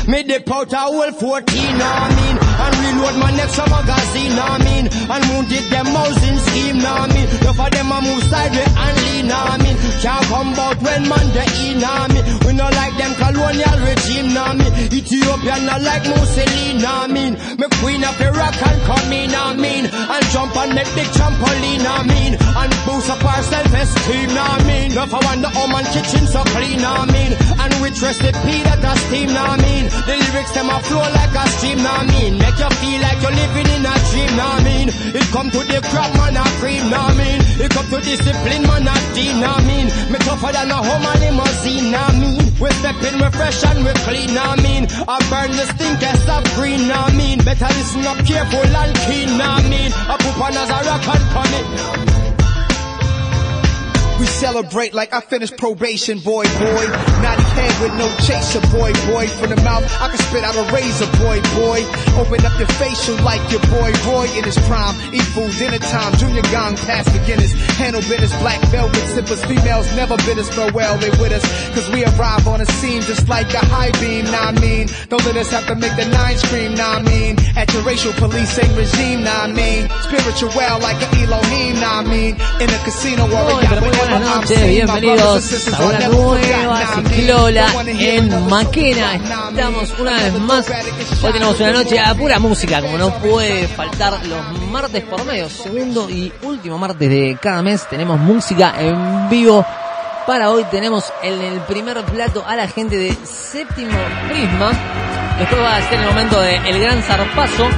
Me dip out a whole 14, nah mean. And reload my next magazine, nah mean. And moon did them housing scheme, nah mean. Enough of them a move sideways and lean, nah mean. Can't come out when man the E, nah mean. We no like them colonial regime, nah mean. Ethiopian not like Mussolini, nah mean. Me queen up Iraq and come in, nah mean. And jump on the big trampoline, nah mean. And boost up our self-esteem, nah mean. Enough I want the home and kitchen so clean, nah mean. And with recipe that a steam, nah mean. The lyrics them a flow like a stream, nah mean. Make you feel like you're living in a dream, nah mean. It come to the crap, man, a cream, nah mean. It come to discipline, man, a team, nah mean. Me tougher than a home and limousine, nah mean. We step in, we fresh and we clean, nah mean. I burn the stinkers of green, nah mean. Better listen up careful and keen, nah mean. I put on as a rock and come it. We celebrate like I finished probation, boy. Naughty head with no chaser, boy. From the mouth, I can spit out a razor, boy. Open up your facial like your boy Roy in his prime. Eat food dinner time, junior gong past beginners. Handle business, black velvet sippers. Females never bid us farewell, they with us. Cause we arrive on the scene just like a high beam, nah I mean. Don't let us have to make the nine scream, nah I mean. At your racial policing regime, nah I mean. Spiritual like an Elohim, nah I mean. In a casino or a yacht. Buenas noches, bienvenidos a una nueva Ciclola en Maquena. Estamos una vez más. Hoy tenemos una noche a pura música, como no puede faltar los martes por medio. Segundo y último martes de cada mes tenemos música en vivo. Para hoy tenemos en el primer plato a la gente de Séptimo Prisma. Después va a ser el momento de El Gran Zarpazo.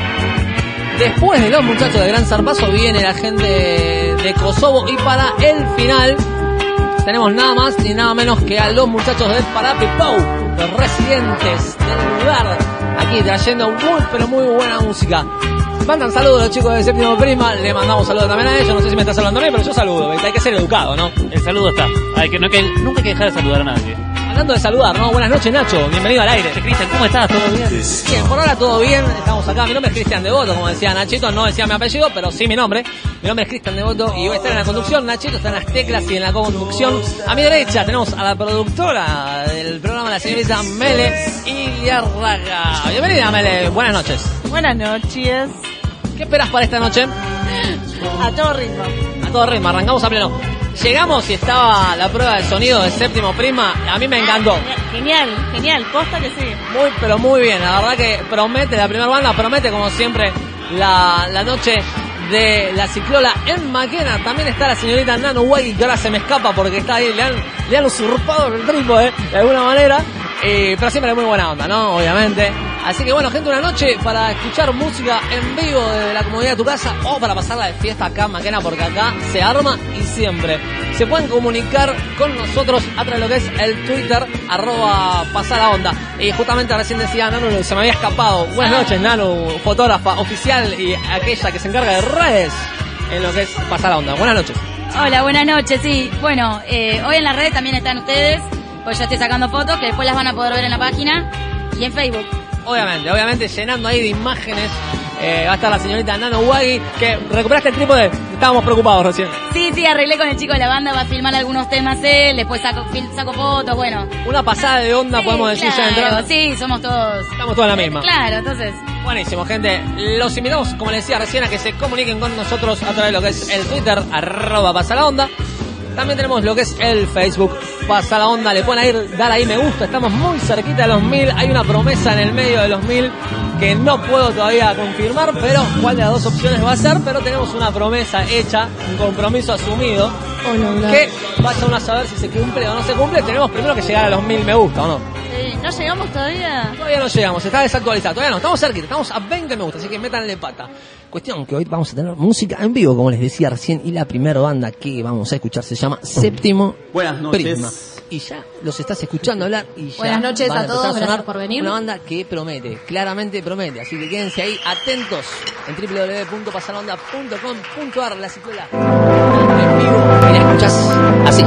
Después de los muchachos de Gran Zarpazo viene la gente de Kosovo. Y para el final tenemos nada más ni nada menos que a los muchachos de Parapipou, los residentes del lugar, aquí trayendo muy pero muy buena música. Mandan saludos los chicos de Séptimo Prisma, le mandamos saludos también a ellos. No sé si me estás saludando a mí, pero yo saludo. Hay que ser educado, ¿no? El saludo está. Nunca hay que dejar de saludar a nadie. Hablando de saludar, ¿no? Buenas noches, Nacho. Bienvenido al aire. Cristian, ¿cómo estás? ¿Todo bien? Bien, por ahora todo bien. Estamos acá. Mi nombre es Cristian Devoto, como decía Nachito. No decía mi apellido, pero sí mi nombre. Mi nombre es Cristian Devoto y voy a estar en la conducción. Nachito está en las teclas y en la conducción. A mi derecha tenemos a la productora del programa, la señorita Mele Iliarraga. Bienvenida, Mele. Buenas noches. Buenas noches. ¿Qué esperas para esta noche? A todo ritmo. A todo ritmo. Arrancamos a pleno. Llegamos y estaba la prueba de sonido de Séptimo Prisma. A mí me encantó. Genial, posta que sí. Muy, pero muy bien. La verdad que promete, la primera banda promete como siempre la noche de la Ciclola en Maquena. También está la señorita Nano Waggy, que ahora se me escapa porque está ahí, le han usurpado el ritmo, de alguna manera. Pero siempre es muy buena onda, ¿no? Obviamente. Así que bueno, gente, una noche para escuchar música en vivo desde la comodidad de tu casa o para pasarla de fiesta acá en Maquena, porque acá se arma y siempre. Se pueden comunicar con nosotros a través de lo que es el Twitter, @pasalaonda. Y justamente recién decía Nano, se me había escapado. Buenas noches, Nano, fotógrafa oficial y aquella que se encarga de redes en lo que es Pasar la Onda. Buenas noches. Hola, buenas noches, sí. Bueno, hoy en las redes también están ustedes, pues ya estoy sacando fotos que después las van a poder ver en la página y en Facebook. Obviamente, llenando ahí de imágenes. Va a estar la señorita Nano Waggy, que recuperaste el trípode. Estábamos preocupados recién. Sí, arreglé con el chico de la banda, va a filmar algunos temas él, después saco fotos, bueno. Una pasada de onda, sí, podemos decir, claro, ya entrando. Sí, somos todos. Estamos todos en la misma. Claro, entonces. Buenísimo, gente. Los invitamos, como les decía recién, a que se comuniquen con nosotros a través de lo que es el Twitter, @pasalaonda. También tenemos lo que es el Facebook, Pasa la Onda. Le pueden ir, dar ahí me gusta. Estamos muy cerquita de los 1000. Hay una promesa en el medio de los 1000 que no puedo todavía confirmar, pero cuál de las dos opciones va a ser. Pero tenemos una promesa hecha, un compromiso asumido. Que vaya uno a saber si se cumple o no se cumple. Tenemos primero que llegar a los 1000 me gusta, ¿o no? ¿No llegamos todavía? Todavía no llegamos, está desactualizado. Todavía no, estamos cerquita, estamos a 20 me gusta, así que métanle pata. Cuestión que hoy vamos a tener música en vivo, como les decía recién, y la primera banda que vamos a escuchar se llama Séptimo Prisma. Y ya los estás escuchando hablar y ya buenas noches van a todos, sonar gracias por venir. Una banda que promete, claramente promete, así que quédense ahí atentos en www.pasalaonda.com.ar. La Ciclola en vivo y la escuchás así.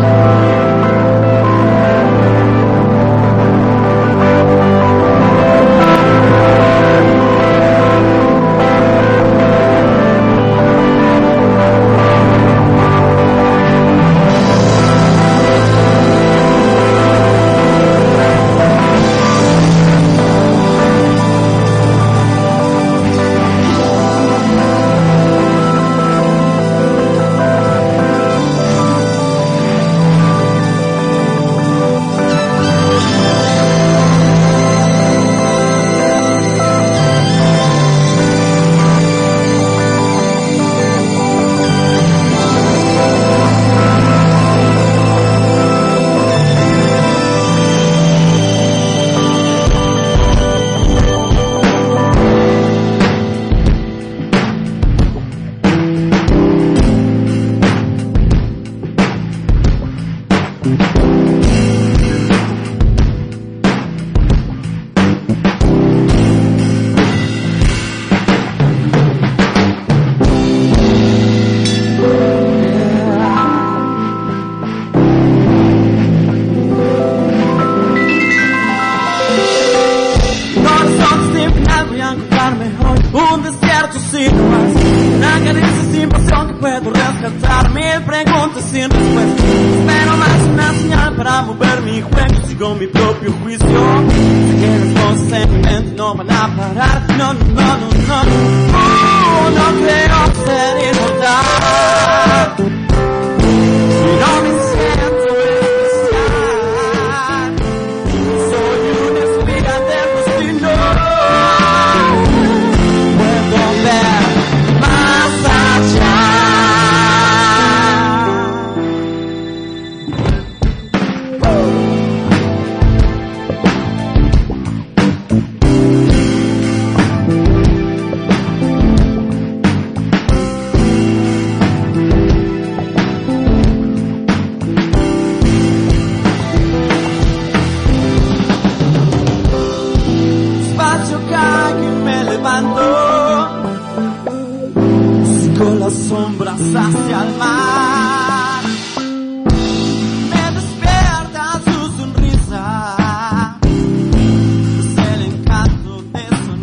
encontrarme hoy un desierto sin más, una caricia sin pasión que puedo rescatar, mil preguntas sin respuesta. Espero más una señal para mover mi juego, sigo mi propio juicio. Sé que las cosas en mi mente no van a parar. No, no, no, no, no. No creo ser inmortal y no me siento especial. Soy un espía del destino. Puedo ver más allá. Con las sombras hacia el mar, me despierta su sonrisa, es el encanto de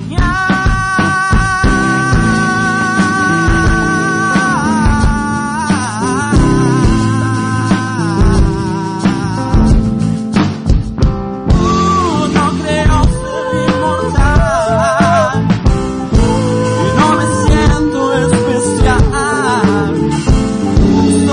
no creo ser inmortal y no me siento especial.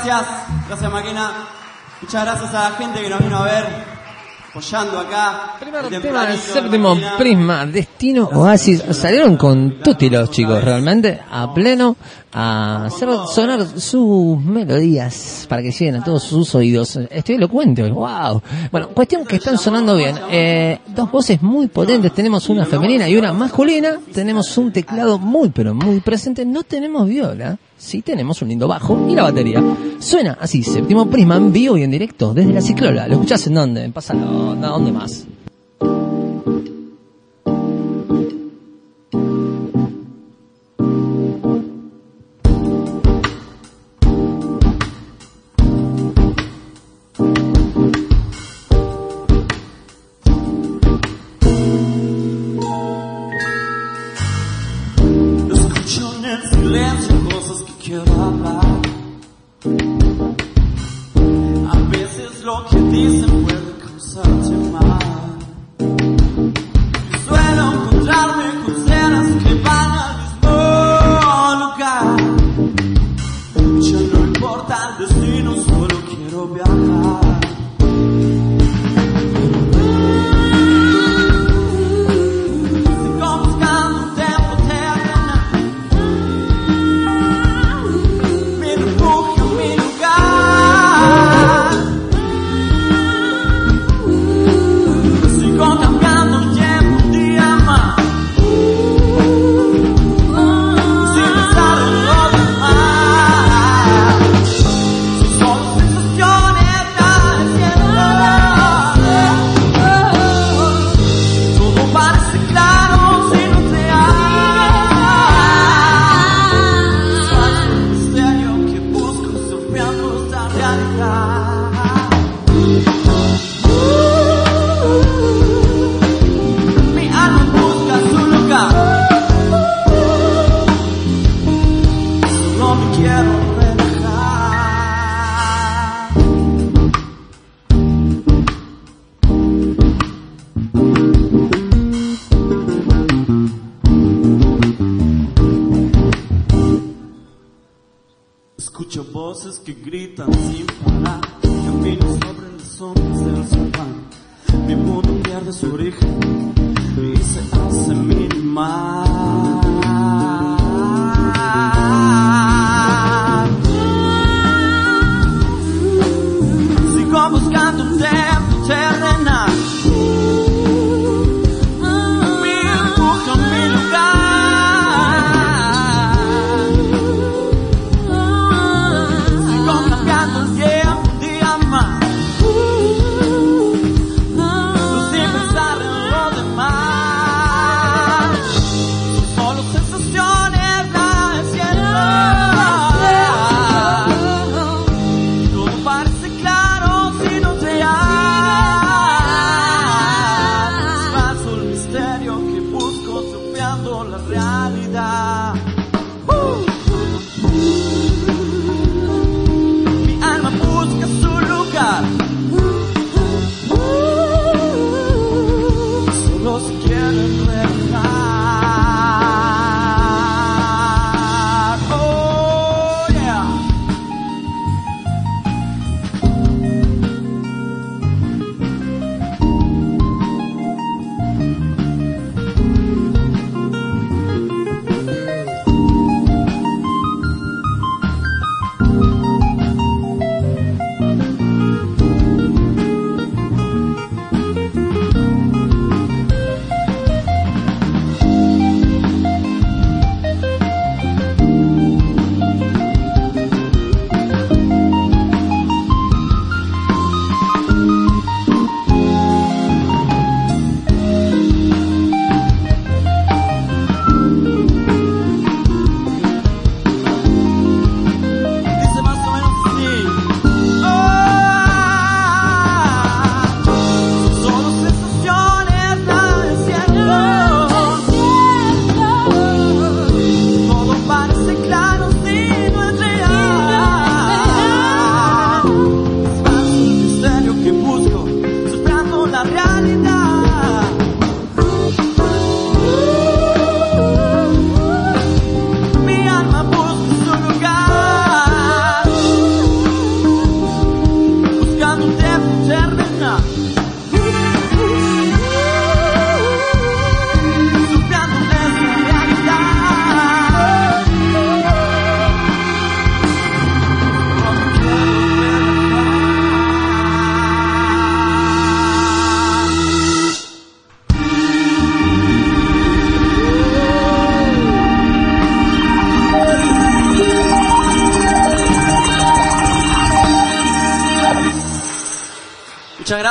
gracias. Gracias, Máquina. Muchas gracias a la gente que nos vino a ver, apoyando acá. Primer tema del séptimo Prisma, Destino Oasis. Salieron con tutti los chicos, realmente, a pleno, a hacer sonar sus melodías para que lleguen a todos sus oídos. Estoy elocuente hoy, wow. Bueno, cuestión que están sonando bien. Dos voces muy potentes, tenemos una femenina y una masculina. Tenemos un teclado muy, pero muy presente. No tenemos viola. Sí tenemos un lindo bajo y la batería. Suena así, séptimo Prisma en vivo y en directo desde la Ciclola. ¿Lo escuchás en dónde? Pásalo, ¿a dónde más? Escucho en el silencio cosas que quiero hablar. A veces lo que dicen puede causarte mal. Suelo encontrarme con cenas que van al mismo lugar. Ya no importa el destino, solo quiero viajar. Sigo buscando un tiempo eterno, mi refugio, mi lugar. Sigo cambiando el tiempo un día más, sin pensar en lo demás. Son solo sensaciones al cielo. Todo parece claro si no te hay. Soy un misterio que busco surfeando esta realidad. Mi alma busca su lugar. Solo me quiero relajar. Escucho voces que gritan sin parar. Camino sobre las sombras del sofá. Mi mundo pierde su origen y se hace minimal. Sigo buscando un templo terrenal. Mi refugio, mi lugar. Sigo cambiando el tiempo un día más, sin pensar en lo demás.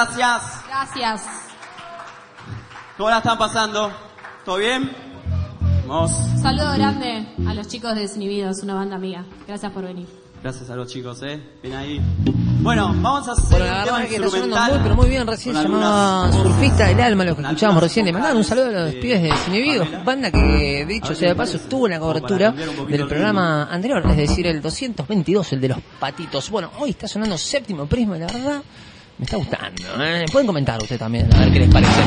gracias. Gracias. ¿Cómo la están pasando? ¿Todo bien? Vamos. Un saludo grande a los chicos de Desinhibidos, una banda amiga. Gracias por venir. Gracias a los chicos, Ven ahí. Bueno, vamos a hacer Bueno, la un tema verdad que está sonando instrumental. muy, pero muy bien. Recién se llamaba Surfista del Alma, lo que escuchábamos recién. Le mandaron un saludo a los pibes de Desinhibidos, banda que, dicho sea de paso, estuvo en la cobertura del programa anterior, es decir, el 222, el de los patitos. Bueno, hoy está sonando Séptimo Prisma, la verdad, me está gustando. Pueden comentar ustedes también, a ver qué les parece.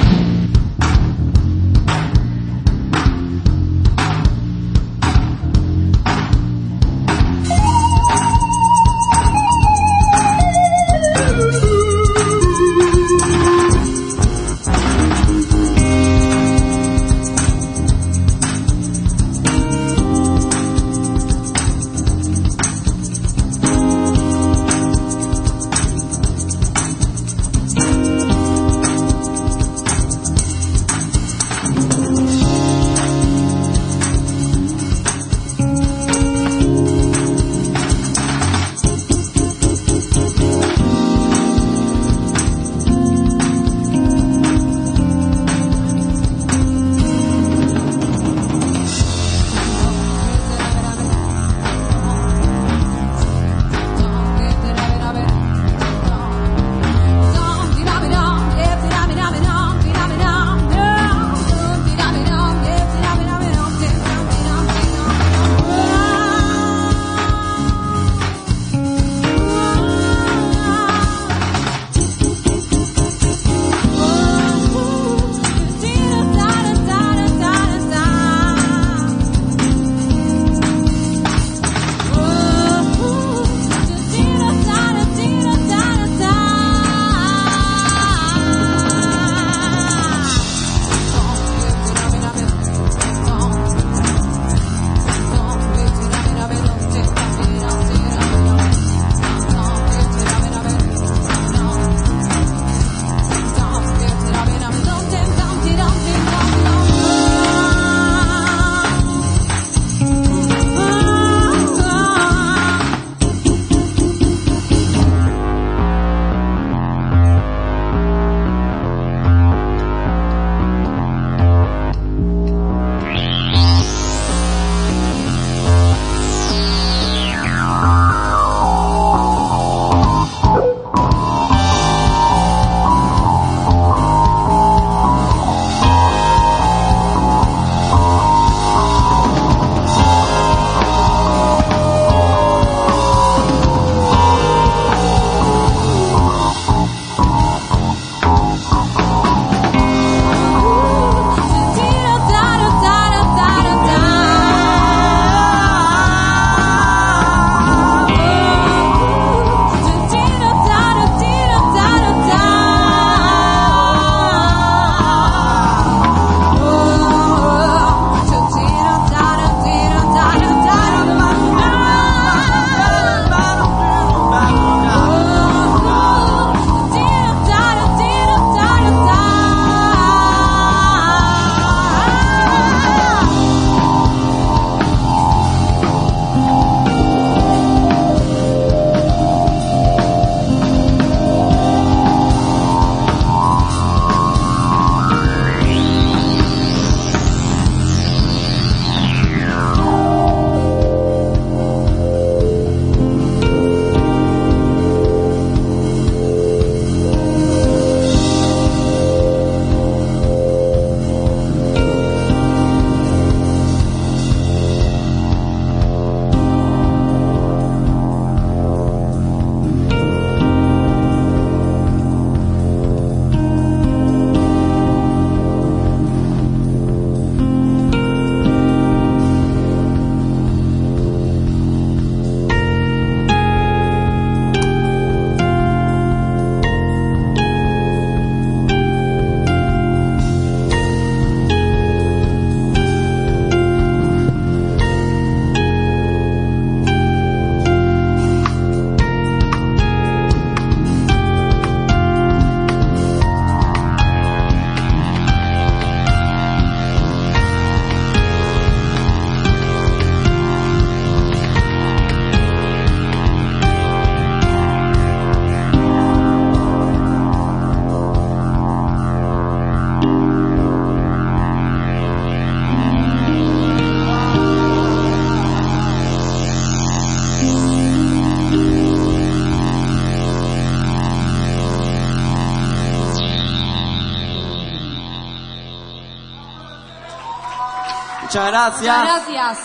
Muchas gracias. Muchas gracias.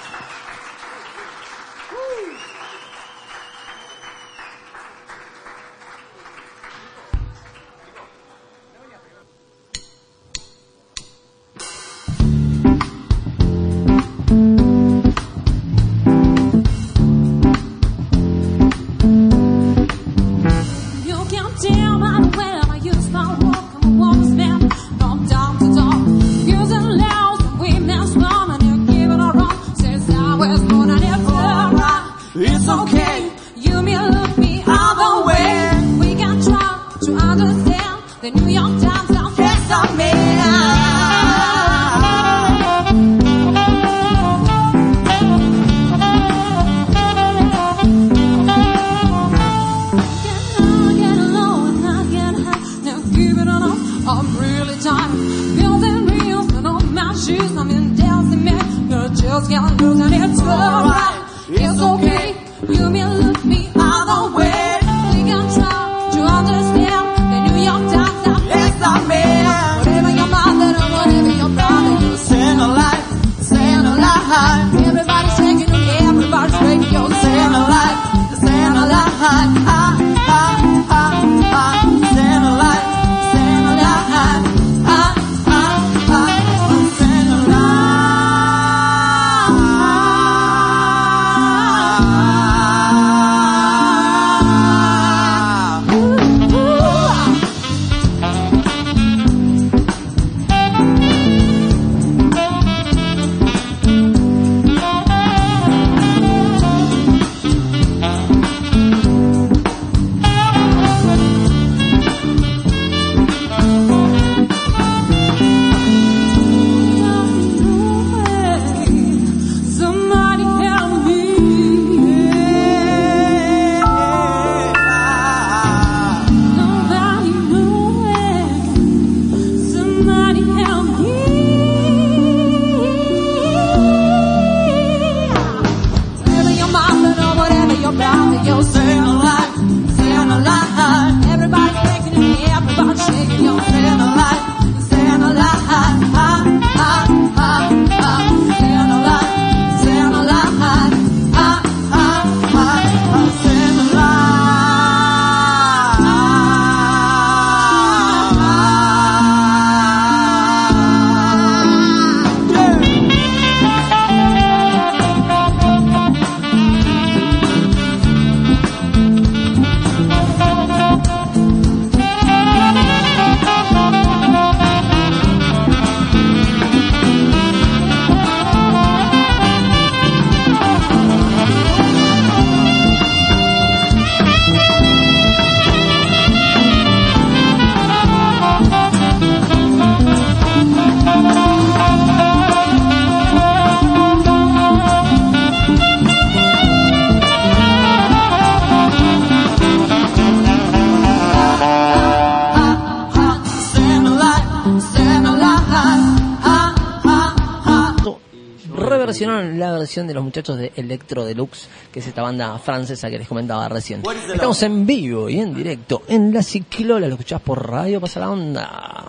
Reversionaron la versión de los muchachos de Electro Deluxe, que es esta banda francesa que les comentaba recién. Estamos en vivo y en directo en La Ciclola, lo escuchás por Radio Pasa la Onda.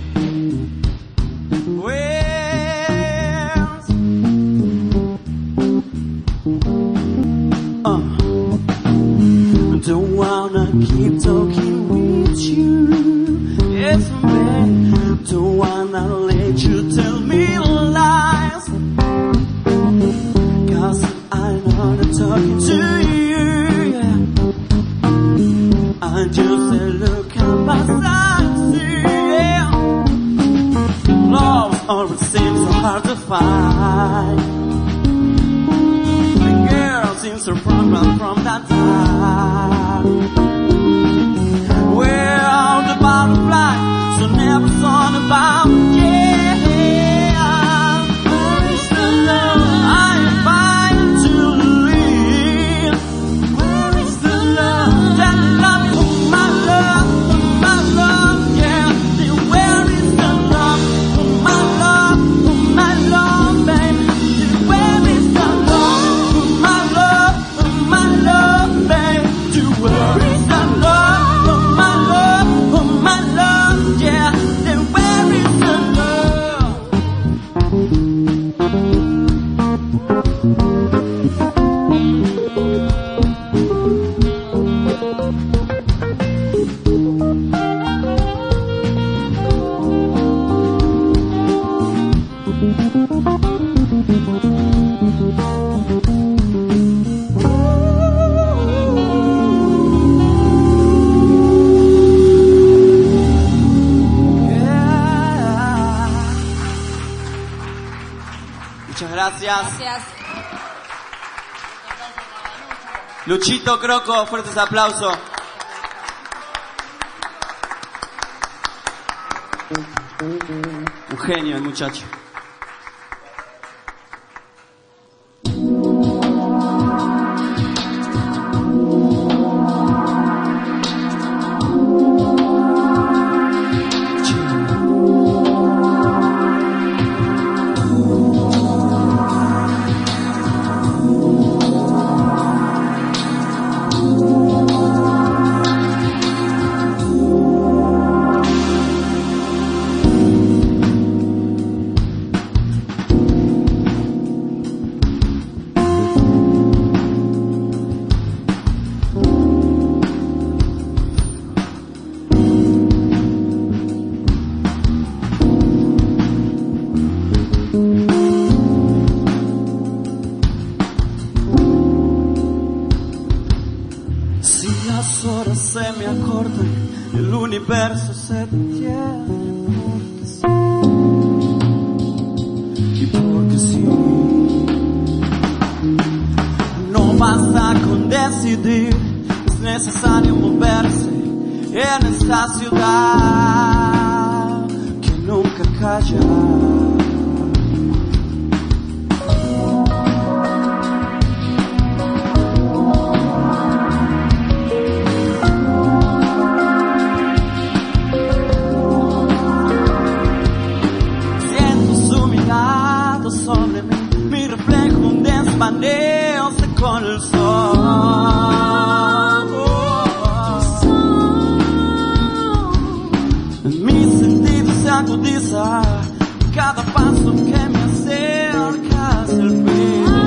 Don't wanna keep talking with you, yes man. Don't wanna let you tell me lies, 'cause I know I'm talking to you, yeah. I just say look at my side, yeah. Love always seems so hard to find. Seems so far from that time where all the butterflies so never thought about, yeah. Where is the love I am fighting to live? Where is the love that love me for my love, yeah. Where is the love for my love, baby? Where is the love for my love, baby? Gracias. Gracias. Luchito Croco, fuertes aplausos. Un genio el muchacho. universo se detiene porque sí. Y porque sí. No basta con decidir, es necesario moverse en esta ciudad que nunca calla. Sobre mí, mi reflejo desvanecerse con el sol. Mi sentido se agudiza, cada paso que me acerca hacia el fin.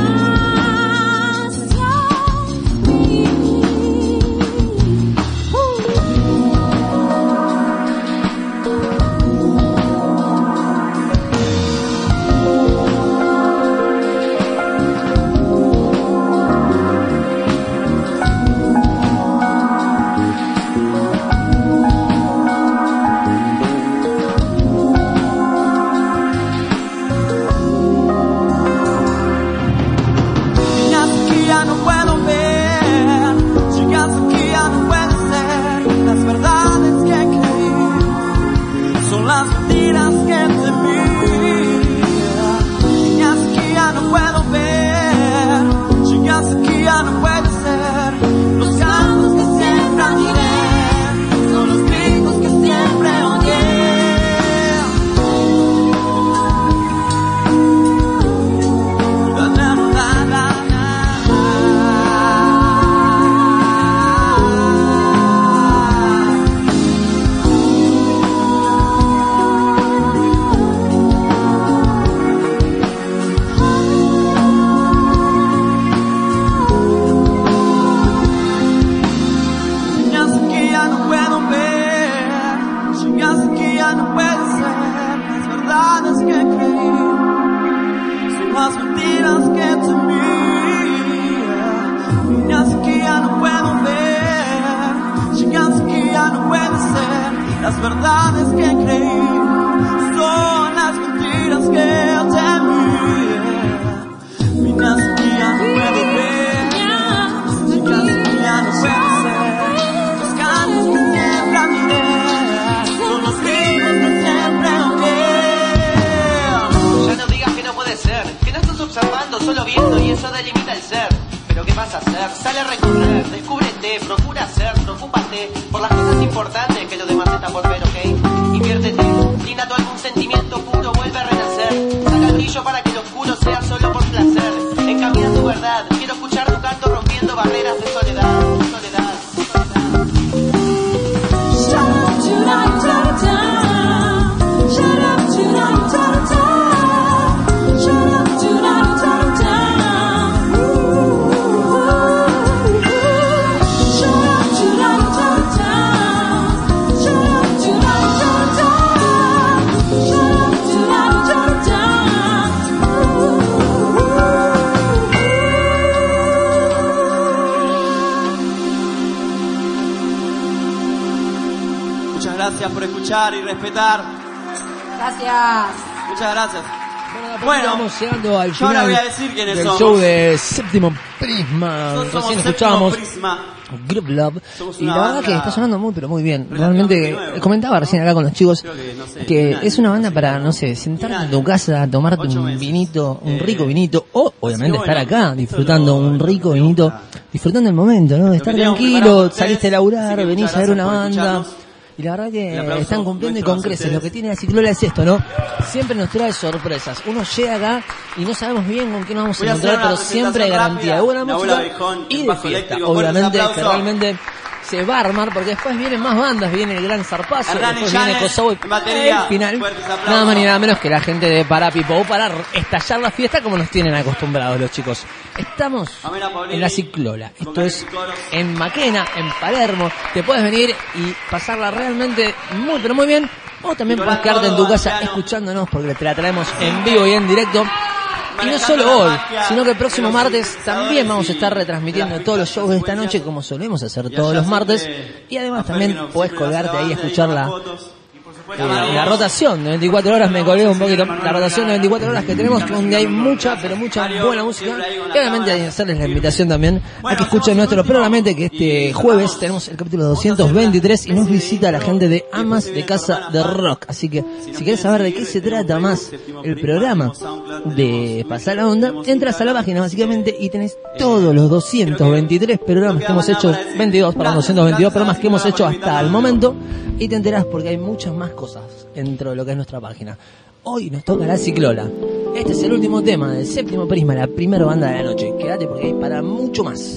Las verdades que creí son las mentiras que temí. Minas que ya no puedo ver, chicas que ya no puedo ser, los cantos que siempre admiré, son los ritmos que siempre odié. Ya no digas que no puede ser, que no estás observando, solo viendo y eso delimita el ser. Pero ¿qué vas a hacer? Sale a recorrer, descúbrete, procura hacer, preocúpate por las cosas importantes que lo demás está por ver, ¿ok? Inviértete, linda tu algún sentimiento puro, vuelve a renacer. Saca el brillo para que lo oscuro sea solo por placer. Encamina tu verdad, quiero escuchar tu canto rompiendo barreras de soledad, soledad, Gracias por escuchar y respetar. Gracias. Muchas gracias. Bueno, estamos llegando al yo ahora final voy a decir quiénes del somos. show de Séptimo Prisma. Nosotros somos Recién Séptimo escuchábamos Prisma. Group Love. Somos Y una la verdad banda que está sonando muy, pero muy bien. relativamente Realmente, nueva. comentaba recién acá con los chicos Creo que, no sé, que un año, es una banda no sé para, cuánto. no sé, sentarte Un en año. tu casa, tomarte 8 un meses. vinito, un rico vinito, o obviamente sí, bueno, estar acá esto disfrutando lo- un rico me vinito, gusta. disfrutando el momento, ¿no? De estar teníamos preparado tranquilo, para ustedes, saliste a así laburar, que venís muchas a ver una gracias por banda. escucharnos. Y la verdad El que aplauso están cumpliendo y nuestro con hacia creces. ustedes. Lo que tiene la Ciclola es esto, ¿no? Siempre nos trae sorpresas. Uno llega acá y no sabemos bien con qué nos vamos a Voy a hacer encontrar, una pero siempre hay presentación garantía de rápida. buena La música Abuela Beijón, y el de bajo fiesta. eléctrico. Obviamente Fuerte que aplauso. realmente se va a armar porque después vienen más bandas, viene el Gran Zarpazo, Hernán después Llanes, viene Kosovo y en batería. al final Fuertes aplausos. nada más ni nada menos que la gente de Parapipo para estallar la fiesta como nos tienen acostumbrados los chicos. Estamos Pamela Paulini, en la Ciclola, esto con es Casi Coros. en Maquena, en Palermo. Te puedes venir y pasarla realmente muy pero muy bien, o también Nicolás puedes quedarte en tu Córdoba, casa piano. escuchándonos porque te la traemos en vivo y en directo. Y no solo hoy, sino que el próximo martes también vamos a estar retransmitiendo todos los shows de esta noche como solemos hacer todos los martes. Y además también podés colgarte ahí a escuchar la rotación de 24 horas. Me colgué un poquito. La rotación de 24 horas que tenemos, donde hay mucha, pero mucha buena música. Y obviamente hay que hacerles la invitación también a que escuchen nuestro programa, que este jueves tenemos el capítulo 223 y nos visita la gente de Amas de Casa de Rock. Así que si querés saber de qué se trata más el programa de Pasar la Onda, entras a la página básicamente y tenés todos los 223 programas que hemos hecho, 22, perdón, 222 programas que hemos hecho hasta el momento, y te enterás porque hay muchas más cosas dentro de lo que es nuestra página. Hoy nos toca la Ciclola. Este es el último tema del Séptimo Prisma, la primera banda de la noche. Quédate porque hay para mucho más.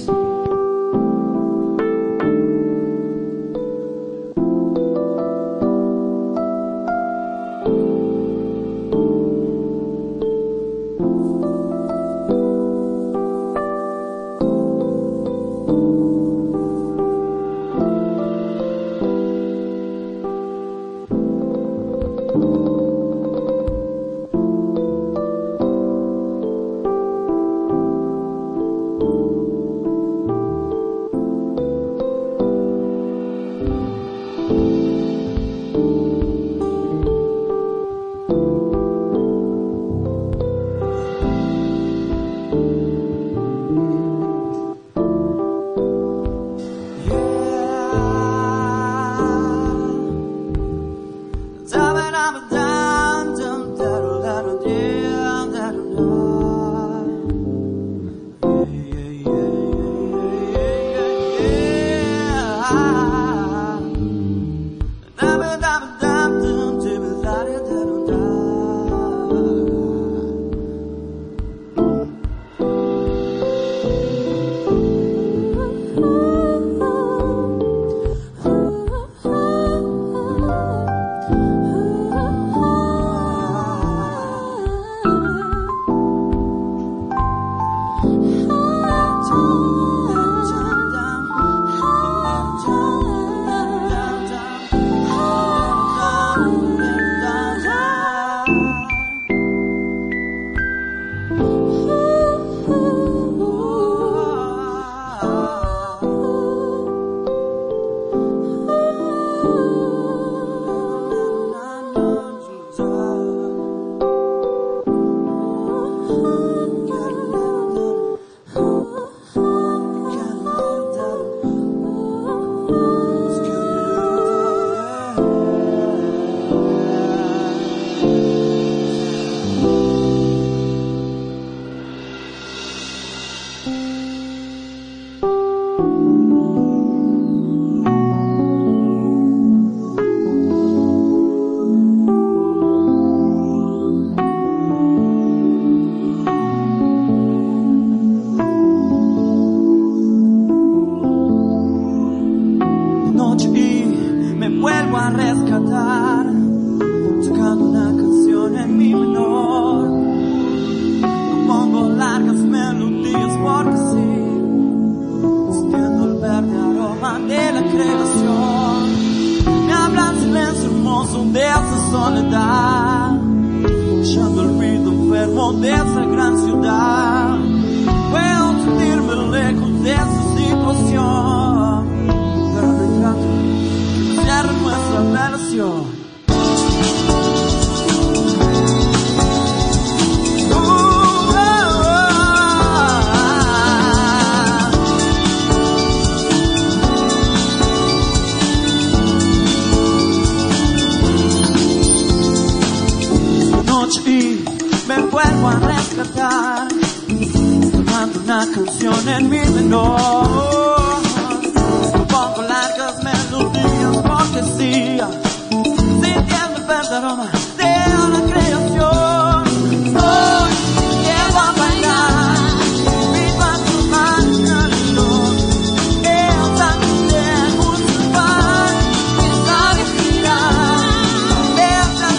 noche y me vuelvo a rescatar, tomando una canción en mi menor. Compongo largas melodías porque sí, sintiendo el verde aroma de una creación. Hoy llevo a bailar, vivo a tomar una luz, el tanque de Guzmán, que sabe girar, verla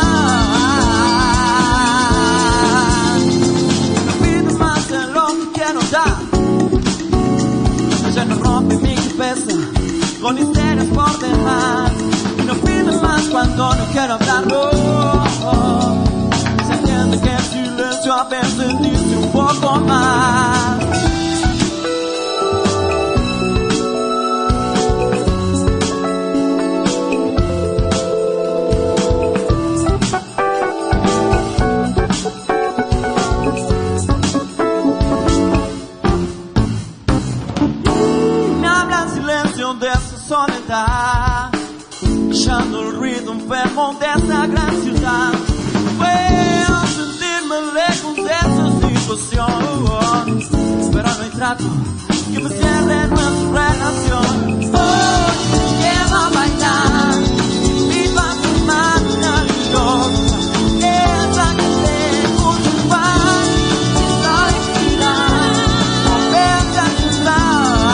sembrar. No pido más de lo que quiero dar, ya no rompe mi cabeza con histerias por demás. Y no pido más cuando no quiero hablarlo. Se entiende que el silencio a veces dice un poco más. Me habla en silencio de su soledad, echando el ruido enfermo de esta gran ciudad. Puedo sentirme lejos de esa situación, pero no hay trato que me cierre nuestra relación. Hoy llevo a bailar, vivo a tomar una loca, esa que te gusta, que sabe girar, moverse a su lado.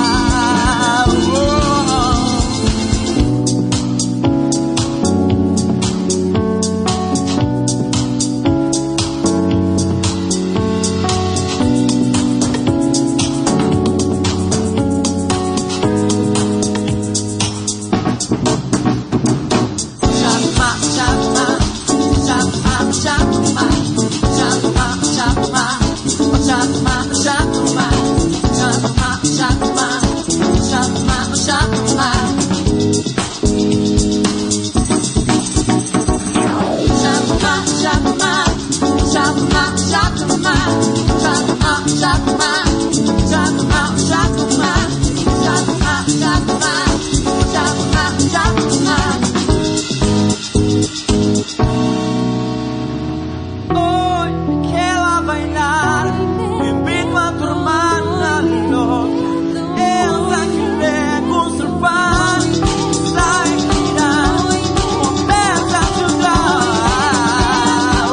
Hoy quiero bailar, invito a tu hermana loca, esa que le gusta el pan, sabe girar, moverse a su lado.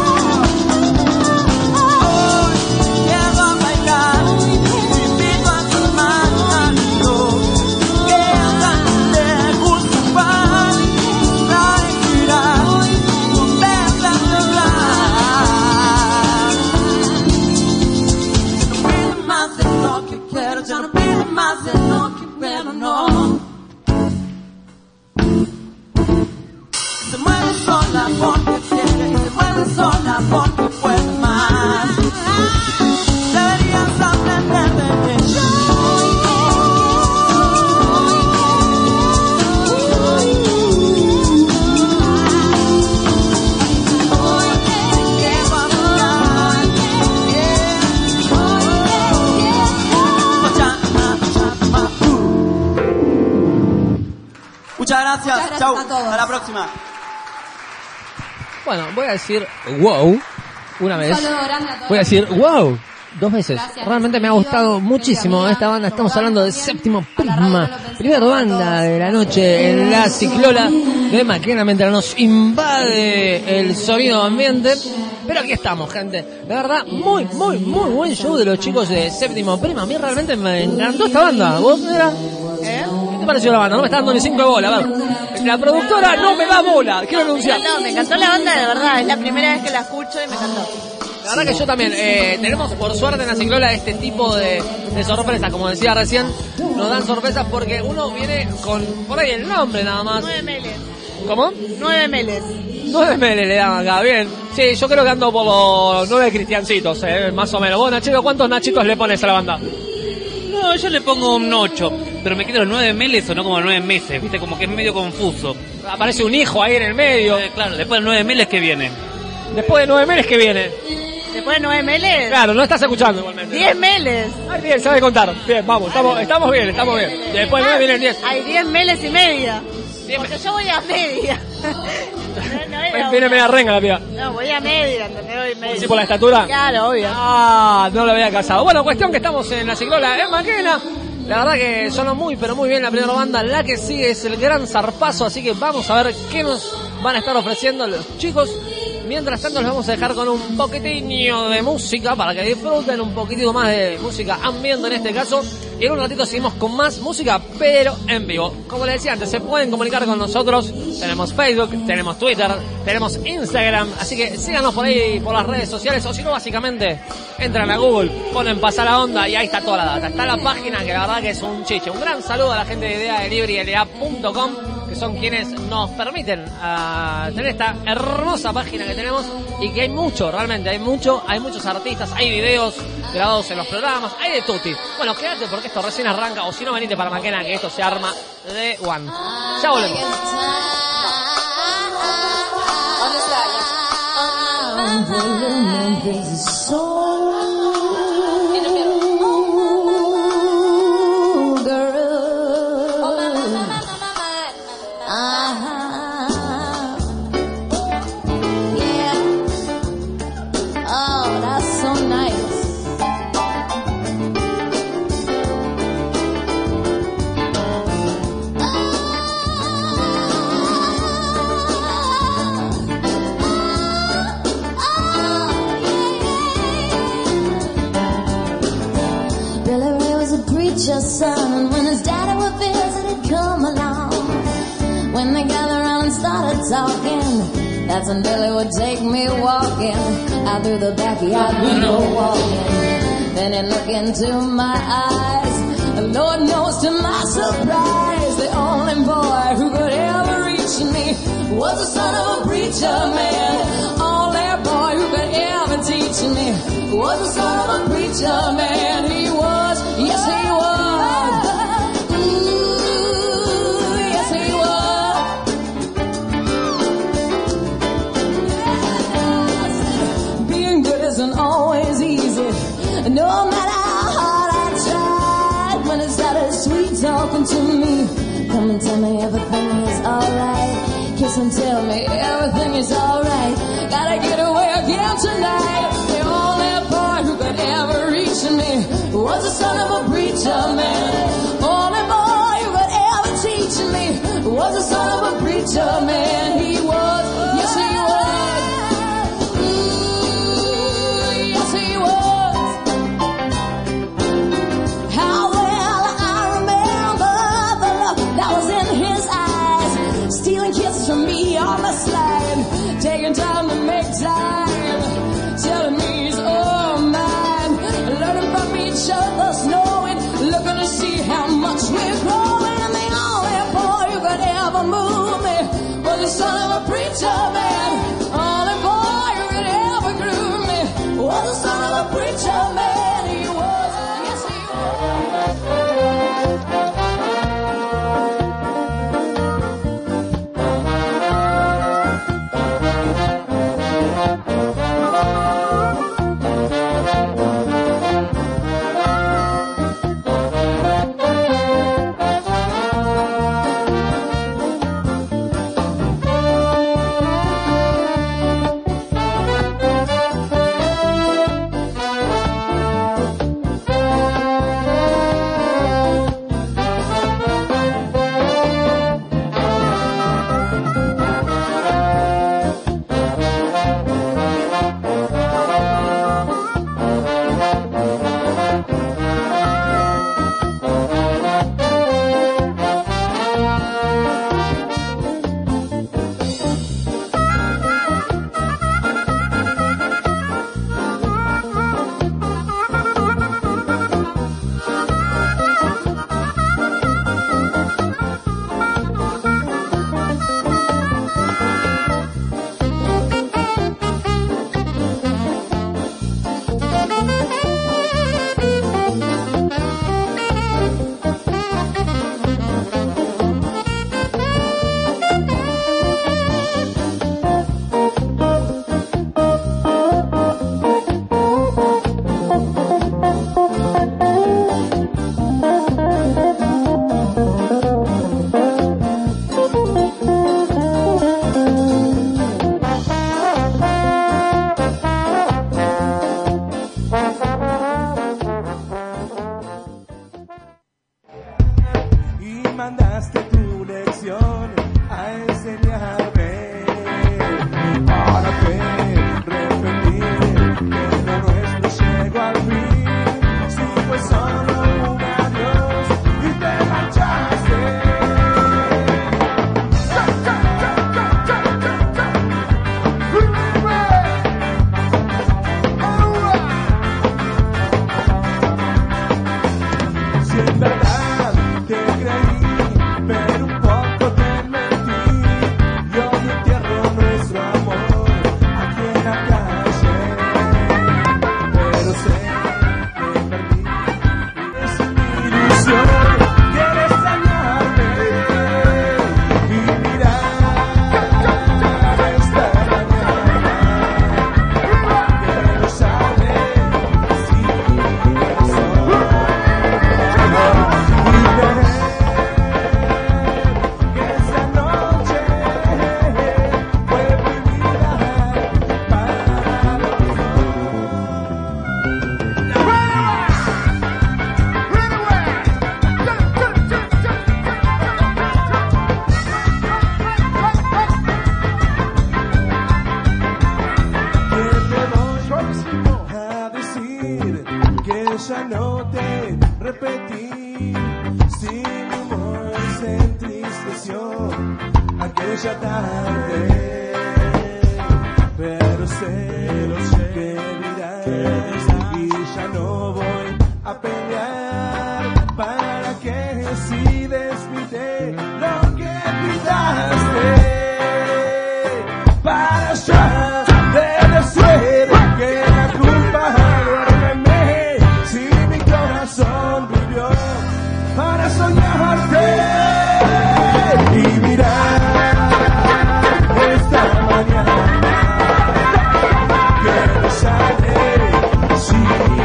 Hoy quiero bailar, invito a tu hermana loca, esa que le gusta el pan, sabe girar, moverse a su lado. Ya no pido más de lo que quiero, no. Se mueve sola porque quiere, se mueve sola porque puede más. Deberías aprender de ella. Muchas gracias. Chau. Hasta la próxima. Bueno, voy a decir wow una vez. saludo grande a todos. Voy a decir wow 2 veces. Gracias, Realmente me ha Rocío. gustado muchísimo Querida esta banda. amiga, Estamos Rocío hablando de también. Séptimo A la Prisma, radio lo pensé primera para banda todos. de la noche en la Ciclola de Maquena, mientras nos invade el sonido ambiente. Pero aquí estamos, gente. La verdad, muy buen show de los chicos de Séptimo Prisma. A mí realmente me encantó esta banda. ¿Vos, era? ¿Qué te pareció la banda? No me está dando ni 5 de bola. A ver. La productora no me da bola. Quiero anunciar. Me encantó la banda, de verdad. Es la primera vez que la escucho y me encantó. La verdad que yo también. Tenemos por suerte en la Ciclola este tipo de sorpresas. Como decía recién, nos dan sorpresas porque uno viene con por ahí el nombre nada más. 9 meles. ¿Cómo? 9 meles. 9 meles le dan acá, bien. Sí, yo creo que ando por los 9 cristiancitos, más o menos. Vos, Nachito, ¿cuántos nachitos le pones a la banda? No, yo le pongo un 8, pero me quedo los 9 meses o no como 9 meses, viste, como que es medio confuso. Aparece un hijo ahí en el medio. Claro, después de 9 meses que viene. Después de 9 meses que viene. ¿Después de 9 meles? Claro, no estás escuchando igualmente. 10 meles. Ay, bien, sabe contar. Bien, vamos, estamos bien, estamos bien. Después de 9 vienen 10. Hay 10 meles y media. Porque yo voy a media. Tiene media renga la piba. No, voy a media, ¿entendés? Voy media. ¿Sí por la estatura? Claro, obvio. Ah, no lo había casado. Bueno, cuestión que estamos en la Ciclola en Maquena. La verdad que sonó muy, pero muy bien la primera banda. La que sigue es el Gran Zarpazo, así que vamos a ver qué nos van a estar ofreciendo los chicos. Mientras tanto los vamos a dejar con un poquitinho de música para que disfruten un poquitito más de música ambiente en este caso. Y en un ratito seguimos con más música, pero en vivo. Como les decía antes, se pueden comunicar con nosotros. Tenemos Facebook, tenemos Twitter, tenemos Instagram. Así que síganos por ahí, por las redes sociales. O si no, básicamente, entran a Google, ponen Pasar la Onda y ahí está toda la data. Está la página que la verdad que es un chiche. Un gran saludo a la gente de Idea Delivery y LA.com, que son quienes nos permiten tener esta hermosa página que tenemos y que hay mucho, realmente hay muchos artistas, hay videos grabados en los programas, hay de tutti. Bueno, quédate porque esto recién arranca, o si no, venite para Maquena que esto se arma de one. Ya volvemos. Son, when his daddy would visit, he'd come along. When they gathered around and started talking, that's when Billy would take me walking out through the backyard window walking. Then he'd look into my eyes. Lord knows, to my surprise, the only boy who could ever reach me was the son of a preacher man. Only boy who could ever teach me was the son of a preacher man. He was, yes he was. Always easy, no matter how hard I tried. When it started sweet talking to me, come and tell me everything is alright. Kiss and tell me everything is alright. Gotta get away again tonight. The only boy who could ever reach me was the son of a preacher man. Only boy who could ever teach me was the son of a preacher man. He was, yes he was. From me on the slide, taking time to make time, telling me he's all mine, learning from each other, knowing, looking to see how much we're growing. And the only boy who could ever move me was the son of a preacher man. Only boy who could ever groove me was the son of a preacher man. He was, yes he was. ya no te repetí. Si mi humor se entristeció aquella tarde, pero sé que dirás y ya no voy a pelear. ¿Para que si despinte lo que pintaste? Para ya debe ser que la culpa duérmeme. Si mi corazón vivió para soñarte y mirar esta mañana que no sale si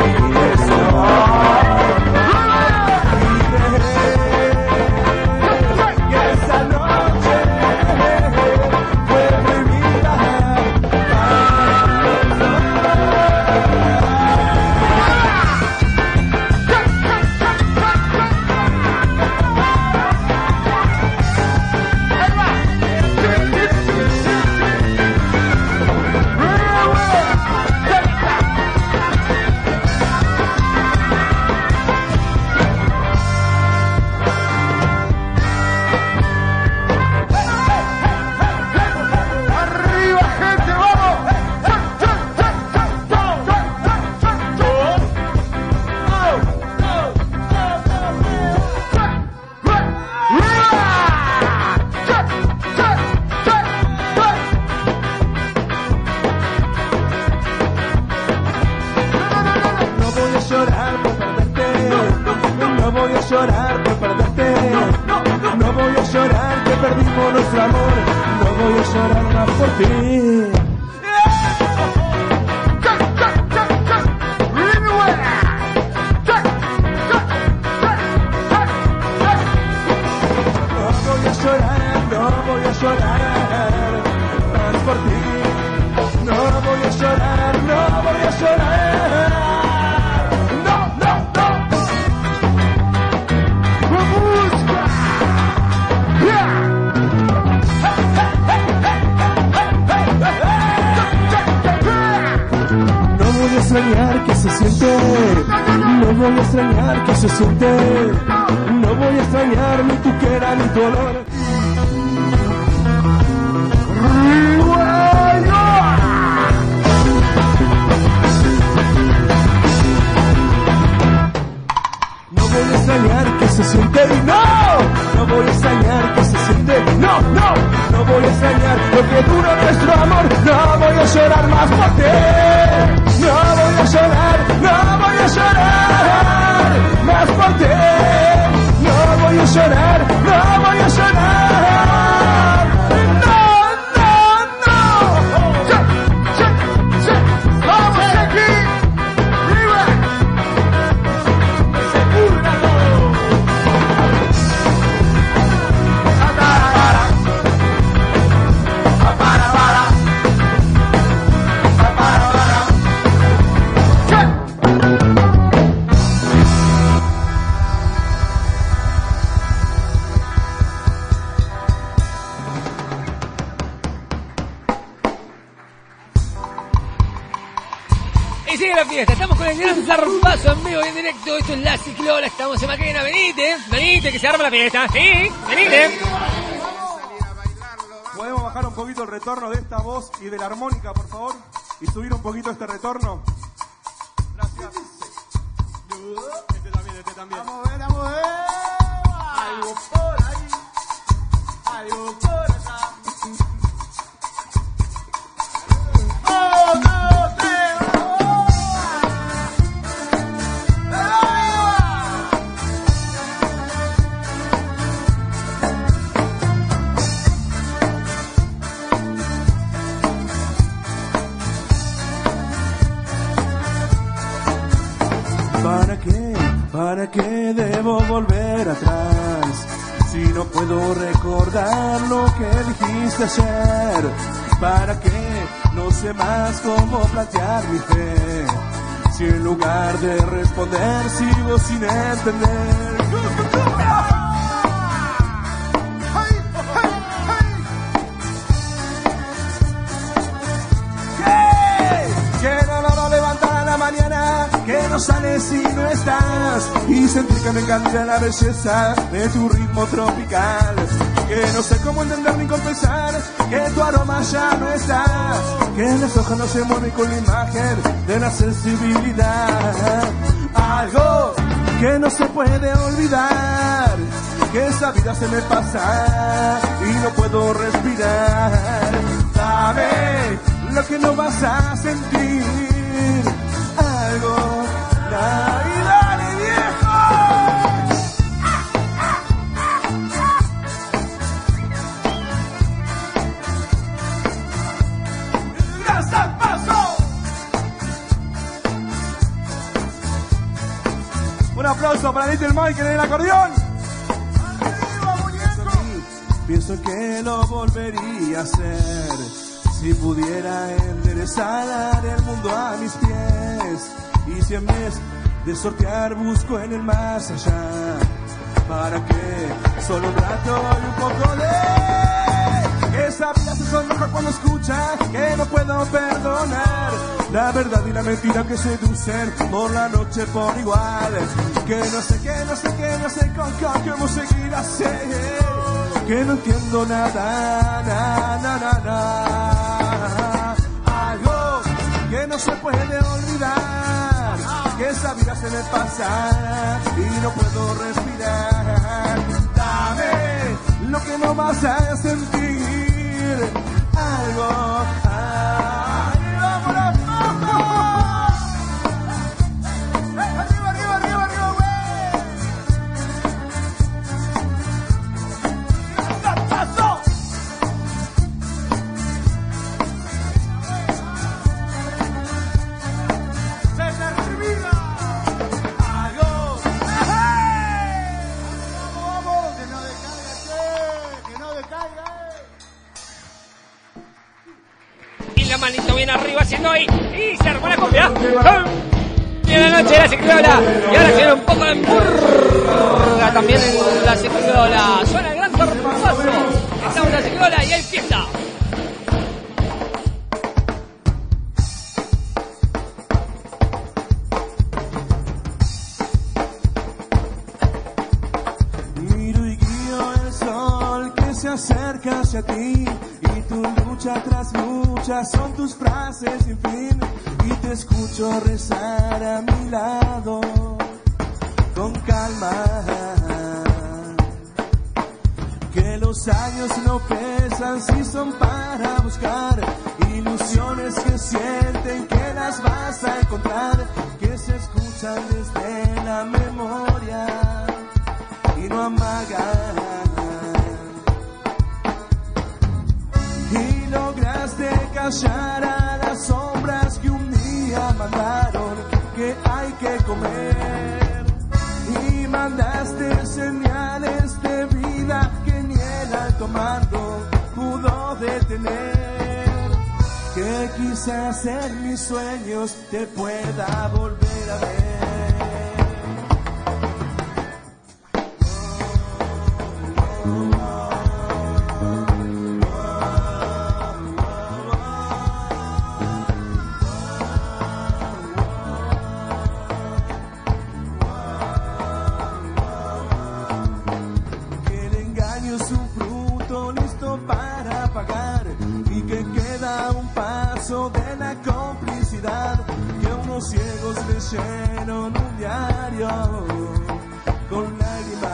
llorar por perderte, no voy a llorar que perdimos nuestro amor, no voy a llorar más por ti. No voy a llorar más por ti, no voy a llorar, no voy a llorar. Extrañar que se siente, no voy a extrañar que se siente, no voy a extrañar ni tu quera ni tu olor. No voy a extrañar que se siente y no voy a extrañar que se siente, no voy a extrañar lo que dura nuestro amor, no voy a llorar más por ti. No voy a llorar, no voy a llorar más por ti. No voy a llorar, no voy a llorar. No. Vamos aquí. Arriba. La fiesta, estamos con el gran zarpazo en vivo y en directo. Esto es La Ciclola, estamos en Maquena. Venite, que se arma la fiesta. Sí, venite. ¿Podemos bajar un poquito el retorno de esta voz y de la armónica, por favor? Y subir un poquito este retorno. Gracias. Este también. Vamos a ver. Algo por ahí. Algo por allá. ¿Para qué debo volver atrás? Si no puedo recordar lo que dijiste ayer. ¿Para qué no sé más cómo plantear mi fe? Si en lugar de responder sigo sin entender. Que no logro levantar a la mañana, que no sales y no estás, y sentir que me encanta la belleza de tu ritmo tropical, que no sé cómo entender ni compensar que tu aroma ya no está, que las hojas no se mueven con la imagen de la sensibilidad, algo que no se puede olvidar, que esa vida se me pasa y no puedo respirar. Dame lo que no vas a sentir, algo, y dale viejo. ¡Gran paso! Un aplauso para Little Mike en el acordeón. Pienso que lo volvería a hacer si pudiera enderezar el mundo a mis pies. Y si en vez de sortear busco en el más allá, para que solo un rato y un poco de esa vida se sonroja cuando escucha que no puedo perdonar la verdad y la mentira que seducen por la noche por igual. Que no sé cómo seguir así, que no entiendo nada, algo que no se puede olvidar, que esa vida se me pasa y no puedo respirar. Dame lo que no vas a sentir, algo, vámonos, vamos. Arriba, La manito bien arriba haciendo ahí y se armó la copia. Bien la noche de la ciclola y ahora se viene un poco de murga también en la ciclola. Suena el gran zarpazo. Estamos en la ciclola y hay fiesta. Miro y guío el sol que se acerca hacia ti, y tu lucha tras lucha son tus frases sin fin, y te escucho rezar a mi lado con calma. Que los años no pesan si son para buscar ilusiones que sienten que las vas a encontrar, que se escuchan desde la memoria y no amagan. Y lograste callar a las sombras que un día mandaron que hay que comer, y mandaste señales de vida que ni el alto mando pudo detener, que quizás en mis sueños te pueda volver a ver. De la complicidad que unos ciegos leyeron un diario con lágrimas,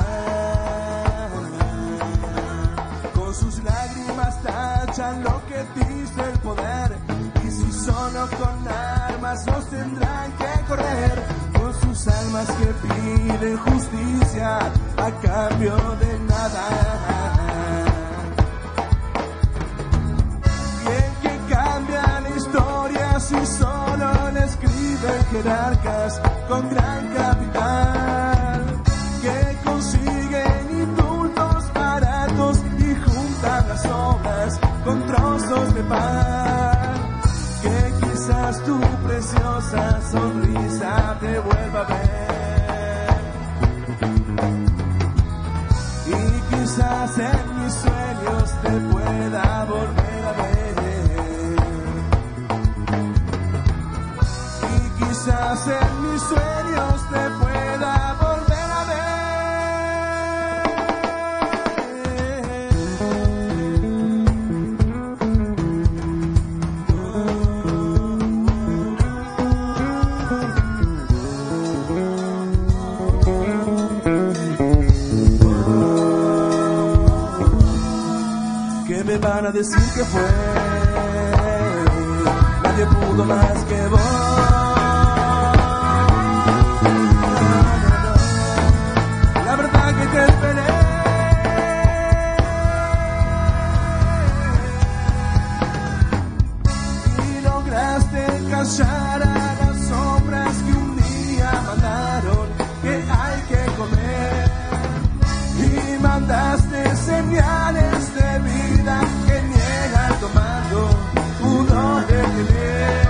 con sus lágrimas tachan lo que dice el poder, y si solo con armas nos tendrán que correr, con sus almas que piden justicia a cambio de nada. Si solo le escriben jerarcas con gran capital, que consiguen indultos baratos y juntan las obras con trozos de pan, que quizás tu preciosa sonrisa te vuelva a ver, y quizás en mis sueños te pueda volver a ver. Quizás en mi mis sueños te pueda volver a ver. ¿Qué me van a decir que fue? Nadie pudo más que vos. La verdad que te esperé y lograste callar a las sombras que un día mandaron que hay que comer, y mandaste señales de vida que niegan tomando uno de tener.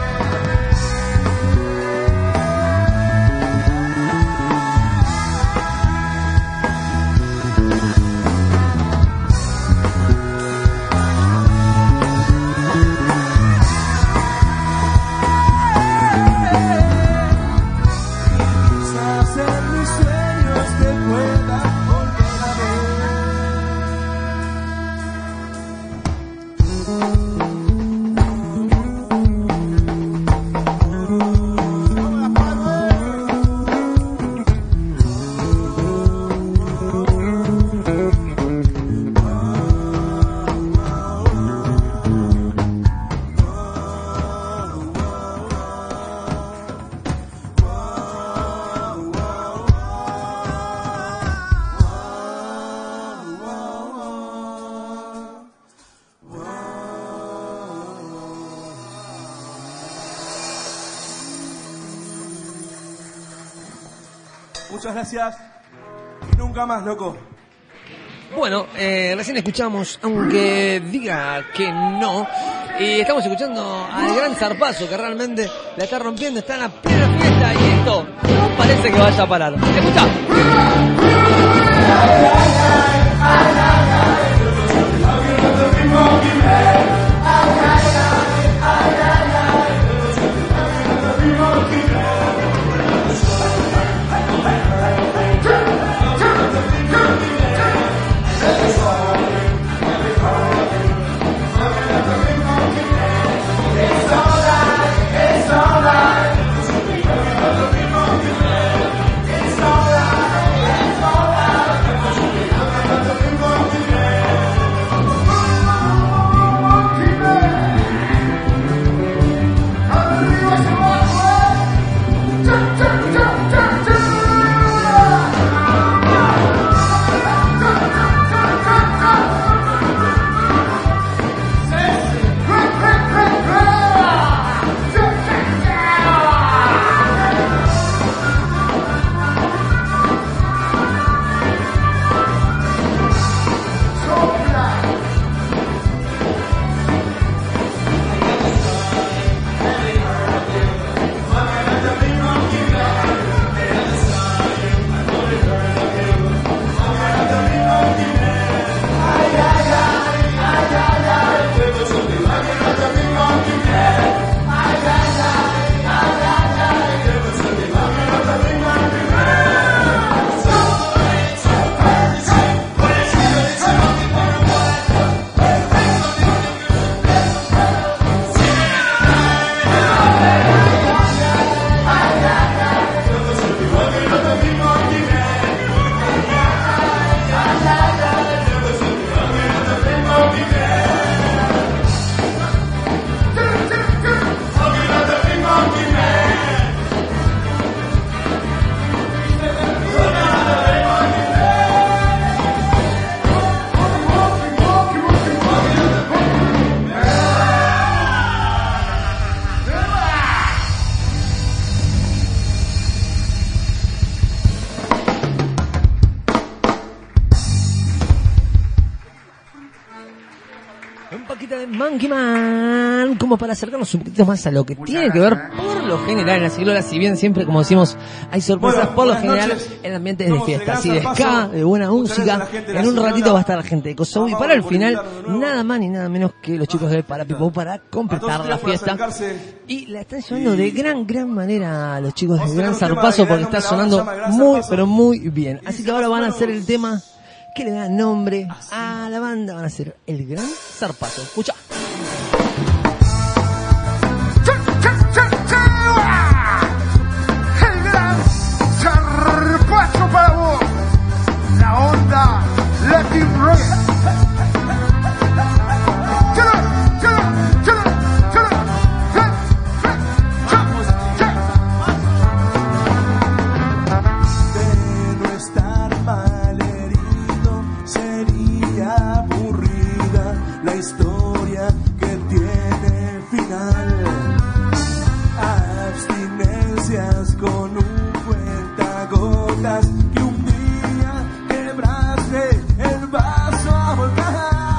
Quizás en mis sueños te pueda volver a Muchas gracias. Nunca más, loco. Bueno, recién escuchamos, aunque diga que no, y estamos escuchando al gran Zarpazo, que realmente la está rompiendo, está en la plena fiesta, y esto no parece que vaya a parar. ¡Escucha! Un poquito de Monkey Man. suenan como para acercarnos un poquito más a lo que tiene que ver por lo general en la ciclola, si bien siempre, como decimos, hay sorpresas, por lo general el ambiente es de fiesta, así de ska, de buena música. En un ratito va a estar la gente de Kosovo y para el final nada más ni nada menos que los chicos de Parapipó para completar la fiesta. Y la están llevando de gran manera a los chicos de Gran Zarpazo porque está sonando muy pero muy bien. Así que ahora van a hacer el tema que le da nombre a la banda, van a hacer el Gran Zarpazo. Escucha. El Gran Zarpazo para vos. La onda Latin Rock. Historia que tiene final, abstinencias con un cuentagotas que un día quebraste el vaso a volcar.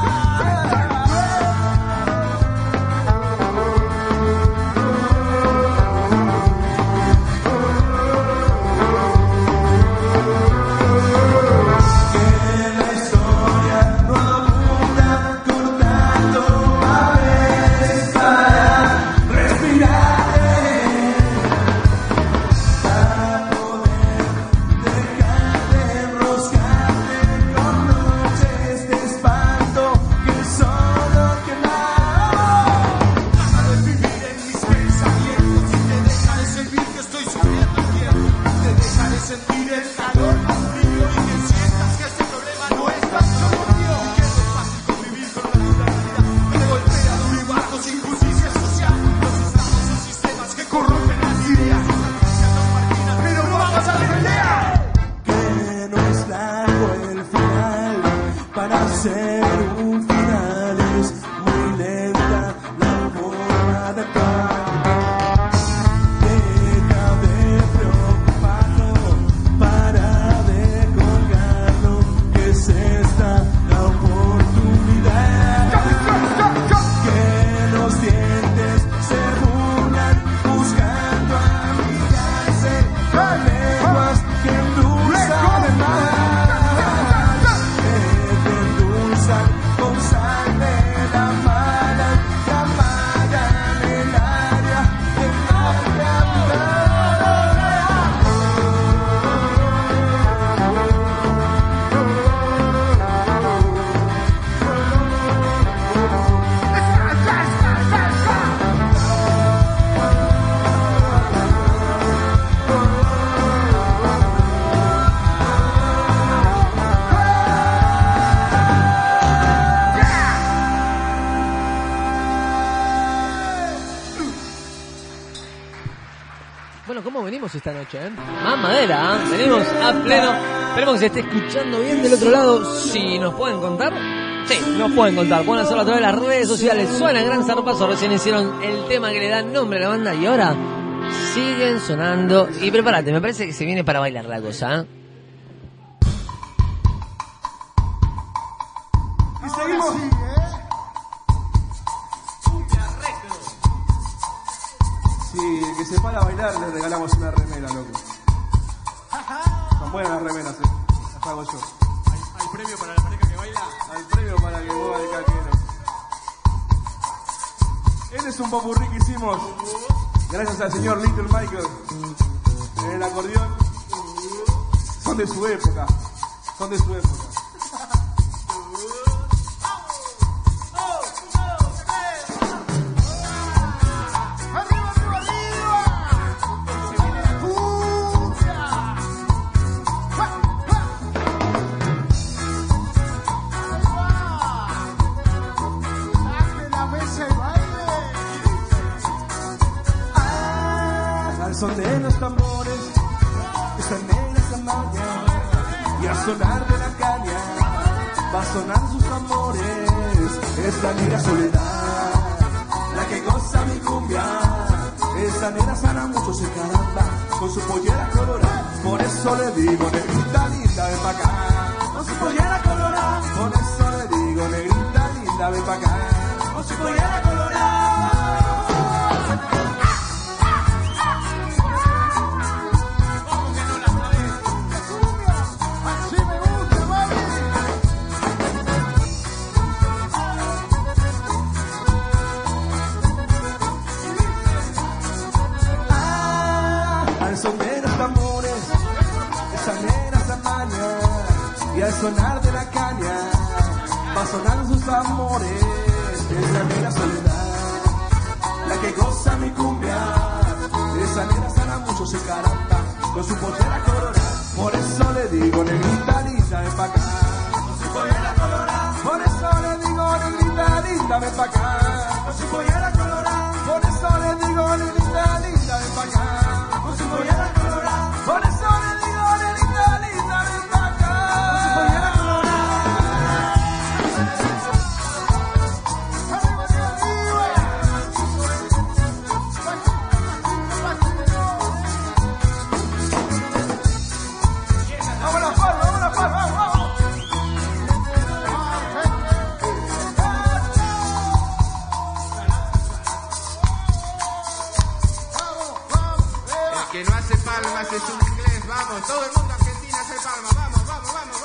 Esta noche, más madera, venimos a pleno. Esperemos que se esté escuchando bien del otro lado. Si nos pueden contar, sí, nos pueden contar. Pueden hacerlo a través de las redes sociales. Suena Gran Zarpazo, recién hicieron el tema que le da nombre a la banda y ahora siguen sonando. Y prepárate, me parece que se viene para bailar la cosa. Y seguimos. Sí, el que se para a bailar le regalamos una remera, loco. Son buenas las remeras, las pago yo. ¿Hay premio para la pareja que baila? Hay premio para que mueva el caquero. Este es un popurrí que hicimos gracias al señor Little Michael en el acordeón. Son de su época, son de su época. Son de los tambores, están negras la maña, y a sonar de la caña, va a sonar sus amores. Esta negra soledad, la que goza mi cumbia, esta negra sana mucho se caramba, con su pollera colorada, por eso le digo, negrita linda, ven pa' acá. Con su pollera colorada, por eso le digo, negrita linda, ven pa' acá. Con su pollera colorada. sonar de la caña, va sonando sus amores, esa negra soledad, la que goza mi cumbia, esa negra sana mucho se caramba, con su pollera colorada, por eso le digo negrita linda ven pa' acá, con su pollera colorada, por eso le digo negrita linda ven pa' acá, con su pollera colorada, por eso le digo negrita linda ven pa' acá, con su pollera colorada, por eso le digo negrita linda ven pa' acá, con su pollera colorada. Que no hace palmas es un inglés, vamos, todo el mundo Argentina hace palmas, vamos, vamos, vamos,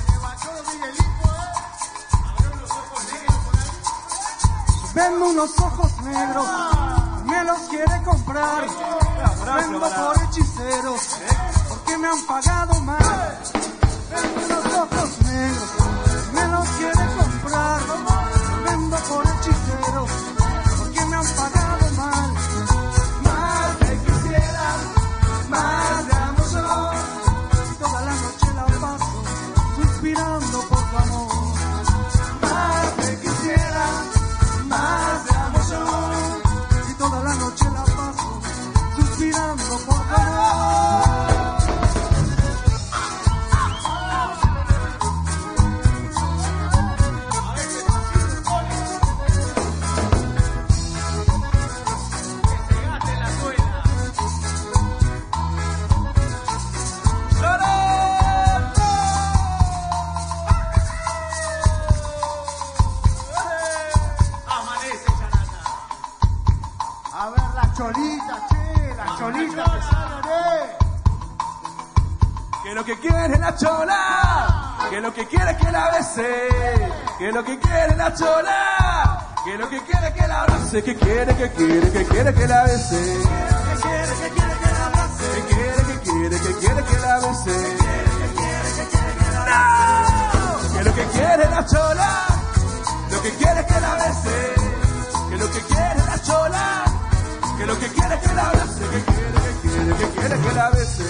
vamos. Vendo unos ojos negros, me los quiere comprar, vendo por hechiceros, porque me han pagado mal. Vendo unos ojos negros, me los quiere comprar, vendo por hechiceros, porque me han pagado mal. Más te quisiera, más te amo yo, y toda la noche la paso suspirando por tu amor. Más te quisiera, más te amo yo, y toda la noche la paso suspirando por tu amor. A ver la cholita, che, la cholita que sale, Que lo que quiere la chola, que lo que quiere que la bese, que lo que quiere la chola, que lo que quiere que la abrace, que quiere que la bese, que quiere que la abrace, que quiere que la bese, no, que lo que quiere la chola, lo que quiere que la bese, que lo que quiere la chola, que lo que quiere que la abrace, que quiere que la bese,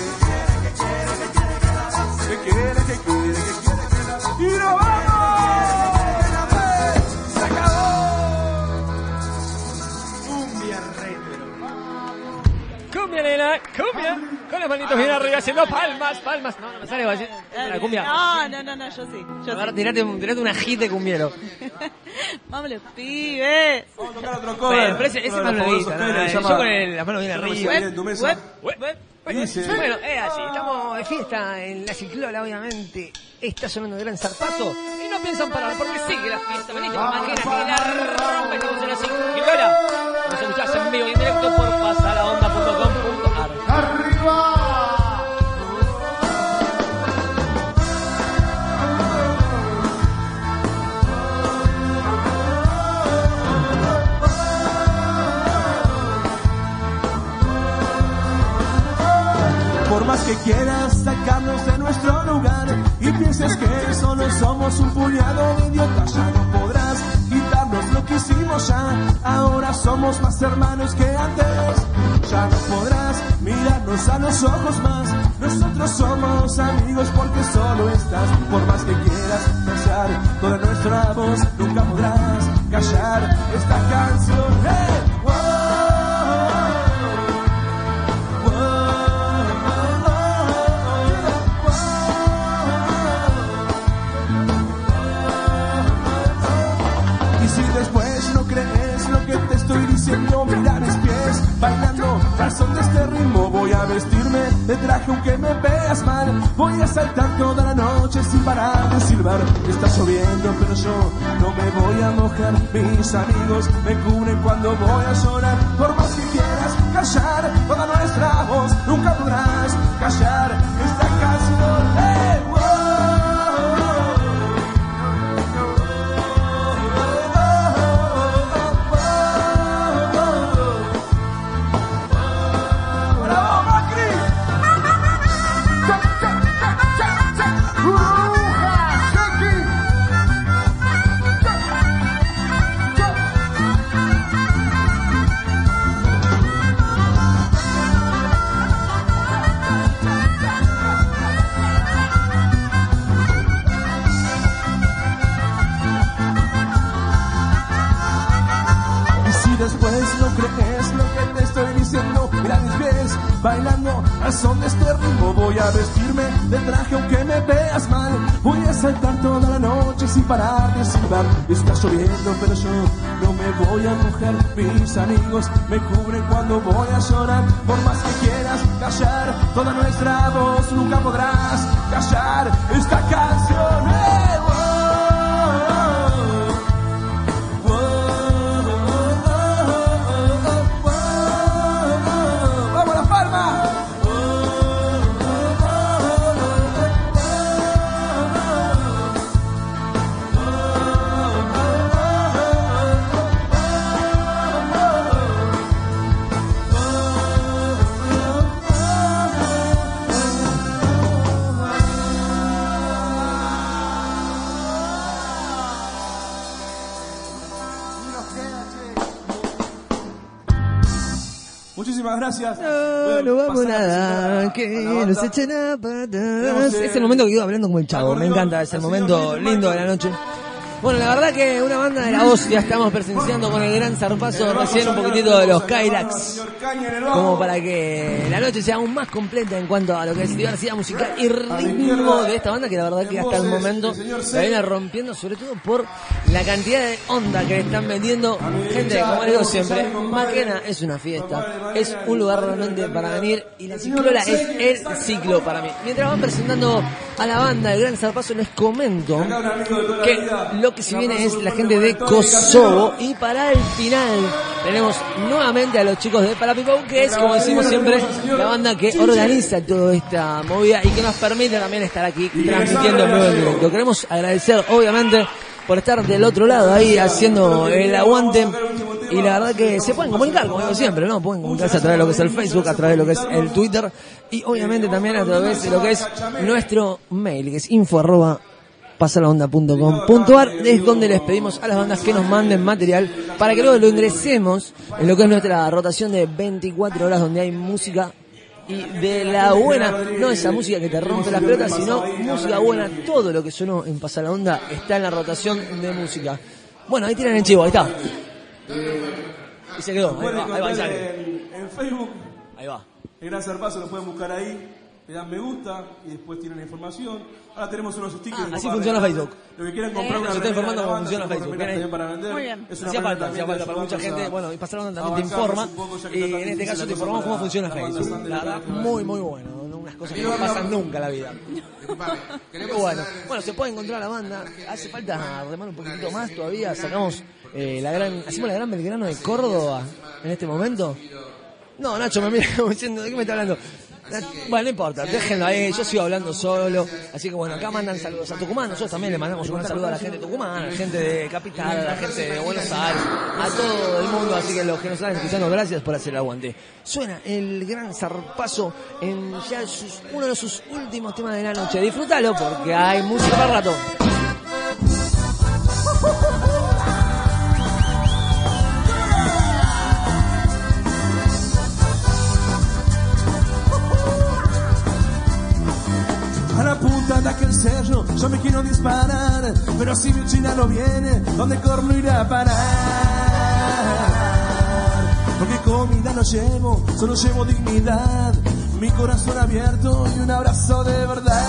que quiere que la bese, y nos vamos, se acabó. cumbia retro. Cumbia, nena, cumbia. Con las manitos bien arriba haciendo palmas. No, no me sale la cumbia. No, yo sí. A ver, tirate una hit de cumbiero. Vamos los pibes. Vamos a tocar otro Bueno, pero ese Manuelita, ¿no? Yo con las manos bien arriba. En tu mesa. Dice. Bueno, así, estamos de fiesta en la Ciclola, obviamente. Está sonando Gran Zarpazo. Y no piensan parar, porque sigue la fiesta. Venite con Maquena, que la rompe. Estamos en la Ciclola. Nos escuchás en vivo y en directo por pasalaonda.com.ar. ¡Arriba! Por más que quieras sacarnos de nuestro lugar y pienses que solo somos un puñado de idiotas, ya no podrás quitarnos lo que hicimos ya. Ahora somos más hermanos que antes. Ya no podrás mirarnos a los ojos más. Nosotros somos amigos porque solo estás. Por más que quieras callar toda nuestra voz, nunca podrás callar esta canción. ¡Hey! Estoy diciendo, mira mis pies bailando al son de este ritmo. Voy a vestirme de traje aunque me veas mal. Voy a saltar toda la noche sin parar de silbar. Está lloviendo pero yo no me voy a mojar. Mis amigos me cubren cuando voy a llorar. Por más que quieras callar toda nuestra voz, nunca podrás callar esta canción. ¡Hey! ¿Crees lo que te estoy diciendo? Mira mis pies bailando al son de este ritmo. Voy a vestirme de traje aunque me veas mal. Voy a saltar toda la noche sin parar de silbar. Está lloviendo pero yo no me voy a mojar. Mis amigos me cubren cuando voy a llorar. Por más que quieras callar toda nuestra voz, nunca podrás callar esta canción. ¡Vamos, La Palma! Muchísimas gracias. No vamos nada, que nos echen a patas. Es el momento que iba hablando como el chavo, me encanta, es el momento lindo de la noche. Bueno, la verdad que una banda de la hostia estamos presenciando con el gran zarpazo recién un poquitito de los Kylax, como para que la noche sea aún más completa en cuanto a lo que es diversidad musical y ritmo de esta banda, que la verdad que hasta el momento la viene rompiendo, sobre todo por la cantidad de onda que le están vendiendo. Gente, como les digo siempre, Maquena es una fiesta, es un lugar realmente para venir, y la Ciclola es el ciclo para mí. Mientras van presentando a la banda del gran zarpazo, les comento que lo que se viene es la gente de Kosovo, y para el final tenemos nuevamente a los chicos de Parapipau, que es, como decimos siempre, la banda que organiza toda esta movida y que nos permite también estar aquí transmitiendo en vivo en directo. Queremos agradecer obviamente por estar del otro lado ahí haciendo el aguante, y la verdad que se pueden comunicar, como digo siempre, ¿no? Pueden comunicarse a través de lo que es el Facebook, a través de lo que es el Twitter, y obviamente también a través de lo que es nuestro mail, que es info@pasalaonda.com.ar, es donde les pedimos a las bandas que nos manden material para que luego lo ingresemos en lo que es nuestra rotación de 24 horas, donde hay música y de la buena, no esa música que te rompe las pelotas, sino música buena. Todo lo que sonó en Pasa la Onda está en la rotación de música. Bueno, ahí tiran el chivo, ahí está. Y se quedó, ahí va, sale. En Facebook, ahí va. El Gran Zarpazo lo pueden buscar ahí, le dan me gusta y después tienen la información. Ahora tenemos unos stickers. Así funciona Facebook. Lo que quieran comprar una se está informando cómo funciona banda, Facebook. también para vender. Muy bien. Es una Hacía manera falta para mucha gente. Bueno, y Pasa la Onda también te informa, y en este caso te informamos cómo funciona Facebook. La verdad, muy bueno, ¿no? Unas cosas que no pasan nunca en la vida. Bueno, se puede encontrar la banda. Hace falta remar un poquitito más todavía. Sacamos hacemos la gran Belgrano de Córdoba en este momento. No, Nacho me mira como diciendo, ¿de qué me está hablando? Bueno, no importa, déjenlo ahí, yo sigo hablando solo. Así que bueno, acá mandan saludos a Tucumán. Nosotros también le mandamos un gran saludo a la gente de Tucumán, a la gente de Capital, a la gente de Buenos Aires, a todo el mundo. Así que los que nos están escuchando, gracias por hacer el aguante. Suena el gran zarpazo en ya uno de sus últimos temas de la noche. Disfrútalo porque hay música para rato. A la punta de aquel cerro yo me quiero disparar, pero si mi China no viene, ¿dónde corno irá a parar? Porque comida no llevo, solo llevo dignidad, mi corazón abierto y un abrazo de verdad.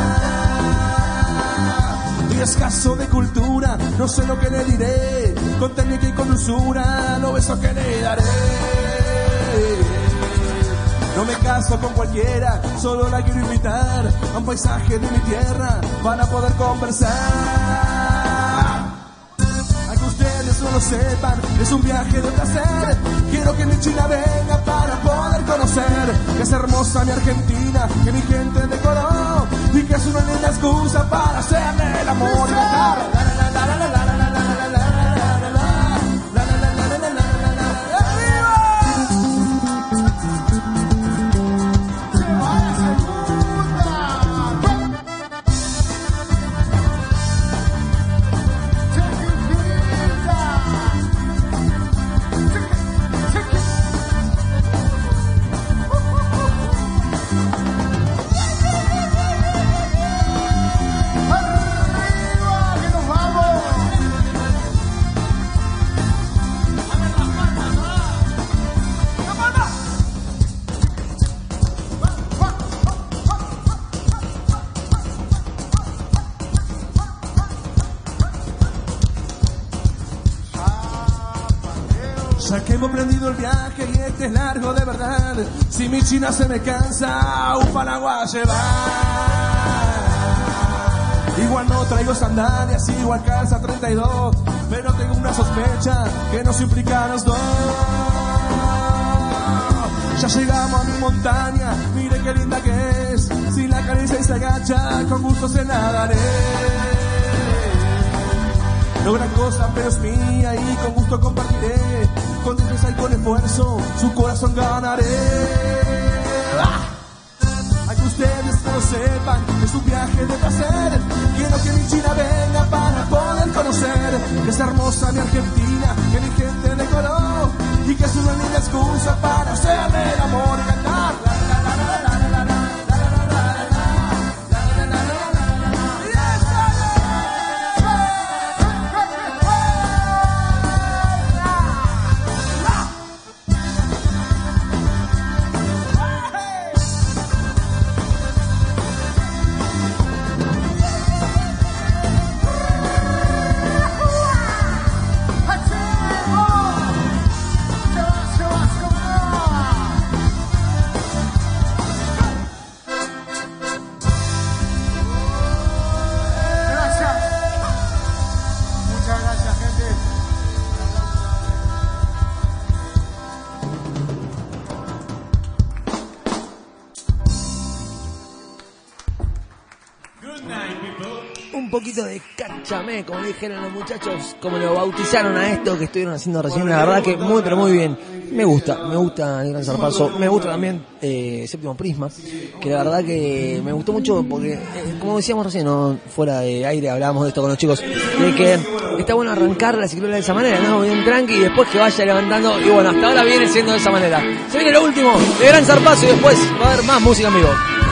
Y escaso de cultura, no sé lo que le diré, con técnica y con dulzura, los besos que le daré. No me caso con cualquiera, solo la quiero invitar a un paisaje de mi tierra para poder conversar. A que ustedes no lo sepan, es un viaje de placer. Quiero que mi China venga para poder conocer que es hermosa mi Argentina, que mi gente decoró y que es una linda excusa para hacerle el amor y cantar. ¡Arriba, que nos va! que este es largo de verdad. Si mi china se me cansa, un paraguas a llevar. Igual no traigo sandalias, igual calza 32, pero tengo una sospecha que nos implica a los dos. Ya llegamos a mi montaña, mire qué linda que es. Si la acaricia y se agacha, con gusto se nadaré. No gran cosa, pero es mía y con gusto compartiré. Con destreza y con esfuerzo, su corazón ganaré. A que ustedes no sepan, es un viaje de placer. Quiero que mi china venga para poder conocer que es hermosa mi Argentina, que mi gente decoró y que es una linda excusa para hacerle el amor y cantar. Un poquito de cachamé, como dijeron los muchachos, como lo bautizaron a esto que estuvieron haciendo recién. La verdad que muy, pero muy bien. Me gusta el Gran Zarpazo. Me gusta también Séptimo Prisma, que la verdad que me gustó mucho porque, como decíamos recién, ¿no? Fuera de aire hablábamos de esto con los chicos, de que está bueno arrancar la ciclola de esa manera, ¿no? Bien tranqui, y después que vaya levantando. Y bueno, hasta ahora viene siendo de esa manera. Se viene lo último de Gran Zarpazo y después va a haber más música en vivo.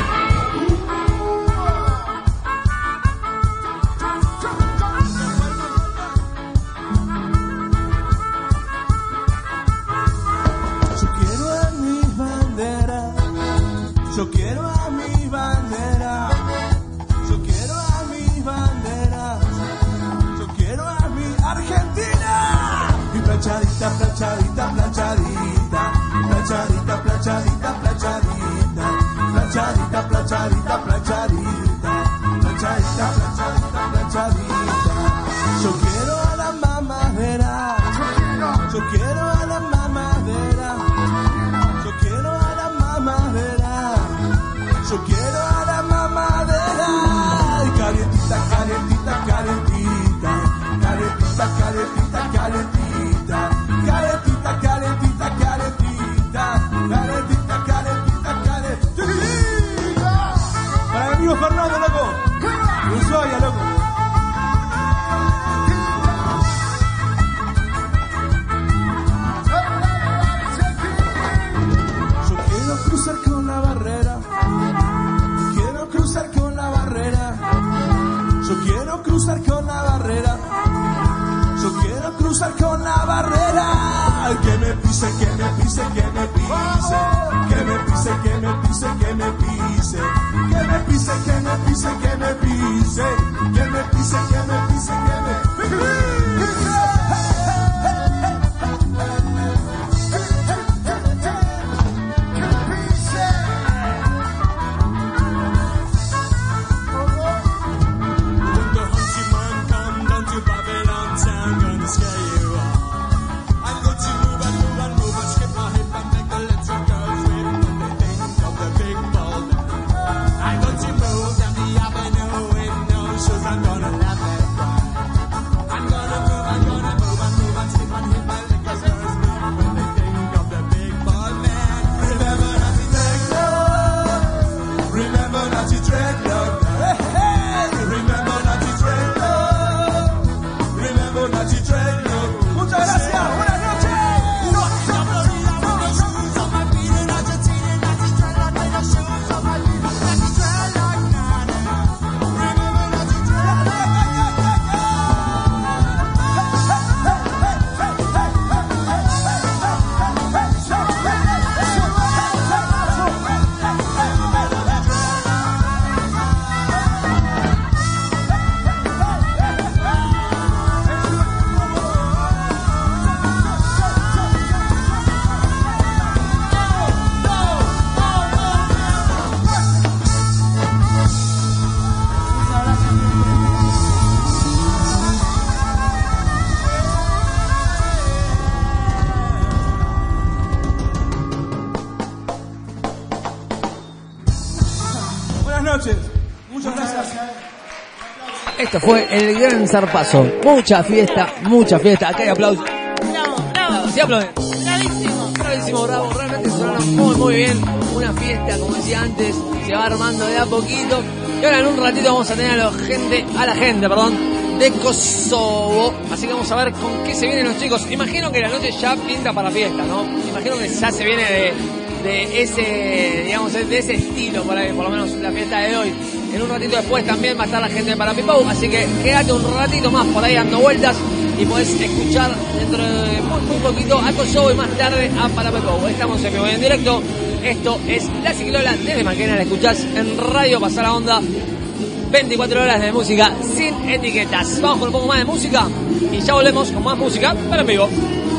Yo quiero a mi bandera, yo quiero a mi bandera, yo quiero a mi Argentina. Y planchadita, planchadita, planchadita, planchadita, planchadita, planchadita, planchadita, planchadita, planchadita, planchadita, planchadita, planchadita. Yo quiero a la mamadera, yo quiero a la mamadera, yo quiero a la mamadera. Yo quiero a la mamadera, calientita, calientita, calientita, calientita, calientita, calientita, calientita, calientita, calientita, calientita, calientita, calientita. Para mi amigo Fernando, loco, Ushuaia, loco. Yo quiero cruzar con la barrera. Cruzar con la barrera, yo quiero cruzar con la barrera, yo quiero cruzar con la barrera. Que me pise, que me pise, que me pise, que me pise, que me pise, que me pise, que me pise, que me pise, que me pise, que me pise, que me pise, que me pise. I'm gonna love it. Esto fue el gran zarpazo. Mucha fiesta. Acá hay aplausos. Bravo, bravo. Sí, aplauden. Bravísimo. Bravísimo, bravo. Realmente sonaron muy bien. Una fiesta, como decía antes, se va armando de a poquito. Y ahora en un ratito vamos a tener a la gente de Kosovo. Así que vamos a ver con qué se vienen los chicos. Imagino que la noche ya pinta para fiesta, ¿no? Imagino que ya se viene de ese, digamos, de ese estilo, por lo menos la fiesta de hoy. En un ratito después también va a estar la gente de Parapipou, así que quédate un ratito más por ahí dando vueltas y podés escuchar dentro de muy poquito a Kosovo y más tarde a Parapipou. Estamos en vivo y en directo. Esto es La Ciclola desde Maquena, la escuchás en Radio Pasar la Onda. 24 horas de música sin etiquetas. Vamos con un poco más de música y ya volvemos con más música, pero en vivo.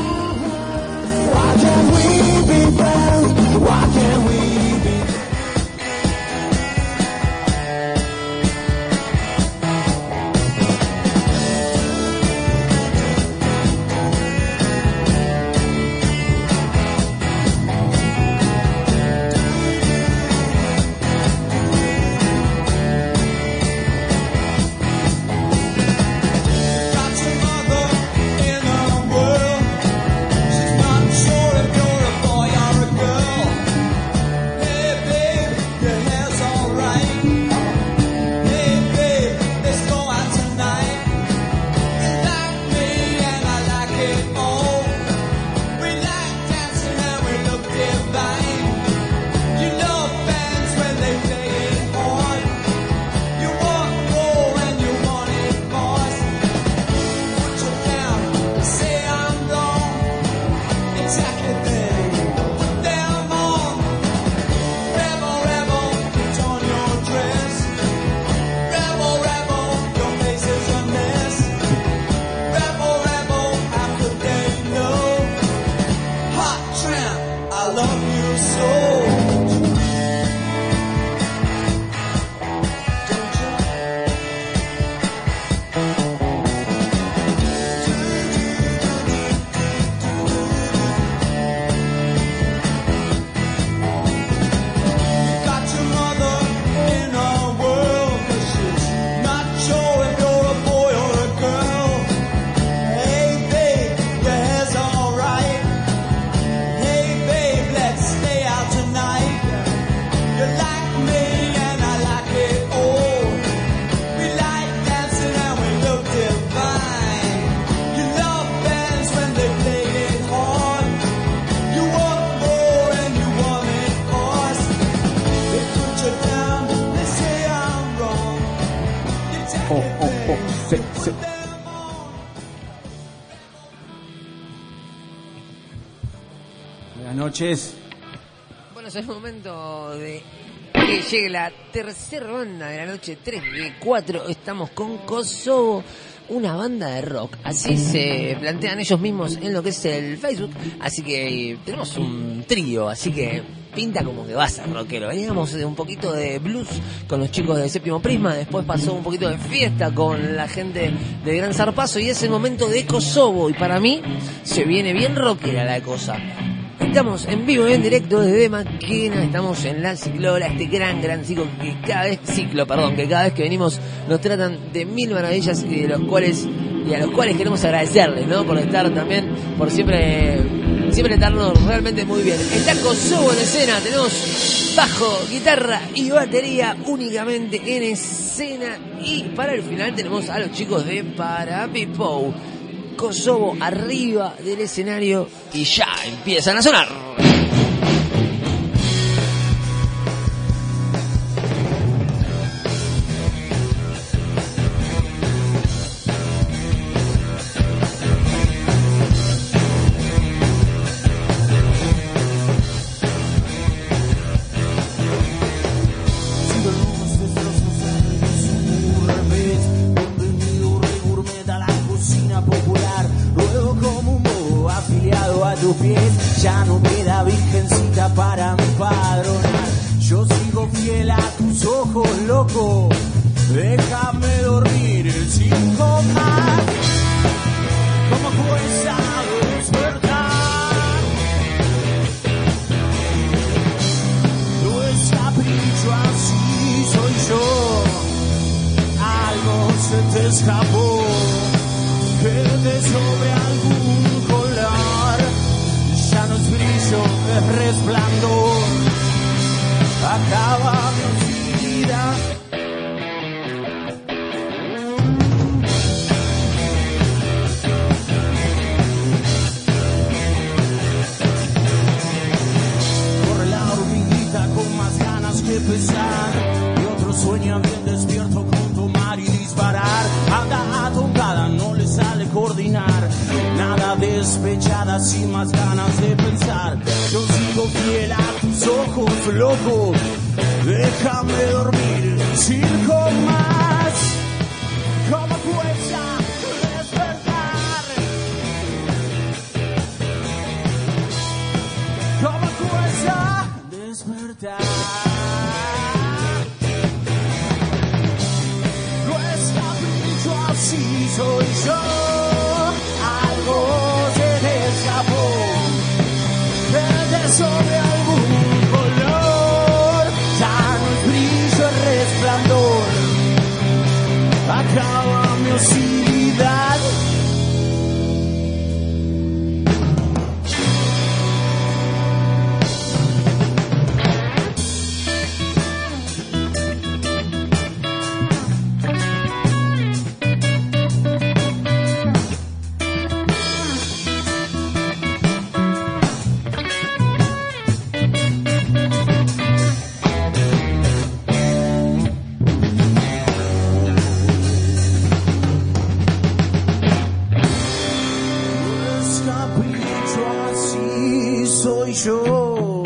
Buenas noches. Bueno, es el momento de que llegue la tercera banda de la noche, 3 de 4. Estamos con Kosovo, una banda de rock. Así se plantean ellos mismos en lo que es el Facebook. Así que tenemos un trío, así que pinta como que va a ser rockero. Veníamos de un poquito de blues con los chicos de Séptimo Prisma, después pasó un poquito de fiesta con la gente de Gran Zarpazo y es el momento de Kosovo. Y para mí se viene bien rockera la cosa. Estamos en vivo y en directo desde Maquena, estamos en La Ciclola, este gran ciclo que cada vez que venimos nos tratan de mil maravillas y a los cuales queremos agradecerles, ¿no? Por estar también, por siempre estarnos realmente muy bien. Está Kosovo en escena, tenemos bajo, guitarra y batería únicamente en escena y para el final tenemos a los chicos de Parapipou. Kosovo arriba del escenario y ya empiezan a sonar. Ya no queda virgencita para empadronar. Yo sigo fiel a tus ojos, loco. Déjame dormir el 5 más. Como fuerza de despertar. No es capricho, así soy yo. Algo se te escapó, que te sobre algún color, ya no es brillo, es resplandor, acaba mi vida. Corre la hormiguita con más ganas que pesar, y otro sueña bien despierto con tomar y disparar. Anda atongada, no le sale coordinar, nada despechada, sin más ganas de pensar. Yo sigo fiel a tus ojos, loco, déjame dormir 5 más. ¿Cómo cuesta despertar? ¿Cómo cuesta despertar? Así soy yo, algo se te escapó, verde sobre algún color, ya no es brillo, es resplandor, acaba mi hostilidad. Yo,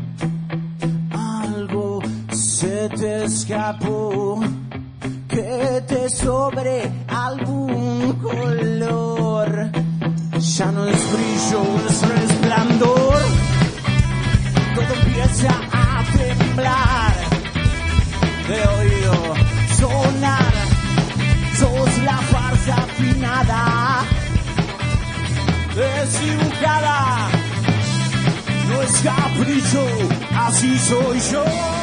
algo se te escapó, que te sobre algún color, ya no es brillo, es resplandor, todo empieza a temblar, de oído sonar, sos la farsa afinada, desdibujada. No es capricho, así soy yo.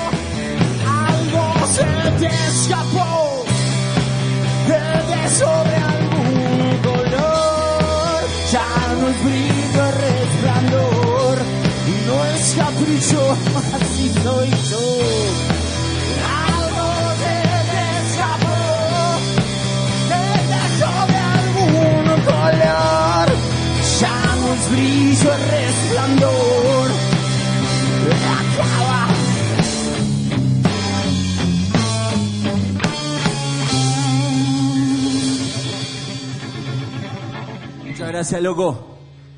Algo se te escapó, de sobre algún color. Ya no es brillo, es resplandor. Y no es capricho, así soy yo. Algo se te escapó, de sobre algún color. Ya no es brillo, es resplandor, acaba. Muchas gracias, loco.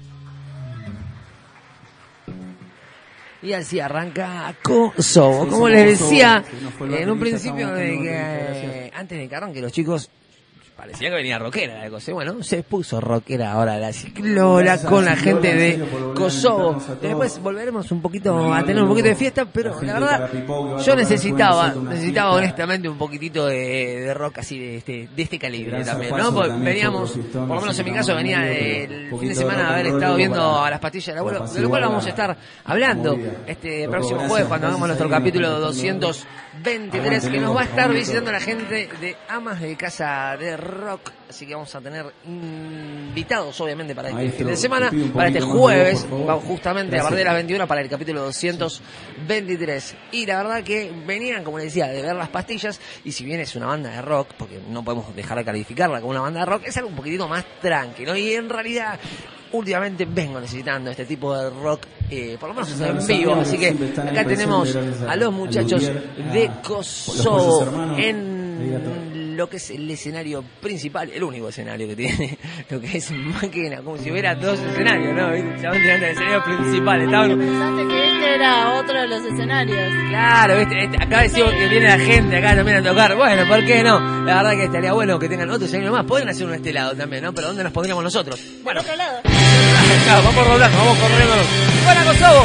Y así arranca Kosovo. Como les decía en un principio, de que antes de que arranquen los chicos, parecía que venía rockera la cosa. Bueno, se puso rockera ahora la ciclola con la gente de Kosovo. Después volveremos un poquito a tener un poquito de fiesta, pero la verdad yo necesitaba honestamente un poquitito de rock así de este calibre también, ¿no? Porque veníamos, por lo menos en mi caso, venía el fin de semana a haber estado viendo a las pastillas del abuelo, de lo cual vamos a estar hablando este próximo jueves cuando hagamos nuestro capítulo 223, que nos va a estar visitando la gente de Amas de Casa de Rock, así que vamos a tener invitados obviamente para este fin de semana, para este jueves, vamos justamente a partir de las 21 para el capítulo 223. Y la verdad que venían, como les decía, de ver las pastillas, y si bien es una banda de rock, porque no podemos dejar de calificarla como una banda de rock, es algo un poquitito más tranquilo, y en realidad últimamente vengo necesitando este tipo de rock, por lo menos en vivo, así que acá tenemos a los muchachos de Kosovo en lo que es el escenario principal, el único escenario que tiene lo que es Máquina, como si hubiera dos escenarios, ¿no? Estaban tirando el escenario principal. Pensaste que este era otro de los escenarios. Claro, acá decimos que viene la gente acá también a tocar. Bueno, ¿por qué no? La verdad que estaría bueno que tengan otro escenario más. Pueden hacer uno de este lado también, ¿no? Pero ¿dónde nos pondríamos nosotros? Bueno, otro lado. Claro, vamos rodando, vamos corriendo. ¡Buena, Kosovo!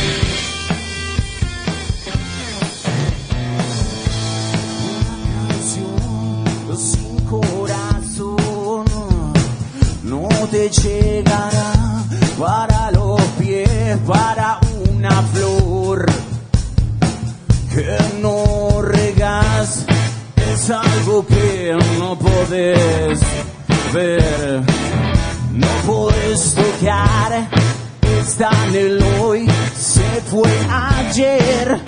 Sin corazón no te llegará para los pies, para una flor que no regas, es algo algo que no podés ver, no podés tocar, está en el hoy, se fue ayer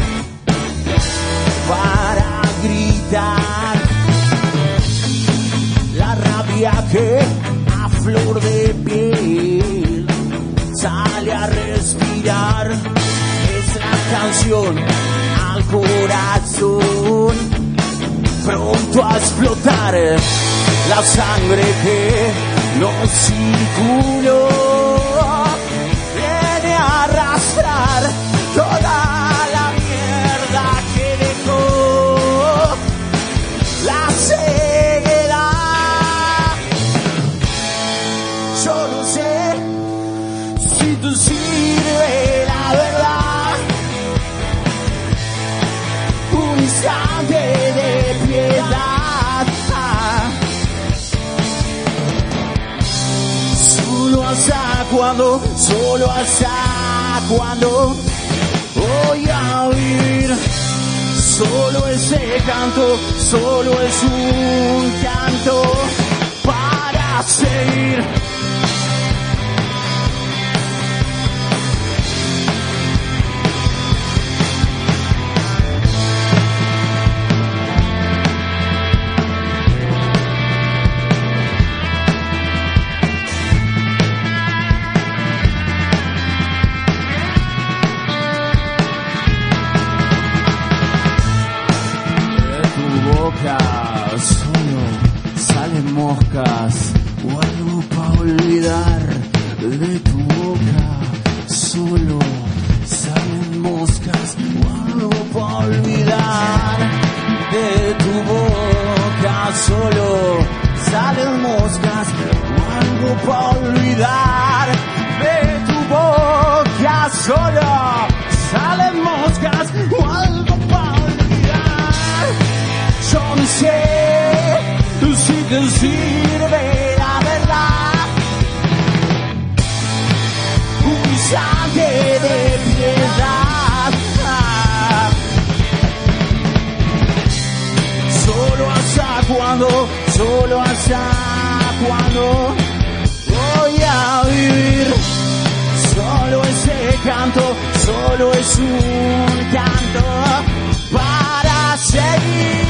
para gritar la rabia que a flor de piel sale a respirar, es la canción al corazón pronto a explotar, la sangre que no circuló viene a arrastrar toda la mierda que dejó la ceguera. Yo no sé si te sirve la verdad, un instante de piedad. Solo hasta cuando voy a oír solo ese canto, solo es un canto para seguir. Solo salen moscas o algo para olvidar. De tu boca solo salen moscas o algo para olvidar. De tu boca solo salen moscas o algo para olvidar. De tu boca solo salen moscas o algo para olvidar. Yo no sé si te sirve la verdad, un instante de piedad. Solo hasta cuando voy a vivir solo ese canto, solo es un canto para seguir.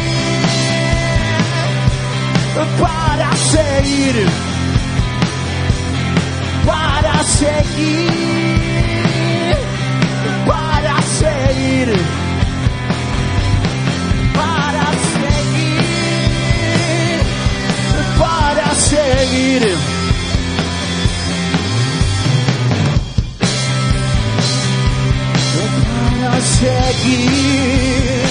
Para seguir, para seguir, para seguir, para seguir, para seguir. Para seguir.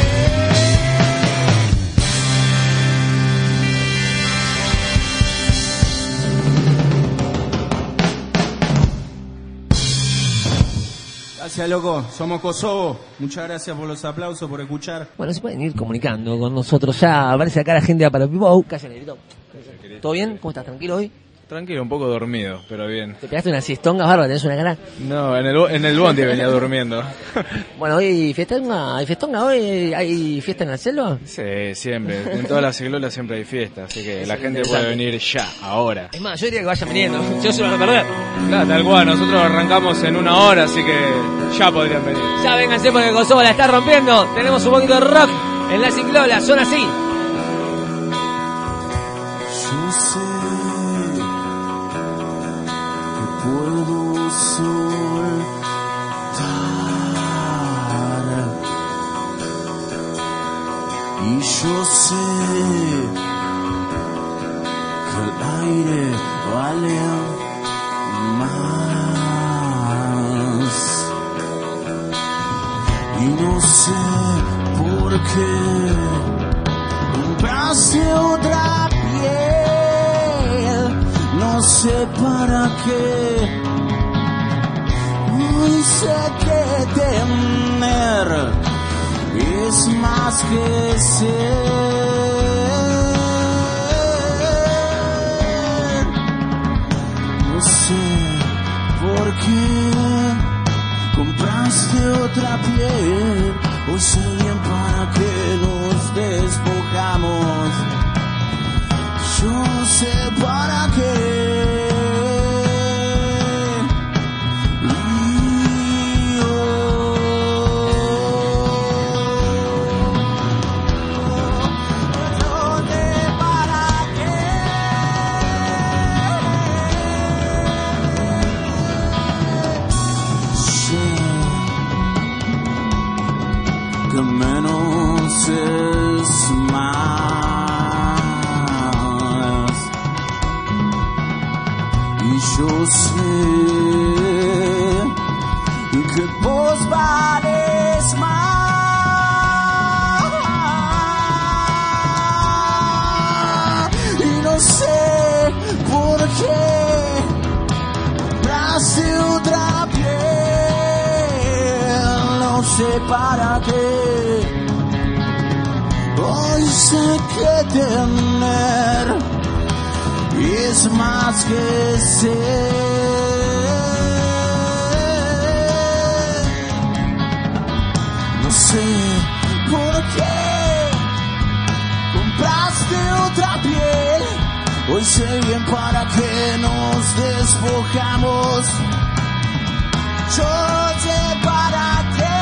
Gracias, loco. Somos Kosovo. Muchas gracias por los aplausos, por escuchar. Bueno, se pueden ir comunicando con nosotros ya. Aparece acá la gente para Pipo. Cállate, Negrito. ¿Todo bien? ¿Cómo estás? ¿Tranquilo hoy? Tranquilo, un poco dormido, pero bien. ¿Te pegaste una siestonga bárbara? ¿Tenés una cara? No, en el bondi venía durmiendo. Bueno, ¿hoy ¿hay fiestonga hoy? ¿Hay fiesta en la selva? Sí, siempre. En todas las ciclolas siempre hay fiesta, así que la gente puede venir ya, ahora. Es más, yo diría que vayan viniendo. Yo se lo voy a perder. Claro, tal cual. Nosotros arrancamos en 1 hora, así que ya podrían venir. Ya vénganse porque Kosovo la está rompiendo. Tenemos un poquito de rock en la ciclola. Suena así. Yo sé que puedo soltar, y yo sé que el aire vale más, y no sé por qué compraste otra piel, no sé para qué. Hoy sé que temer es más que ser. No sé por qué compraste otra piel. Hoy sé bien para qué nos despojamos. lo menos es más. Y yo sé que vos vales más. Y no sé por qué compraste otra piel, no sé para qué. Hoy sé que tener es más que ser. No sé por qué compraste otra piel. Hoy sé bien para qué nos despojamos. Yo sé para qué.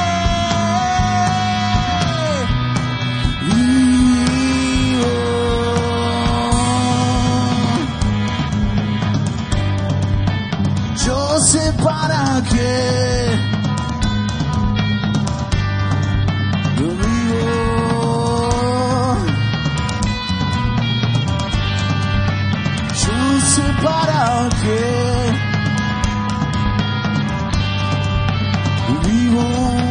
Yo sé para qué. Yo vivo. Yo sé para qué. Vivo.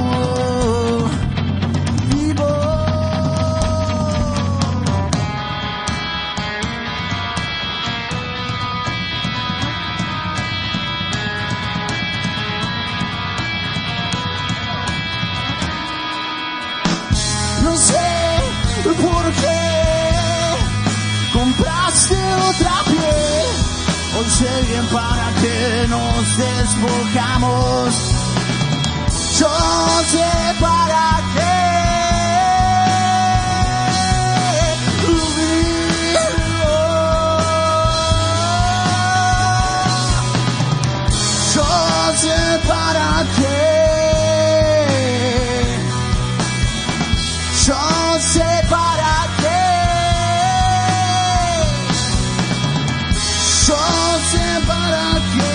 Vivo. No sé por qué compraste otra piel. Hoy sé bien para qué nos despojamos. Yo sé para qué. Vivo. Yo sé para qué. Yo sé para qué. Yo sé para qué.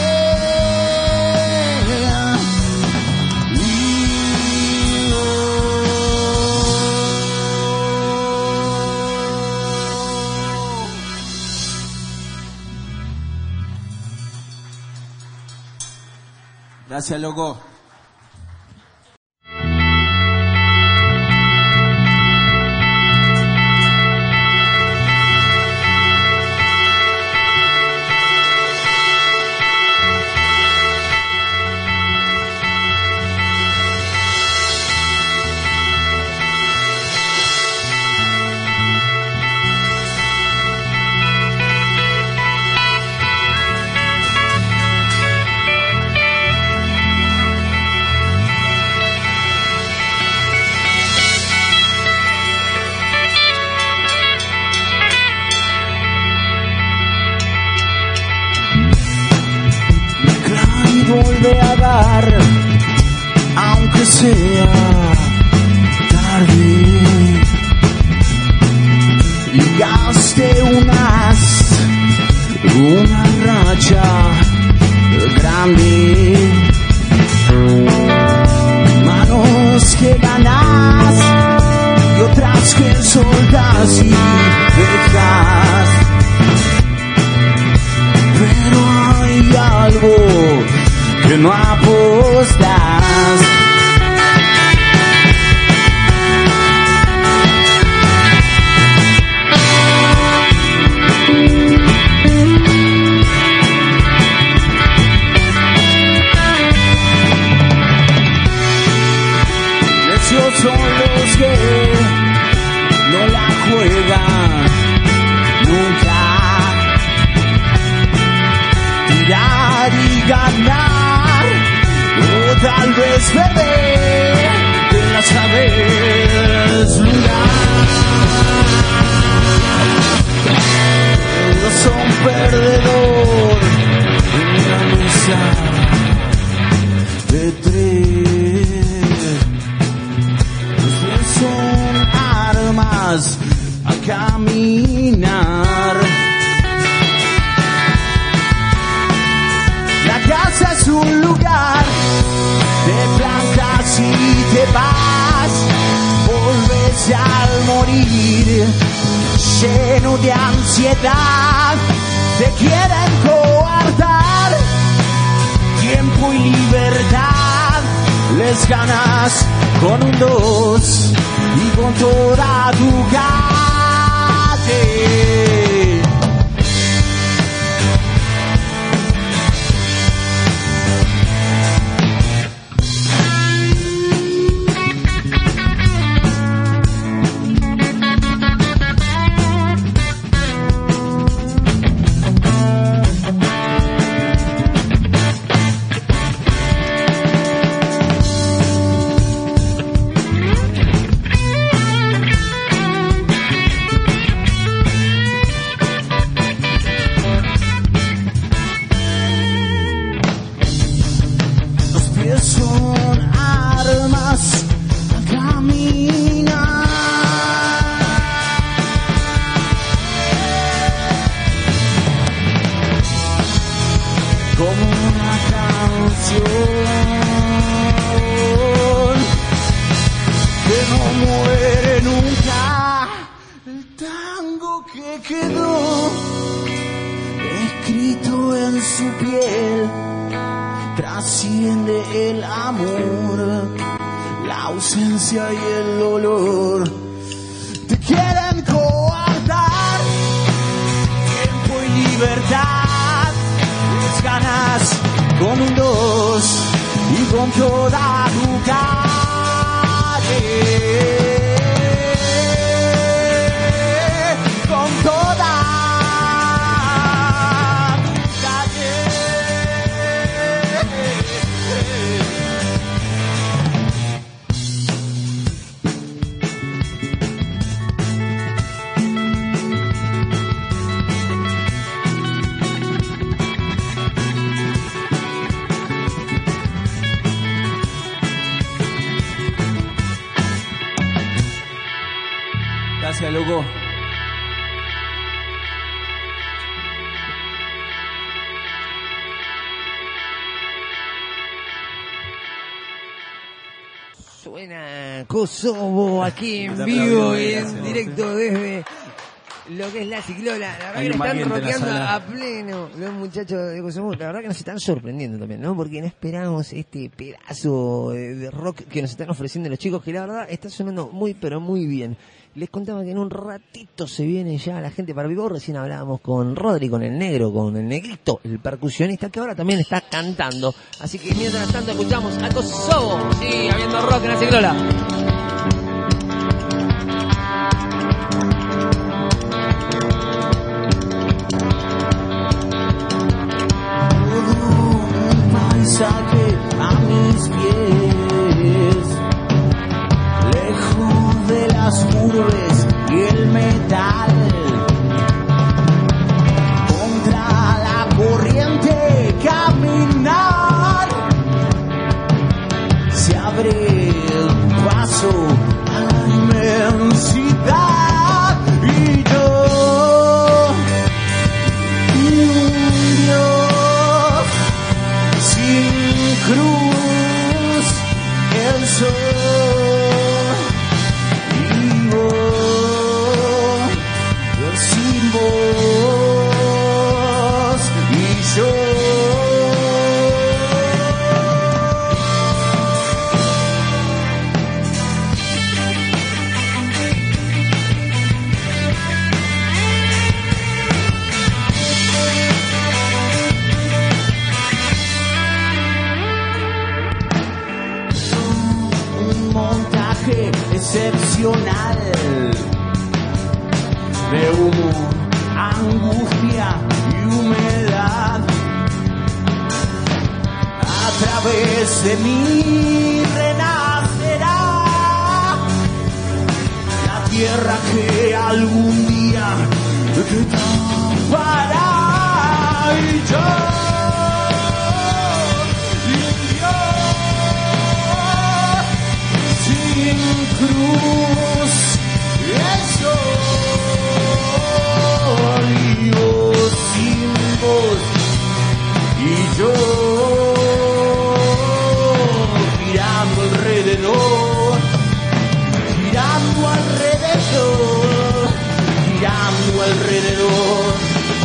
Gracias, loco. Vuelve a dar, aunque sea tarde, y gaste una racha grande, manos que ganas y otras que soltas y dejas, pero hay algo que no apostas. Necios son los que no la juegan nunca. Tirar y ganar, o tal vez perder, te la sabes jugar. Ellos son perdedor en una mesa de tres. Ellos son armas a caminar. La casa es un lugar, te plantas y te vas, triste al morir, lleno de ansiedad, te quieren coartar. Tiempo y libertad les ganas con un 2 y con toda tu calle. Y el olor te quieren coartar. Tiempo y libertad les ganas con un 2 y con toda tu calle, con toda tu calle. Gracias, loco. Suena Kosovo aquí en vivo y en directo desde lo que es la Ciclola. La verdad que le están rockeando a pleno los muchachos de Kosovo. La verdad que nos están sorprendiendo también, ¿no? Porque no esperábamos este pedazo de rock que nos están ofreciendo los chicos, que la verdad está sonando muy pero muy bien. Les contaba que en un ratito se viene ya la gente para vivo. Recién hablábamos con Rodri, con el negro, con el negrito, el percusionista, que ahora también está cantando. Así que mientras tanto escuchamos a Kosovo. Sí, habiendo rock en la Ciclola. Paisaje a mis pies, lejos de las urbes y el metal, contra la corriente caminar, se abre el paso a la inmensidad y yo, cruz, el sol y vos, yo sin vos y yo. Excepcional de humo, angustia y humedad, a través de mí renacerá la tierra que algún día te tapará y yo. Cruz, eso, y vos sin vos, y yo girando alrededor, y girando alrededor, girando alrededor.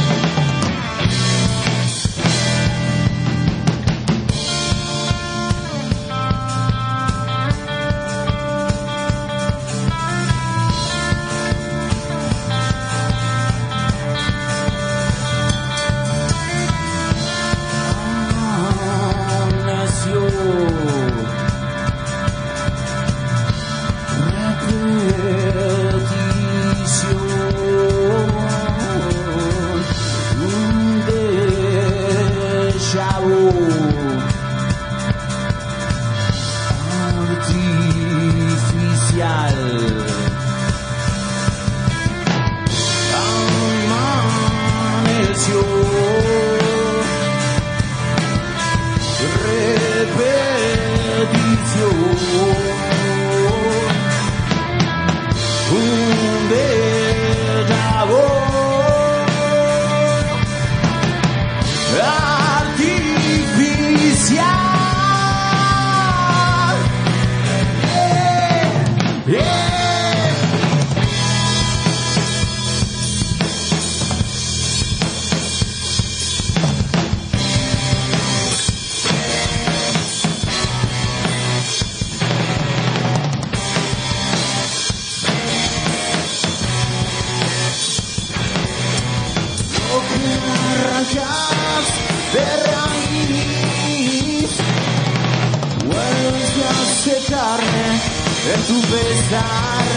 En tu pesar,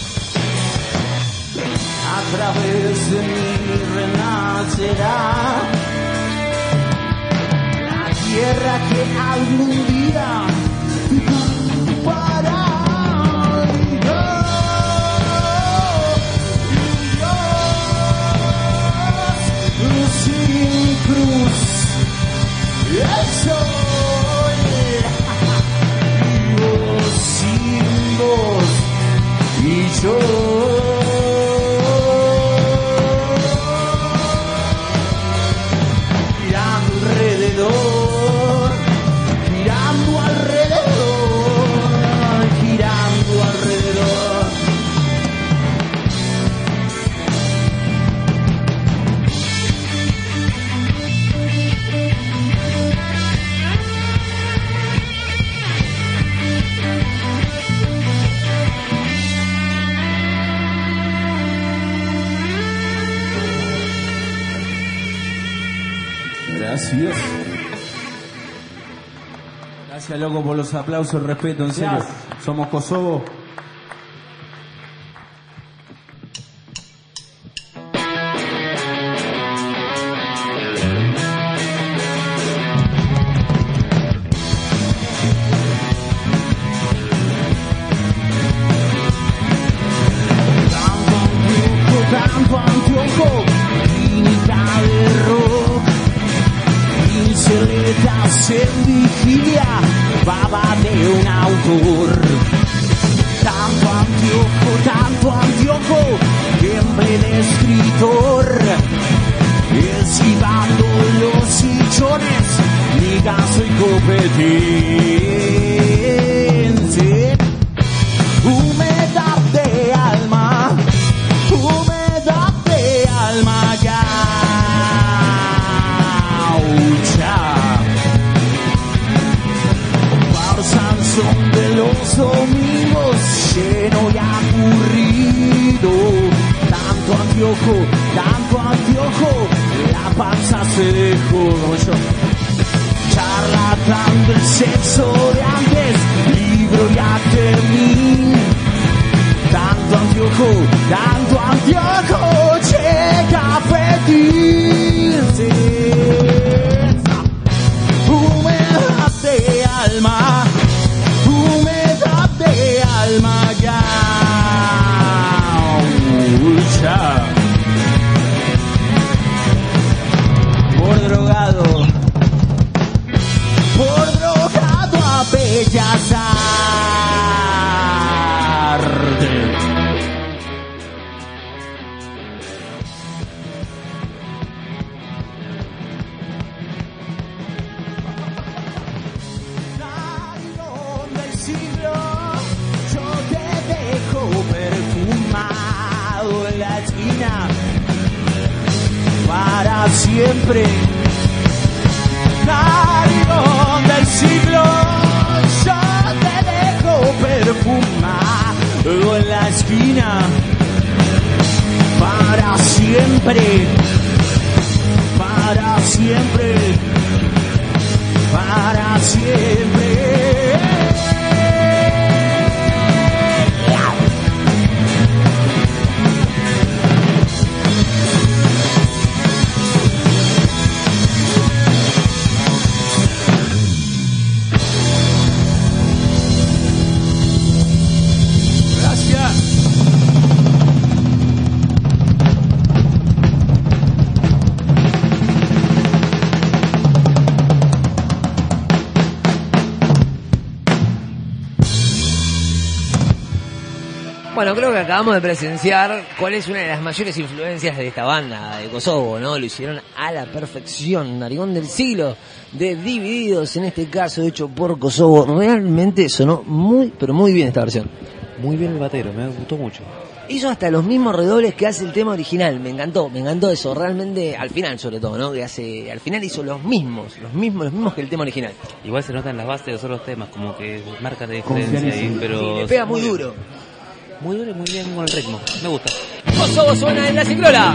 a través de mí renacerá la tierra que algún día te ocupará. Y yo, sin cruz, el sol. Y yo girando alrededor, girando alrededor, girando alrededor. Gracias. Gracias, loco, por los aplausos, el respeto, en serio. Somos Kosovo. Tanto anteojo, clínica de rock, pinceletas en vigilia, baba de un autor. Tanto anteojo, tiemble de escritor, esquivando los sillones, ligazo y competencia. Humedad de alma, humedad de alma gaucha. Barsanzón de los domingos, lleno y aburrido. Tanto anteojo, la panza se dejó. Charlatán del sexo de antes, libro y atermín. Tanto anteojo, llega a pedirse. Humedad de alma, humedad de alma gaucha. Por drogado a bellas artes. siempre. Narigón del siglo, yo te dejo perfumado en la esquina. Para siempre, para siempre, para siempre. Bueno, creo que acabamos de presenciar cuál es una de las mayores influencias de esta banda de Kosovo, ¿no? Lo hicieron a la perfección. Narigón del siglo, de Divididos, en este caso hecho por Kosovo. Realmente sonó muy, pero muy bien esta versión. Muy bien el batero, me gustó mucho. Hizo hasta los mismos redobles que hace el tema original. Me encantó eso. Realmente, al final sobre todo, ¿no? Al final hizo los mismos que el tema original. Igual se notan las bases de los otros temas, como que marca la diferencia ahí, pero... Sí, le pega muy duro. Muy duro y muy bien con el ritmo. Me gusta. Kosovo suena en la ciclola.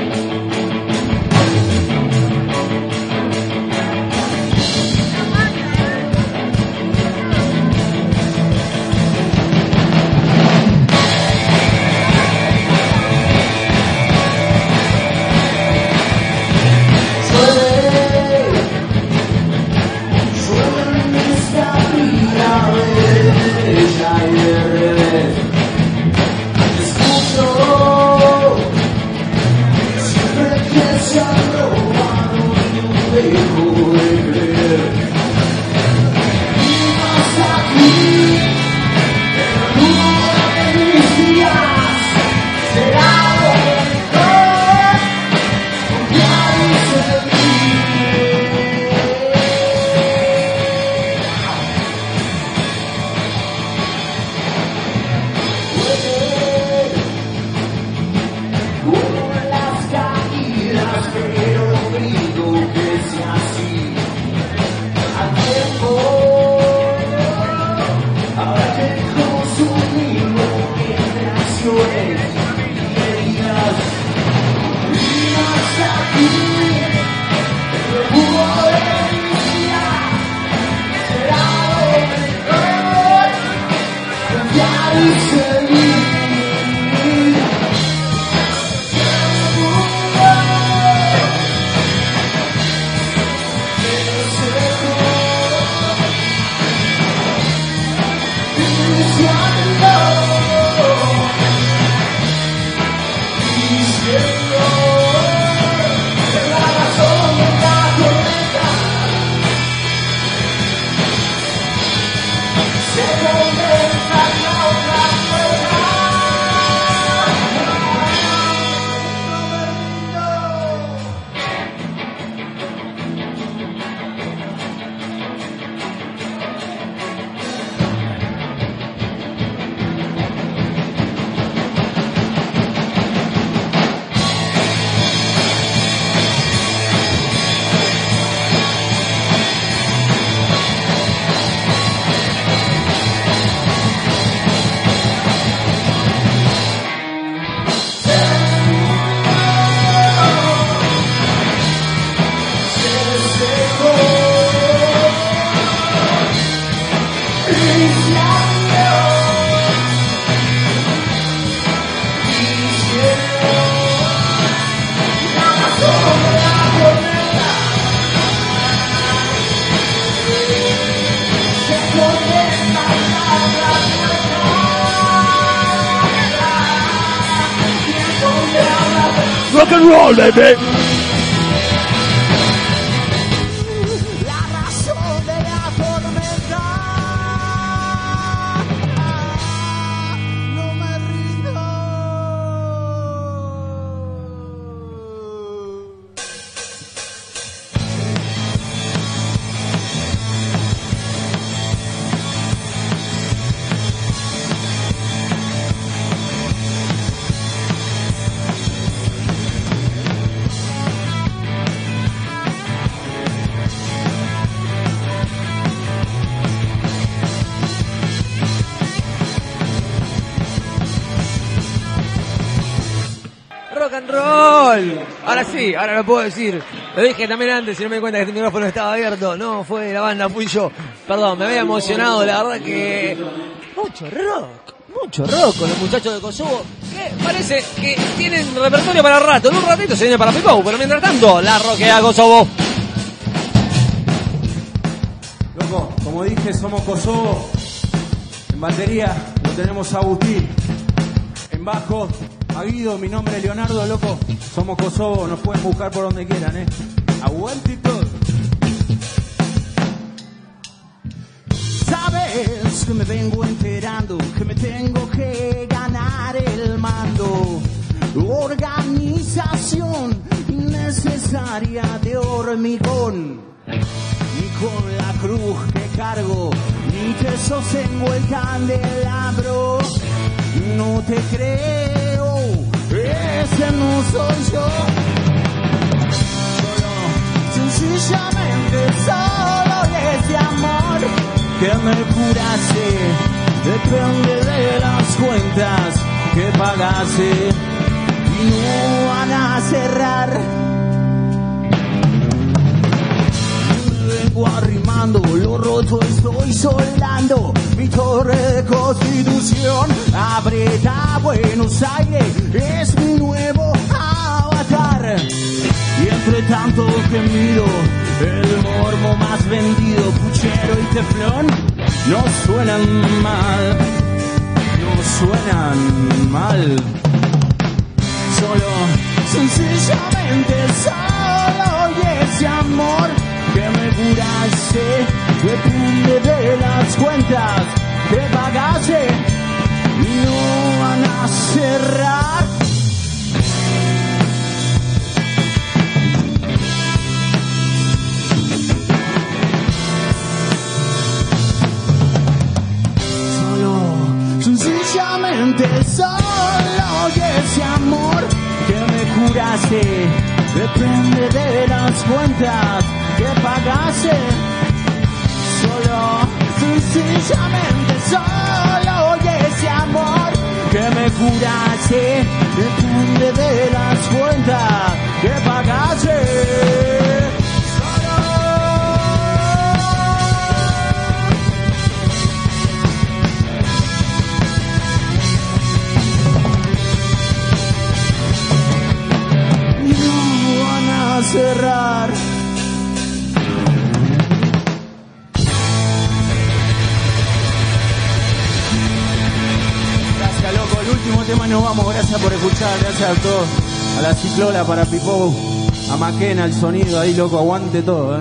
Rock and roll, baby. and roll. Ahora sí, ahora lo puedo decir. Lo dije también antes, si no me di cuenta que este micrófono estaba abierto. No, fue la banda, fui yo. Perdón, me había emocionado, la verdad que... Mucho rock con los muchachos de Kosovo, que parece que tienen repertorio para el rato. En un ratito se viene para Pipou, pero mientras tanto, la roquea Kosovo. Loco, como dije, somos Kosovo. En batería lo tenemos a Agustín. En bajo, a Guido, mi nombre es Leonardo, loco. Somos Kosovo, nos pueden buscar por donde quieran, Aguante y todo. Sabes que me vengo enterando que me tengo que ganar el mando. Organización innecesaria de hormigón. Ni con la cruz que cargo, ni te sostengo el candelabro. No te creo, ese no soy yo. Sencillamente solo ese amor que me curase, depende de las cuentas que pagase y no van a cerrar. Vengo arrimando, lo roto estoy soldando, mi torre de Constitución, aprieta Buenos Aires, es mi nuevo avatar. Y entre tanto que miro el mormo más vendido, puchero y teflón, no suenan mal, solo, sencillamente solo, y ese amor que me curase, depende de las cuentas que pagase y no van a cerrar. Sencillamente solo, y ese amor que me curase, depende de las cuentas que pagase. Solo, sencillamente solo, y ese amor que me curase, depende de las cuentas que pagase. Cerrar. Gracias, loco. El último tema nos vamos. Gracias por escuchar. Gracias a todos. A la Ciclola, para Pipou, a Maquena, el sonido ahí, loco. Aguante todo,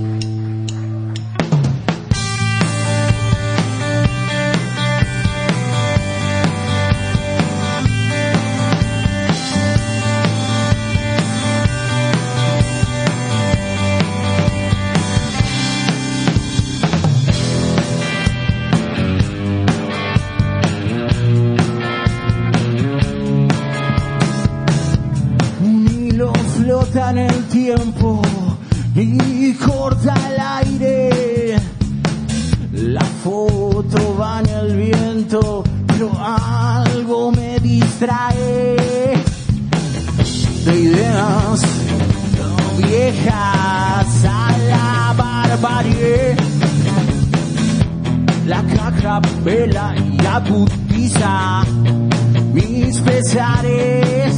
En el tiempo y corta el aire, la foto va en el viento, pero algo me distrae de ideas viejas a la barbarie. La caja vela y agudiza mis pesares.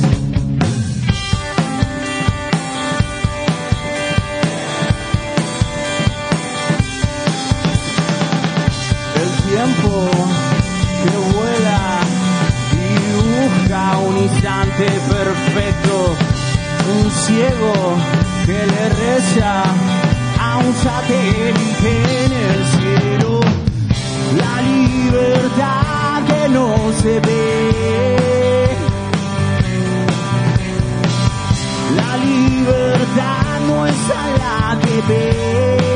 Tiempo que vuela y dibuja un instante perfecto, un ciego que le reza a un satélite en el cielo, la libertad que no se ve, la libertad no es a la que ve.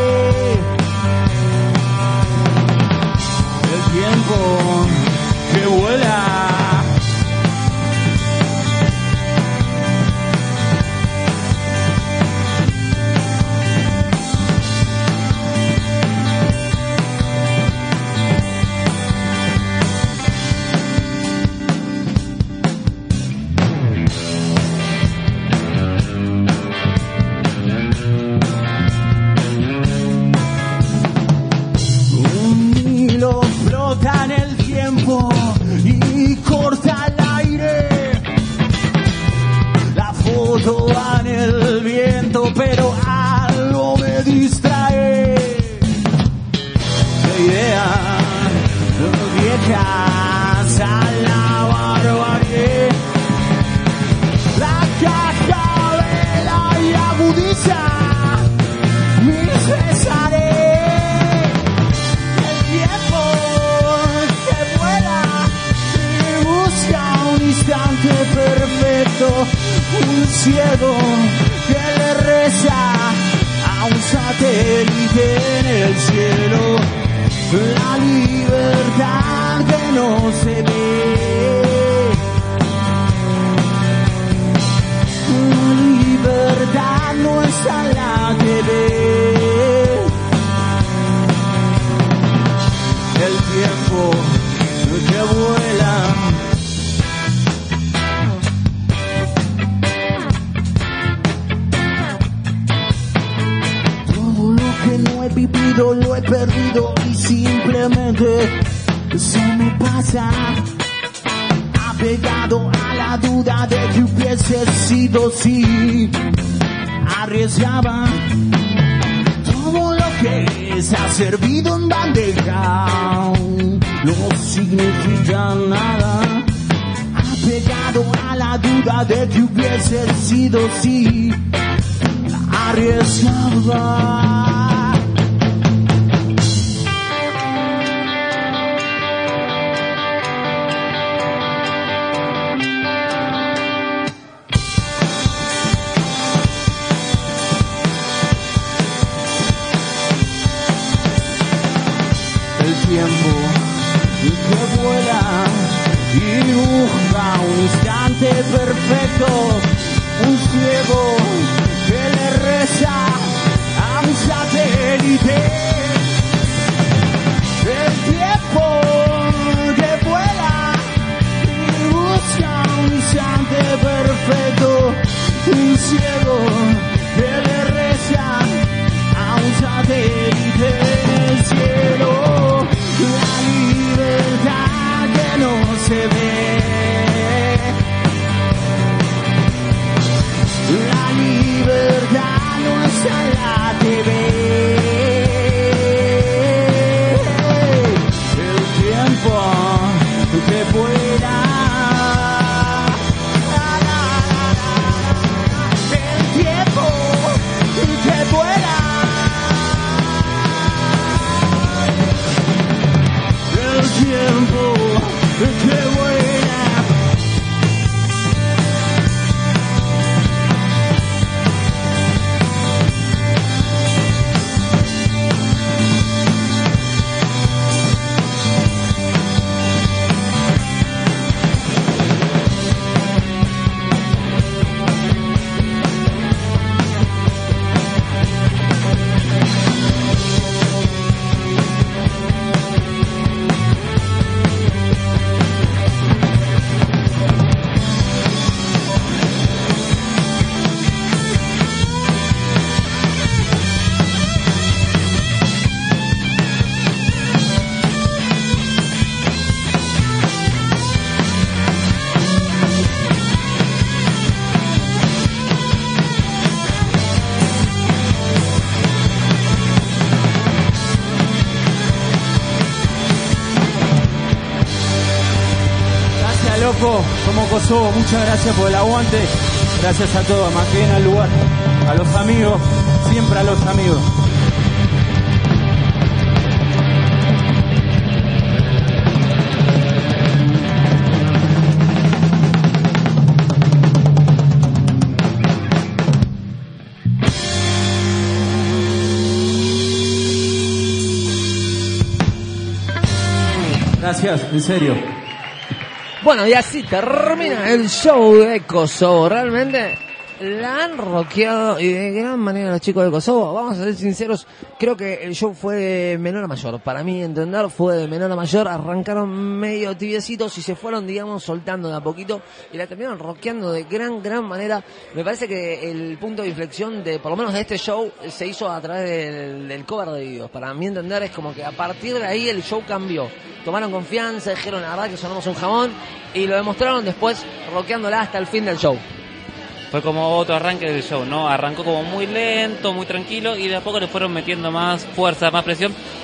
Tiempo que vuela. dejas a la barbarie. La caja vela y agudiza mis pesares. El tiempo que vuela y busca un instante perfecto, un ciego que le reza a un satélite en el cielo. La libertad que no se ve, la libertad no está en la TV. El tiempo que vuela. Todo lo que no he vivido lo he perdido y simplemente se me pasa. Apegado a la duda de que hubiese sido si arriesgaba. Todo lo que se ha servido en bandeja no significa nada. Apegado a la duda de que hubiese sido si arriesgaba. Tiempo que vuela y dibuja un instante perfecto, un ciego que le reza a un satélite. El tiempo que vuela y busca un instante perfecto, un ciego que le reza a un satélite en el cielo. La libertad que no se ve, la libertad no está en la TV. El tiempo que vuela, el tiempo que vuela. El tiempo que vuela. Loco, somos Kosovo, muchas gracias por el aguante, gracias a todos, a Maquena, al lugar, a los amigos, siempre a los amigos. Gracias, en serio. Bueno, y así termina el show de Kosovo. Realmente la han rockeado y de gran manera los chicos de Kosovo. Vamos a ser sinceros, creo que el show fue de menor a mayor. Para mí entender fue de menor a mayor. Arrancaron medio tibiecitos y se fueron, digamos, soltando de a poquito y la terminaron rockeando de gran manera. Me parece que el punto de inflexión de, por lo menos de este show, se hizo a través del cover de videos. Para mí entender es como que a partir de ahí el show cambió. Tomaron confianza, dijeron la verdad que sonamos un jamón y lo demostraron después rockeándola hasta el fin del show. Fue como otro arranque del show, ¿no? Arrancó como muy lento, muy tranquilo y de a poco le fueron metiendo más fuerza, más presión.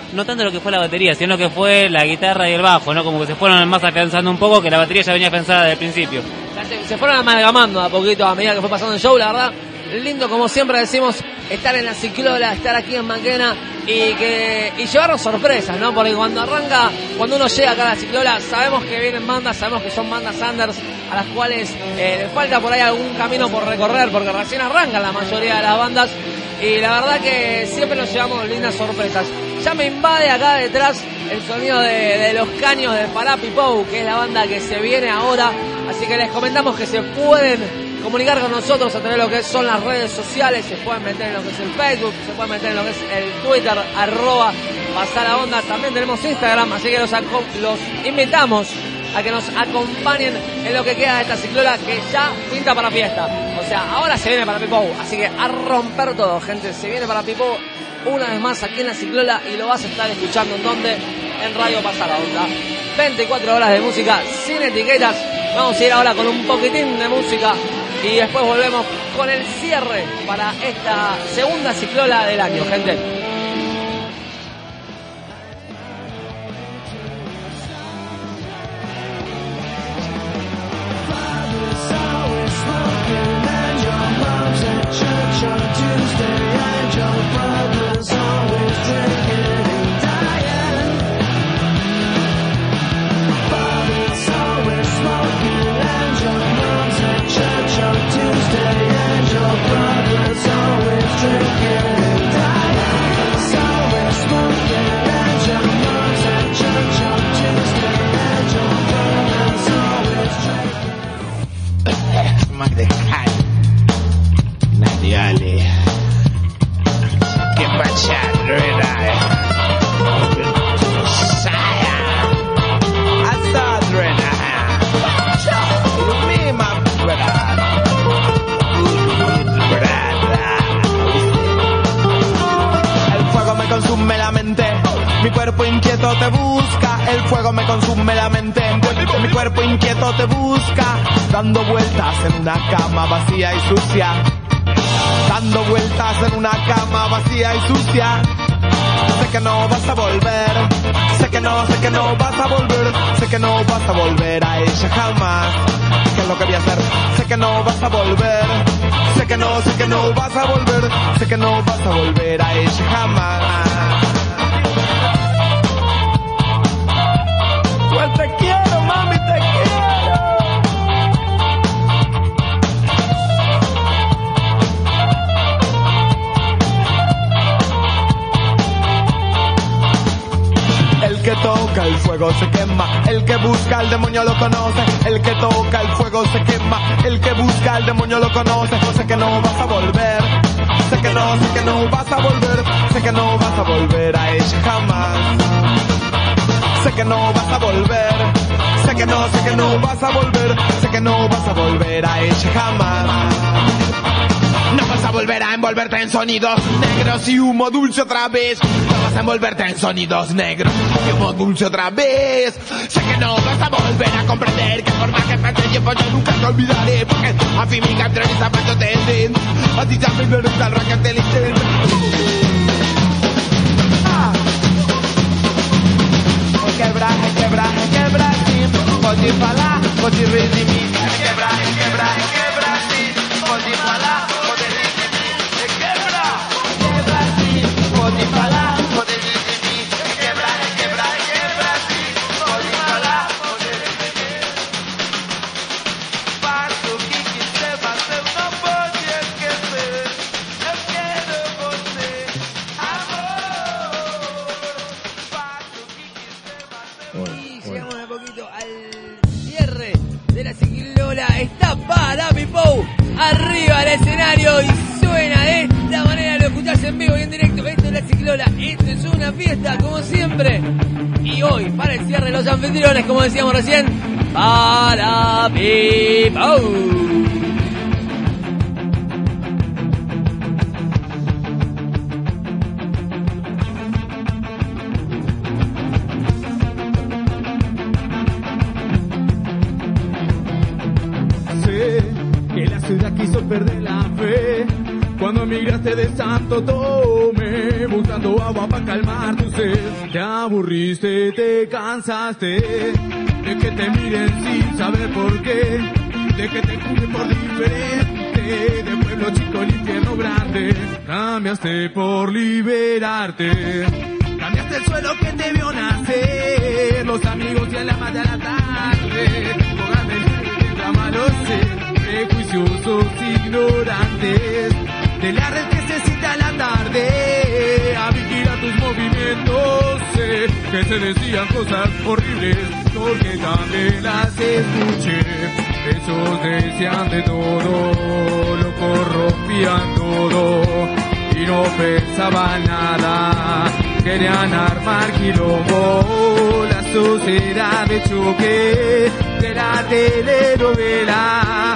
no tanto lo que fue la batería, sino lo que fue la guitarra y el bajo, ¿no? Como que se fueron más afianzando un poco, que la batería ya venía pensada desde el principio. Se fueron amalgamando a poquito a medida que fue pasando el show, la verdad. Lindo, como siempre decimos, estar en la Ciclola, estar aquí en Maquena y llevarnos sorpresas, ¿no? Porque cuando uno llega acá a la Ciclola, sabemos que vienen bandas, sabemos que son bandas unders a las cuales les falta por ahí algún camino por recorrer, porque recién arrancan la mayoría de las bandas, y la verdad que siempre nos llevamos lindas sorpresas. Ya me invade acá detrás el sonido de los caños de Pará Pipou, que es la banda que se viene ahora, así que les comentamos que se pueden comunicar con nosotros a través de lo que son las redes sociales, se pueden meter en lo que es el Facebook, se pueden meter en lo que es el Twitter, @pasalaonda, también tenemos Instagram, así que los invitamos a que nos acompañen en lo que queda de esta Ciclola, que ya pinta para fiesta. O sea, ahora se viene Pará Pipou, así que a romper todo, gente, se viene Pará Pipou una vez más aquí en la Ciclola y lo vas a estar escuchando ¿en dónde? En Radio Pasalaonda. 24 horas de música sin etiquetas. Vamos a ir ahora con un poquitín de música y después volvemos con el cierre para esta segunda Ciclola del año, gente. Mi cuerpo inquieto te busca, el fuego me consume la mente. Mi cuerpo inquieto te busca, dando vueltas en una cama vacía y sucia. Dando vueltas en una cama vacía y sucia. Sé que no vas a volver, sé que no vas a volver, sé que no vas a volver a ella jamás. ¿Qué es lo que voy a hacer? Sé que no vas a volver, sé que no vas a volver, sé que no vas a volver a ella jamás. Pues te quiero, mami, te quiero. El que toca el fuego se quema, el que busca al demonio lo conoce. El que toca el fuego se quema, el que busca al demonio lo conoce. Sé que no vas a volver, sé que no vas a volver, sé que no vas a volver a ella jamás. Sé que no vas a volver, sé que no vas a volver, sé que no vas a volver a ella jamás. No vas a volver a envolverte en sonidos negros y humo dulce otra vez. No vas a envolverte en sonidos negros y humo dulce otra vez. Sé que no vas a volver a comprender que por más que pase el tiempo yo nunca te olvidaré. Porque a fin mi canción y zapatos te den, a ti también me gusta el rock and tell. Quebra, pode falar, pode rir de mim. Quebra, pode falar, pode rir de mim. Quebra, pode falar, pode rir de mim. Quebra, pode falar, pode rir de mim. Faça o que quiser, mas eu não pode esquecer. Eu quero você, amor. Faça o que quiser, mas eu Llegamos de a poquito al cierre de la Ciclola. Está Pará Pipou arriba del escenario y suena de esta manera. Lo escuchás en vivo y en directo. Esto es la Ciclola, esto es una fiesta como siempre. Y hoy, para el cierre, los anfitriones, como decíamos recién, Pará Pipou. Que la ciudad quiso perder la fe Cuando emigraste de Santo Tomé, buscando agua para calmar tu sed, te aburriste, te cansaste de que te miren sin saber por qué, de que te juzguen por diferente, de pueblo chico al infierno grande. Cambiaste por liberarte, cambiaste el suelo que te vio nacer, los amigos y el ama de la tarde, jugando el drama, lo sé, prejuiciosos ignorantes de la red que se cita a la tarde, a vigilar tus movimientos, sé que se decían cosas horribles, porque también las escuché. Esos decían de todo, lo corrompían todo, y no pensaban nada, querían armar quilombo, la sociedad de choque de la telenovela.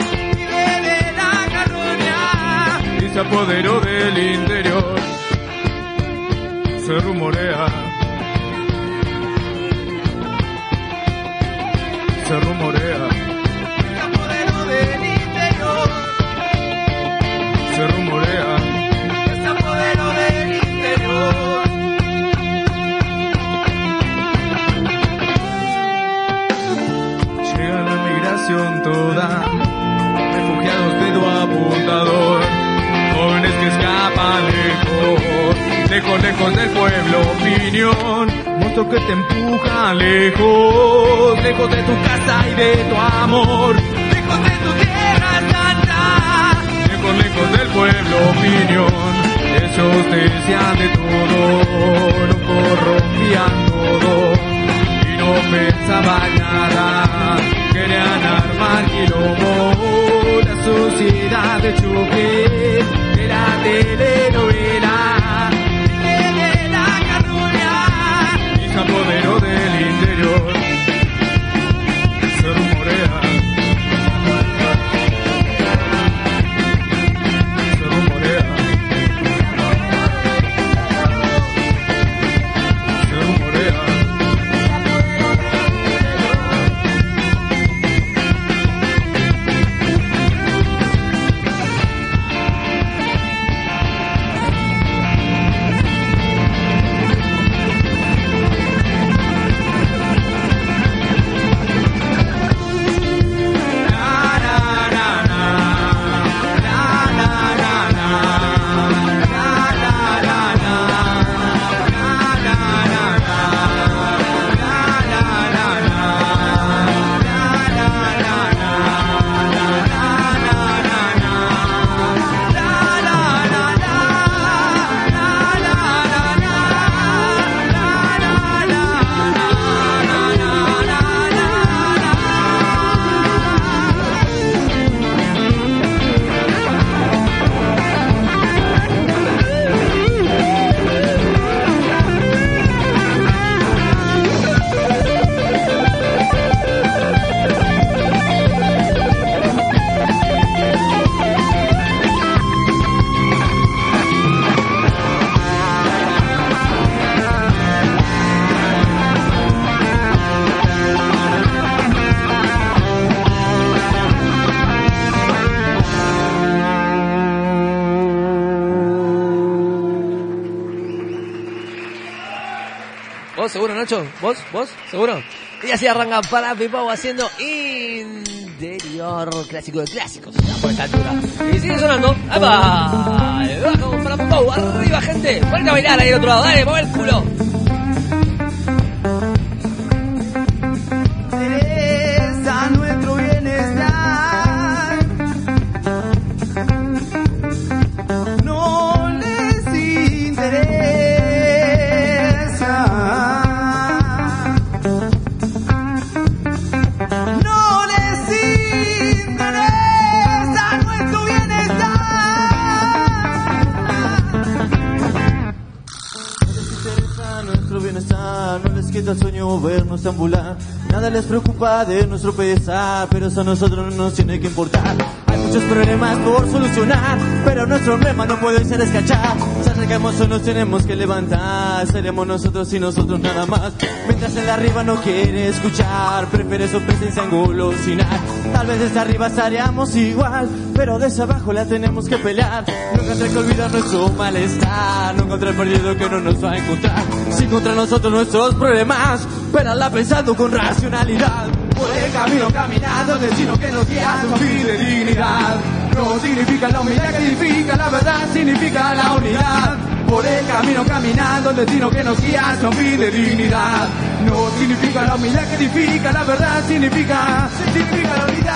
Se apoderó del interior, se rumorea, se rumorea, se apoderó del interior, se rumorea, se apoderó del interior. Llega la migración toda, refugiados dedo apuntador, jóvenes que escapan lejos, lejos, lejos del pueblo, opinión, monstruos que te empujan lejos, lejos de tu casa y de tu amor, lejos de tu tierra santa, lejos, lejos del pueblo, opinión, ellos decían de todo, lo corrompían todo, y no pensaban nada, querían armar quilombo, la sociedad de choque de la telenovela, de la carroña, y se apoderó del interior, se rumorea, se rumorea, se rumorea. ¿Vos seguro, Nacho? ¿Vos seguro? Y así arrancan para Pipau haciendo Interior, clásico de clásicos, ya por esta altura. Y sigue sonando. ¡Epa! Bajo para Pipau, arriba, gente. Ponete a bailar ahí al otro lado, dale, mueve el culo. Interesa nuestro bienestar, no les interesa. No les interesa nuestro bienestar. No les interesa nuestro bienestar, no les quita el sueño vernos ambular. Nada les preocupa de nuestro pesar, pero eso a nosotros no nos tiene que importar. Hay muchos problemas por solucionar, pero nuestro problema no puede ser escachar. Si arrancamos o nos tenemos que levantar, seremos nosotros y nosotros nada más. Mientras el de arriba no quiere escuchar, prefiere su presencia engolosinar. Tal vez desde arriba estaríamos igual, pero desde abajo la tenemos que pelear. No encontrar que olvidar nuestro malestar, no encontrar perdido que no nos va a encontrar. Si contra nosotros nuestros problemas, la pensando con racionalidad. Por el camino caminando, el destino que nos guía, su fidedignidad. No significa la humildad que edifica, la verdad significa la unidad. Por el camino caminando, el destino que nos guía, su fidedignidad. No significa la humildad que edifica, la verdad significa la unidad.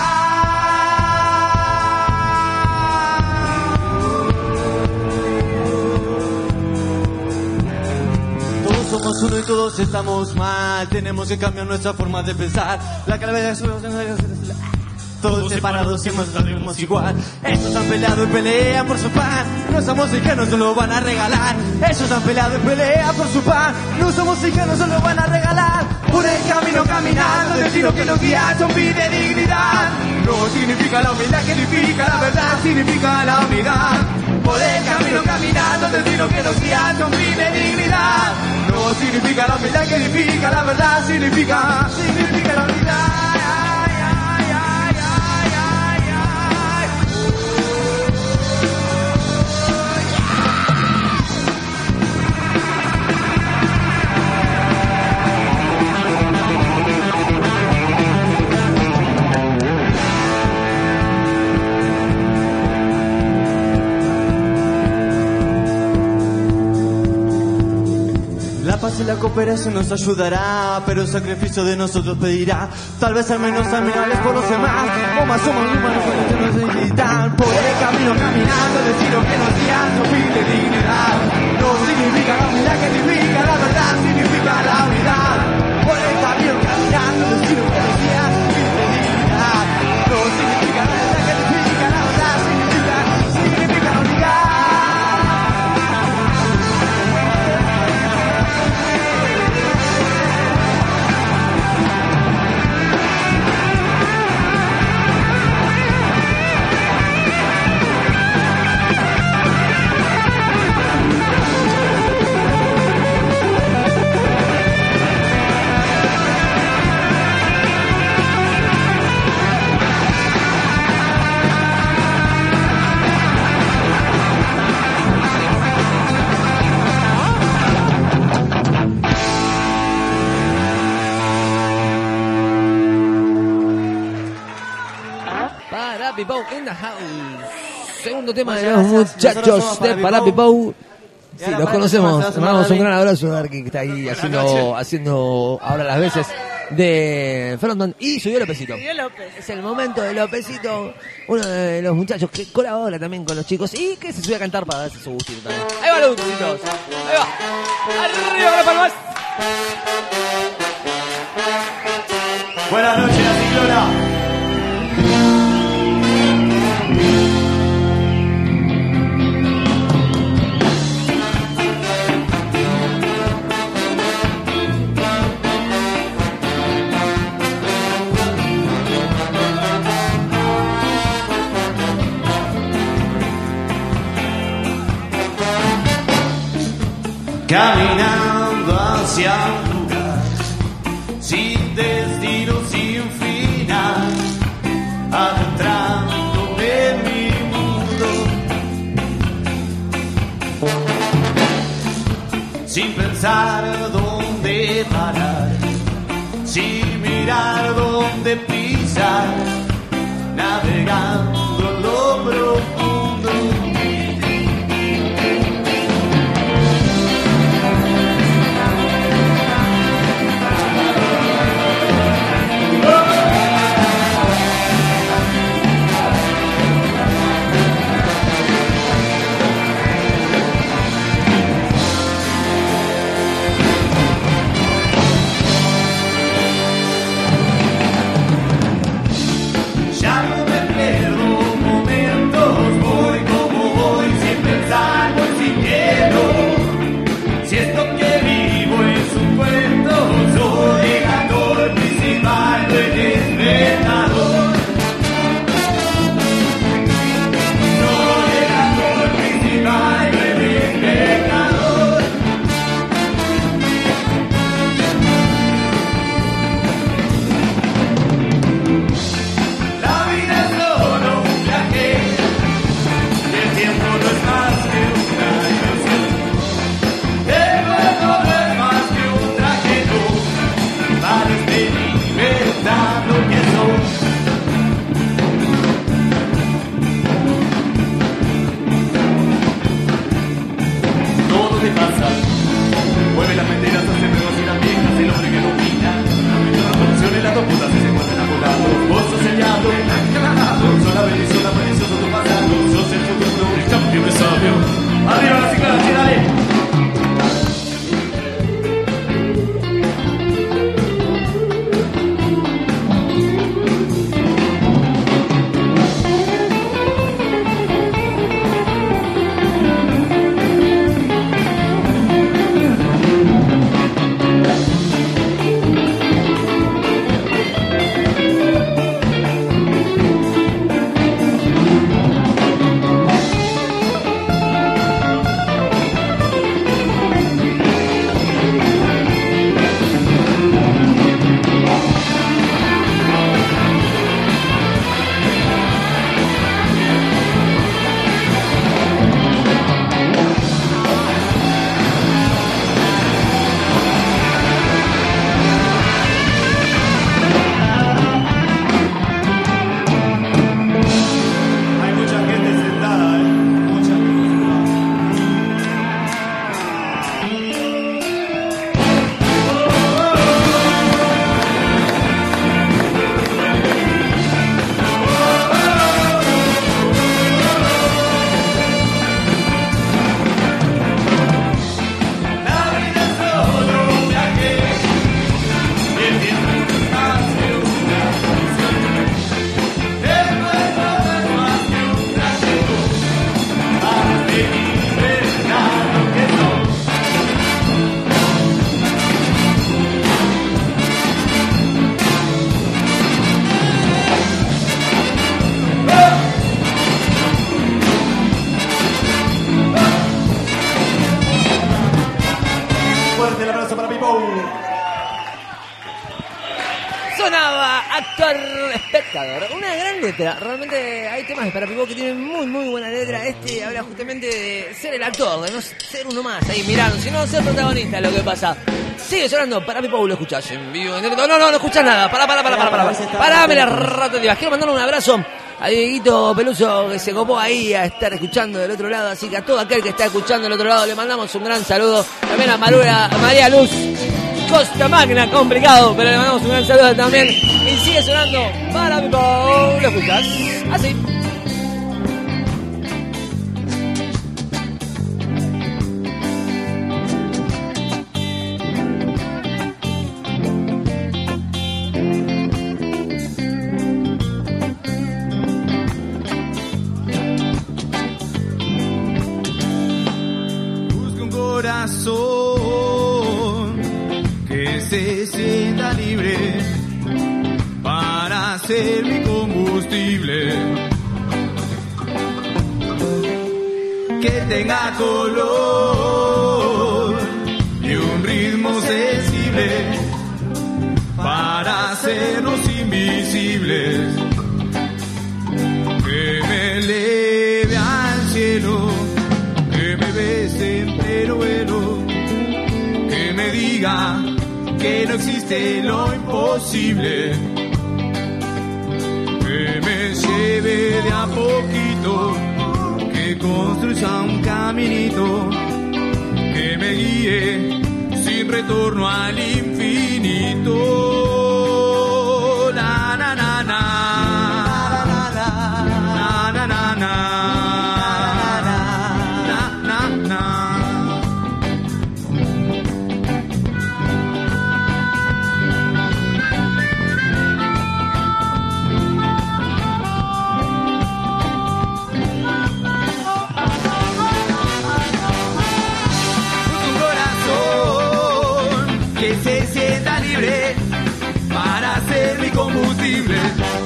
Somos uno y todos estamos mal. Tenemos que cambiar nuestra forma de pensar. La calavera es todos separados siempre estaremos igual. Estos han peleado y pelean por su pan. No somos ingenuos, no lo van a regalar. Estos han peleado y pelean por su pan. No somos ingenuos, no lo van a regalar. Por el camino caminando, el destino que nos guía, son vida y dignidad. No significa la humildad que edifica, la verdad significa la unidad. Por el camino caminando, el destino que nos guía, son vida y dignidad. No significa la humildad que edifica, la verdad significa la unidad. La paz y la cooperación nos ayudará, pero el sacrificio de nosotros pedirá. Tal vez al menos admirables por los demás, o más somos humanos que nos necesitan. Por el camino caminando, el destino que nos guía, su fin de dignidad. No significa la humildad que edifica, la verdad significa la unidad. Por el camino caminando, el destino que nos guía, su fin de dignidad. No significa la humildad que edifica, la verdad significa la unidad. Parapipou in the house. Segundo tema de los muchachos de Parapipou. Sí, los conocemos. Le mandamos un gran abrazo a Darky, que está ahí haciendo ahora las veces de frontman. Y subió Lópezito. Es el momento de Lópezito, uno de los muchachos que colabora también con los chicos y que se sube a cantar para darse su gustito también. Ahí va los gustitos. Ahí va. Arriba con las palmas. Buenas noches, la ciclona. Caminando hacia un lugar sin destino, sin final, adentrándome en mi mundo, sin pensar dónde parar, sin mirar dónde pisar, navegando en lo profundo. actor, espectador. Una gran letra. Realmente hay temas de Parapipó que tienen muy, muy buena letra. Este habla justamente de ser el actor, de no ser uno más ahí mirando, sino ser protagonista de lo que pasa. Sigue sonando Parapipó, lo escuchás en vivo, en directo. No escuchás nada. Pará, me la rata te vas. Quiero mandarle un abrazo a Dieguito Peluso, que se copó ahí a estar escuchando del otro lado. Así que a todo aquel que está escuchando del otro lado le mandamos un gran saludo. También a María Luz Costa Magna, complicado, pero le mandamos un gran saludo también. Y sigue sonando Parapipó, lo escuchás así. Que se sienta libre para ser mi combustible, que tenga color y un ritmo sensible para hacernos invisibles, que me eleve al cielo, que me bese en pleno vuelo, que me diga que no existe lo imposible, que me lleve de a poquito, que construya un caminito, que me guíe sin retorno al infinito. Na na na na, na na na na, na na na. Para ser mi combustible,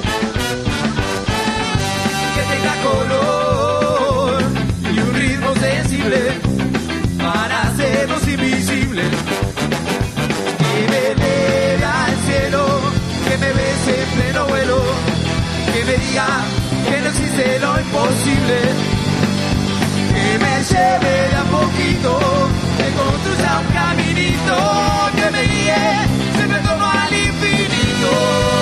que tenga color y un ritmo sensible para hacernos invisibles, que me eleve al cielo, que me bese en pleno vuelo, que me diga que no existe lo imposible, que me lleve de a poquito, que construya un caminito, que me guíe sin retorno al infinito.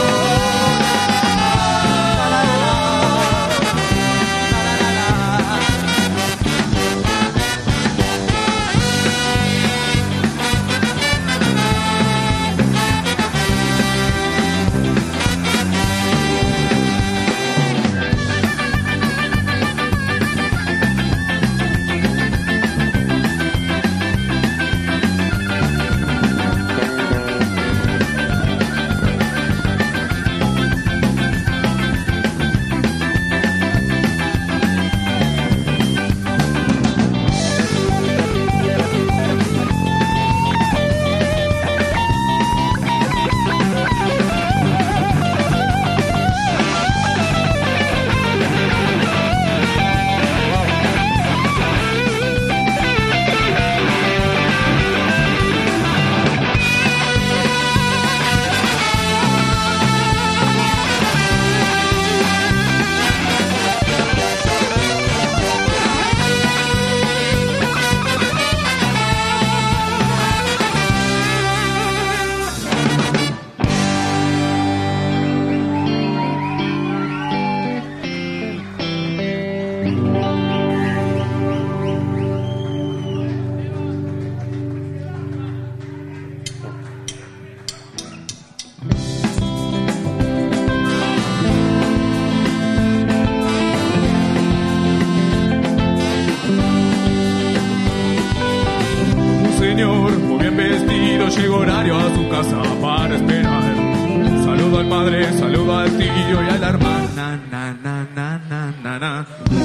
Llegó horario a su casa para esperar. Saludo al padre, saludo al tío y a la hermana. Na, na, na, na, na, na.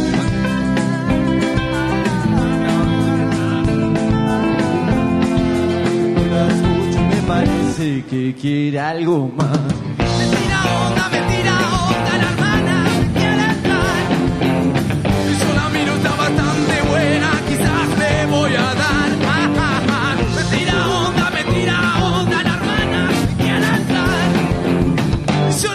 La escucho y me parece que quiere algo más. Mentira onda, la hermana quiere entrar. Y yo la miro, está bastante buena, quizás le voy a dar. Mentira onda, la hermana quiere entrar. Y yo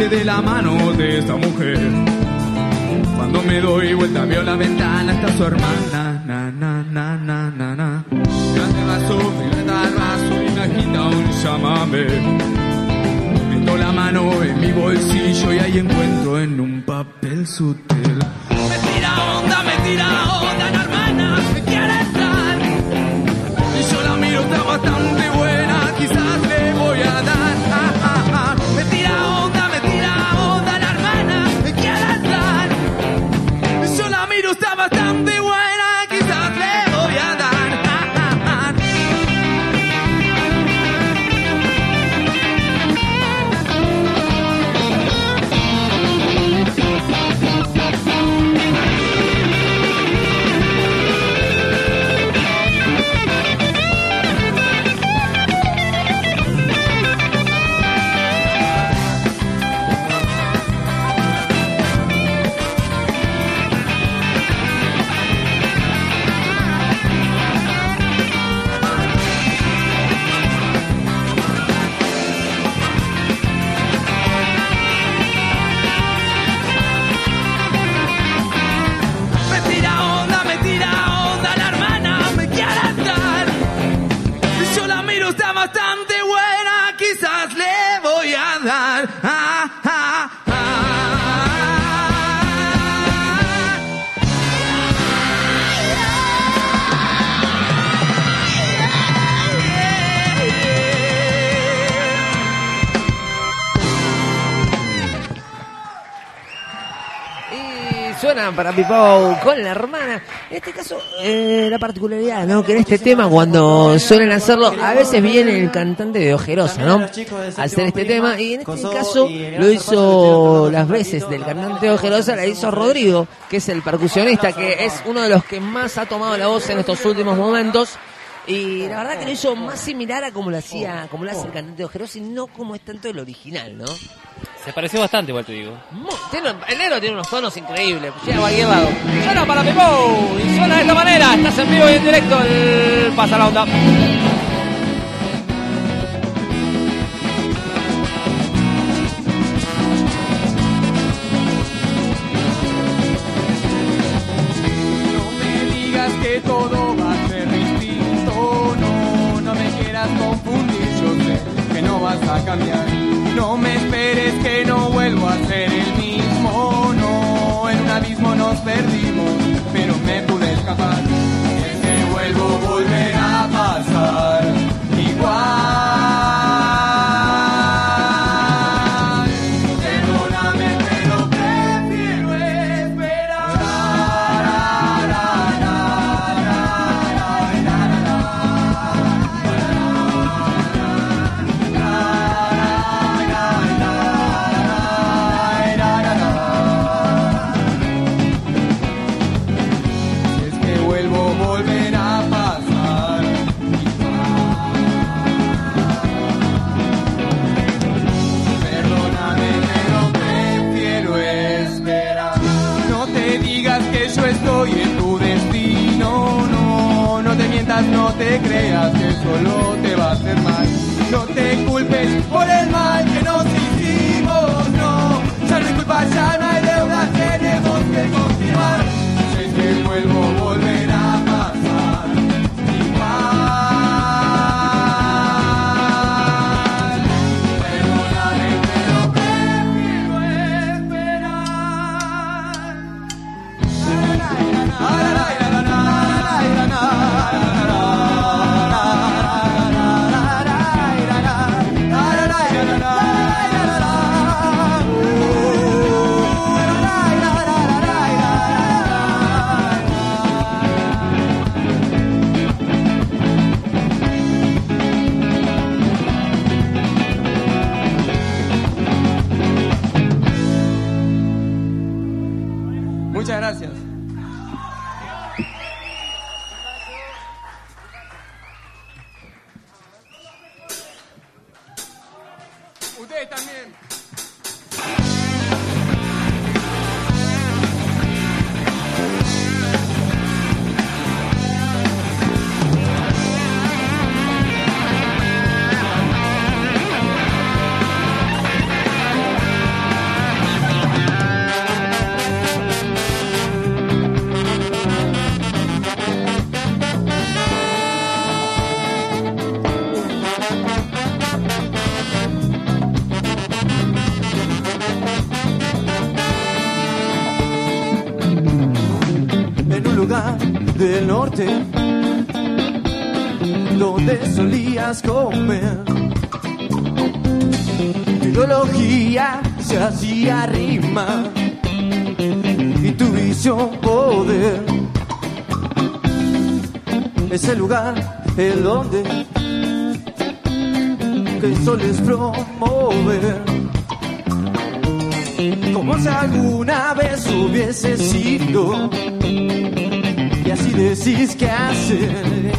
calle de la mano de esta mujer. Cuando me doy vuelta veo la ventana, está su hermana, na, na, na, na, na, na. Grande vaso, violeta al vaso y me agita un llámame. Meto la mano en mi bolsillo y ahí encuentro en un papel sutil. Me tira onda, la hermana me quiere entrar. Y yo la miro, está bastante buena, quizás le voy a dar. Me tira onda, la hermana me quiere entrar. Y yo la miro, está bastante buena, quizás le voy a dar. Bastante buena, quizás le voy a dar. Suena para Pipou con la hermana. En este caso, la particularidad, ¿no? Que en este tema, cuando suelen hacerlo, a veces viene el cantante de Ojerosa, ¿no? A hacer este tema. Y en este caso, lo hizo las veces del cantante de Ojerosa, la hizo Rodrigo, que es el percusionista, que es uno de los que más ha tomado la voz en estos últimos momentos. Y la verdad que lo hizo más similar a como lo hacía, como lo hace el cantante de Ojerosa, y no como es tanto el original, ¿no? Se pareció bastante, igual te digo. El negro tiene unos tonos increíbles, llega a cualquier lado. Suena para Pipou y suena de esta manera. Estás en vivo y en directo, el Pasa la Onda. No me digas que todo va a ser distinto, no me quieras confundir, yo sé que no vas a cambiar. No me esperes que no vuelvo a ser el mismo, no, en un abismo nos perdimos, pero me pude escapar. Y es que vuelvo, volverá a pasar igual. Perdóname, pero prefiero esperar. Estoy en tu destino, no te mientas, no te creas que solo te va a hacer mal. No te culpes por el mal que nos hicimos, no, ya no hay culpa, ya no hay deuda, tenemos que continuar. Si es que vuelvo, volverá a pasar igual. Perdóname, pero prefiero esperar. Muchas gracias. Ustedes también. lugar del norte donde solías comer. Tu ideología se hacía rima y tu visión poder. Ese lugar el donde que soles promover. Como si alguna vez hubiese sido y así decís qué hacer.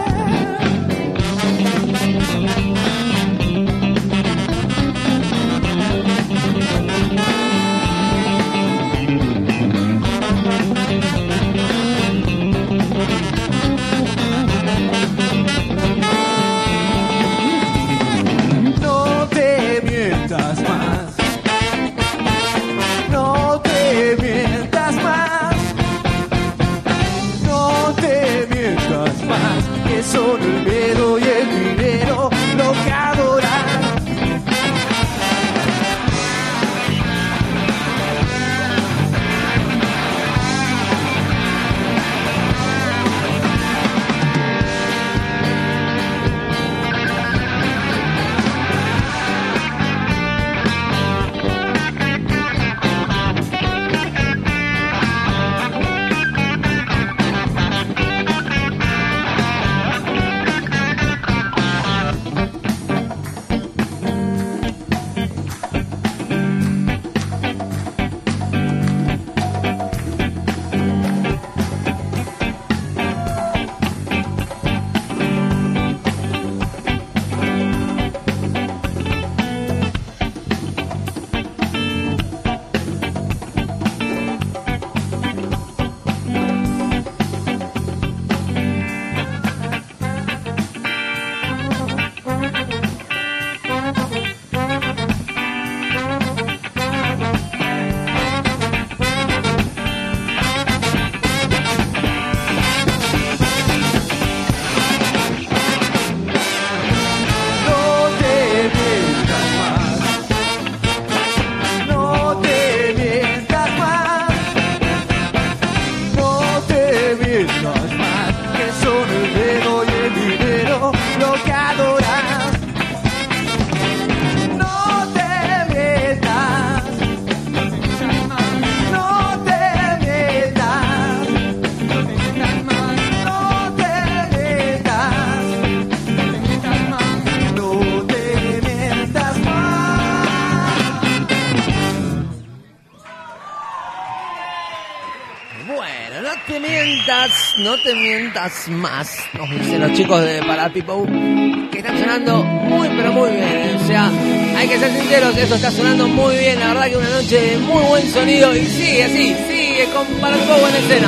No te mientas más. No te mientas más. No te mientas más. Que solo el miedo y el dinero lo que adoran. No te mientas más, nos dicen los chicos de Para People, que están sonando muy pero muy bien. O sea, hay que ser sinceros, eso está sonando muy bien. La verdad que una noche de muy buen sonido y sigue así, sigue con Para People en escena.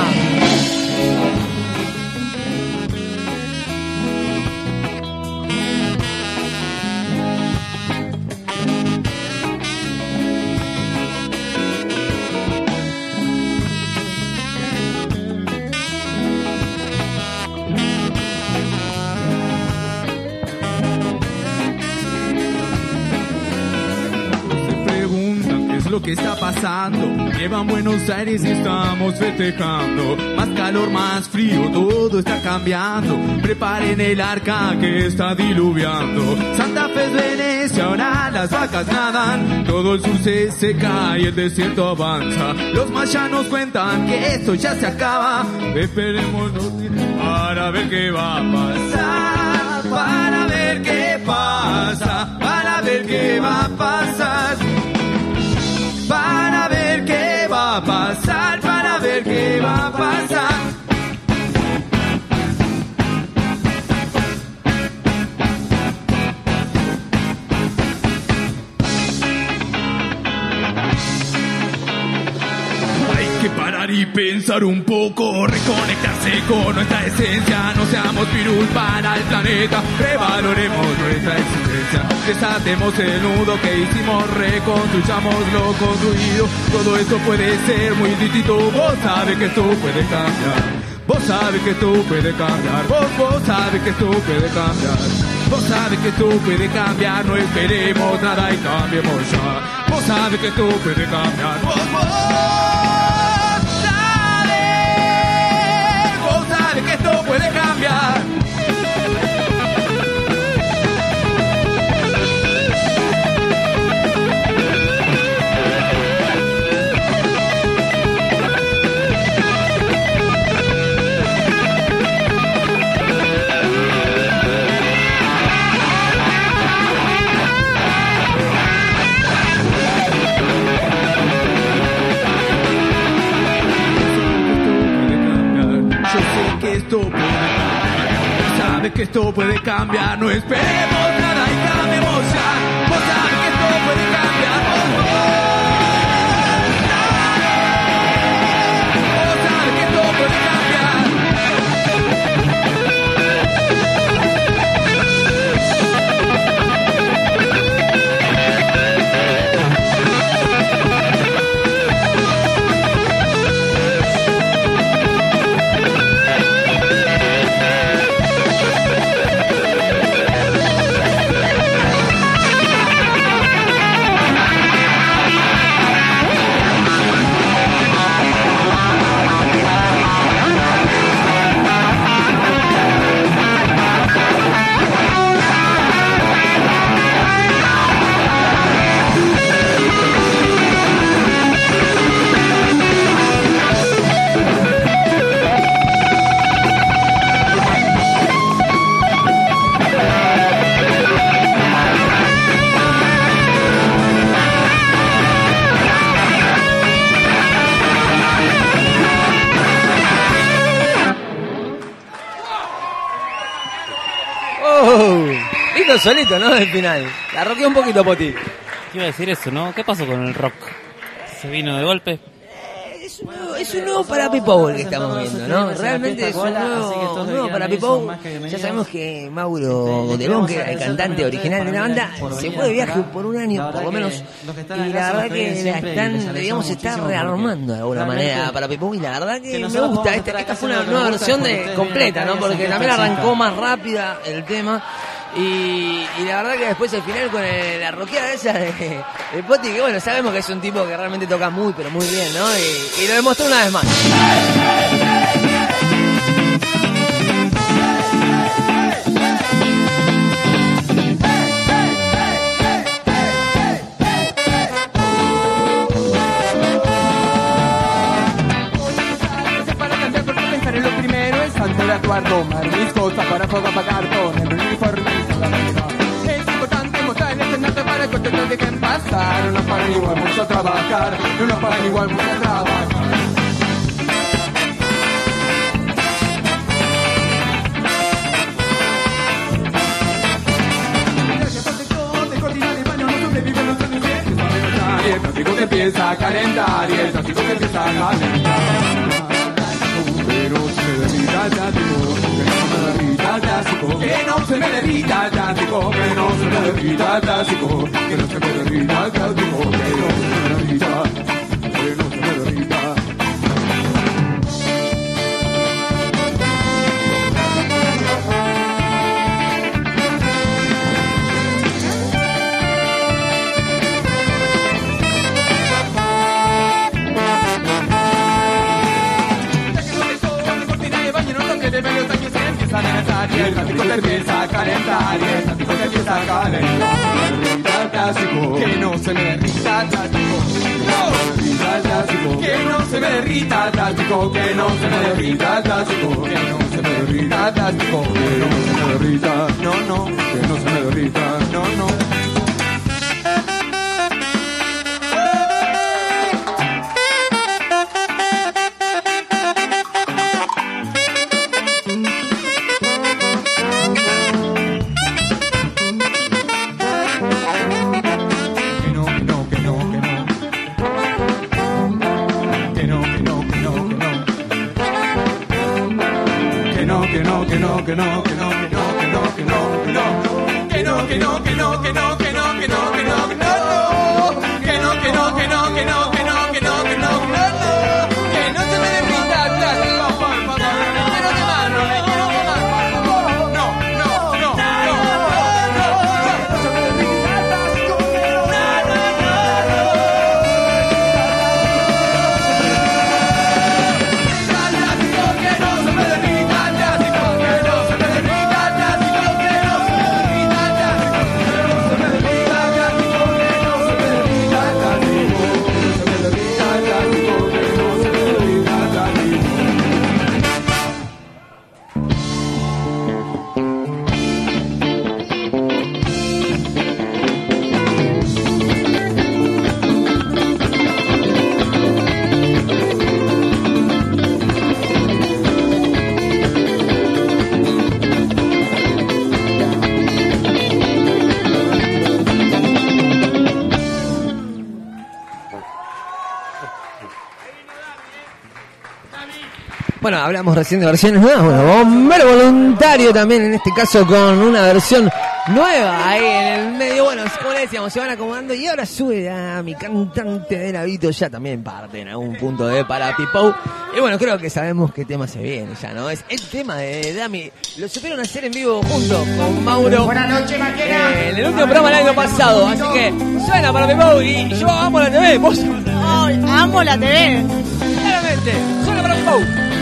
¿Qué está pasando? Llevan Buenos Aires y estamos festejando. Más calor, más frío, todo está cambiando. Preparen el arca que está diluviando. Santa Fe es Venecia, ahora las vacas nadan. Todo el sur se seca y el desierto avanza. Los mayas nos cuentan que esto ya se acaba. Esperemos para ver qué va a pasar. Para ver qué pasa. Para ver qué va a pasar. Para ver qué va a pasar, para ver qué va a pasar. Hay que parar y pensar un poco, reconectarse con nuestra esencia. No seamos pirul para el planeta, revaloremos nuestra existencia. Desatemos el nudo que hicimos, reconstruyamos lo construido. Todo esto puede ser muy distinto. Vos sabes que esto puede cambiar. Vos sabes que esto puede cambiar. Vos sabes que esto puede cambiar. Vos sabes que esto puede cambiar. No esperemos nada y cambiemos ya. Vos sabes que esto puede cambiar. Vos sabes esto puede cambiar. Sabe que esto puede cambiar. No esperemos nada y cambiemos ya. Vos sabes que esto puede cambiar. Vos sabes que esto puede cambiar. Solito, ¿no? Del final. La roqueó un poquito, Poti. Iba a decir eso, ¿no? ¿Qué pasó con el rock? ¿Se vino de golpe? Es un nuevo para People que estamos viendo, ¿no? Realmente es un nuevo para People. Ya sabemos que Mauro Gotelón, que era el cantante original de la banda, se fue de viaje por un año, por lo menos. Y la verdad que la están, digamos, se está rearmando de alguna manera para People. Y la verdad que me gusta. Esta fue una nueva versión completa, ¿no? Porque también arrancó más rápida el tema. Y la verdad que después al final con la rockeada esa de Poti, que bueno, sabemos que es un tipo que realmente toca muy, pero muy bien, ¿no? Y lo demostró una vez más. Lo primero es antes de actuar, tomar mis cosas para poder pagar con el uniforme. Es importante mostrar el escenario para que ustedes dejen pasar. No nos pagan igual mucho a trabajar, no nos pagan igual mucho a trabajar. El tráfico que empieza a calentar y el tráfico que empieza a calentar. Pero se me derrita el tráfico, que no se me derrita el tráfico, que no se me derrita el tráfico, que no se me derrita el tráfico, que no se me derrita el tráfico, que no se me derrita, que no se me derrita. De medios años se empieza a lanzar y el tráfico te empieza a calentar y el tráfico te empieza a calentar. El tráfico, que no se me derrita el tráfico, que no se me derrita el tráfico, que no se me derrita el tráfico, que no se me derrita el tráfico, que no se me derrita, no, no, que no se me derrita, no, no. Bueno, hablamos recién de versiones nuevas. Bueno, Bombero Voluntario también, en este caso con una versión nueva ahí en el medio. Bueno, como le decíamos, se van acomodando y ahora sube a mi cantante de Navito, ya también parte en algún punto de Para Pipou. Y bueno, creo que sabemos qué tema se viene ya, ¿no? Es el tema de Dami. Lo supieron hacer en vivo junto con Mauro. Buenas noches, Maquena. En el último programa del año pasado. Así que suena Para Pipou y yo amo la TV. ¿Vos? Ay, amo la TV. Claramente, suena Para Pipou.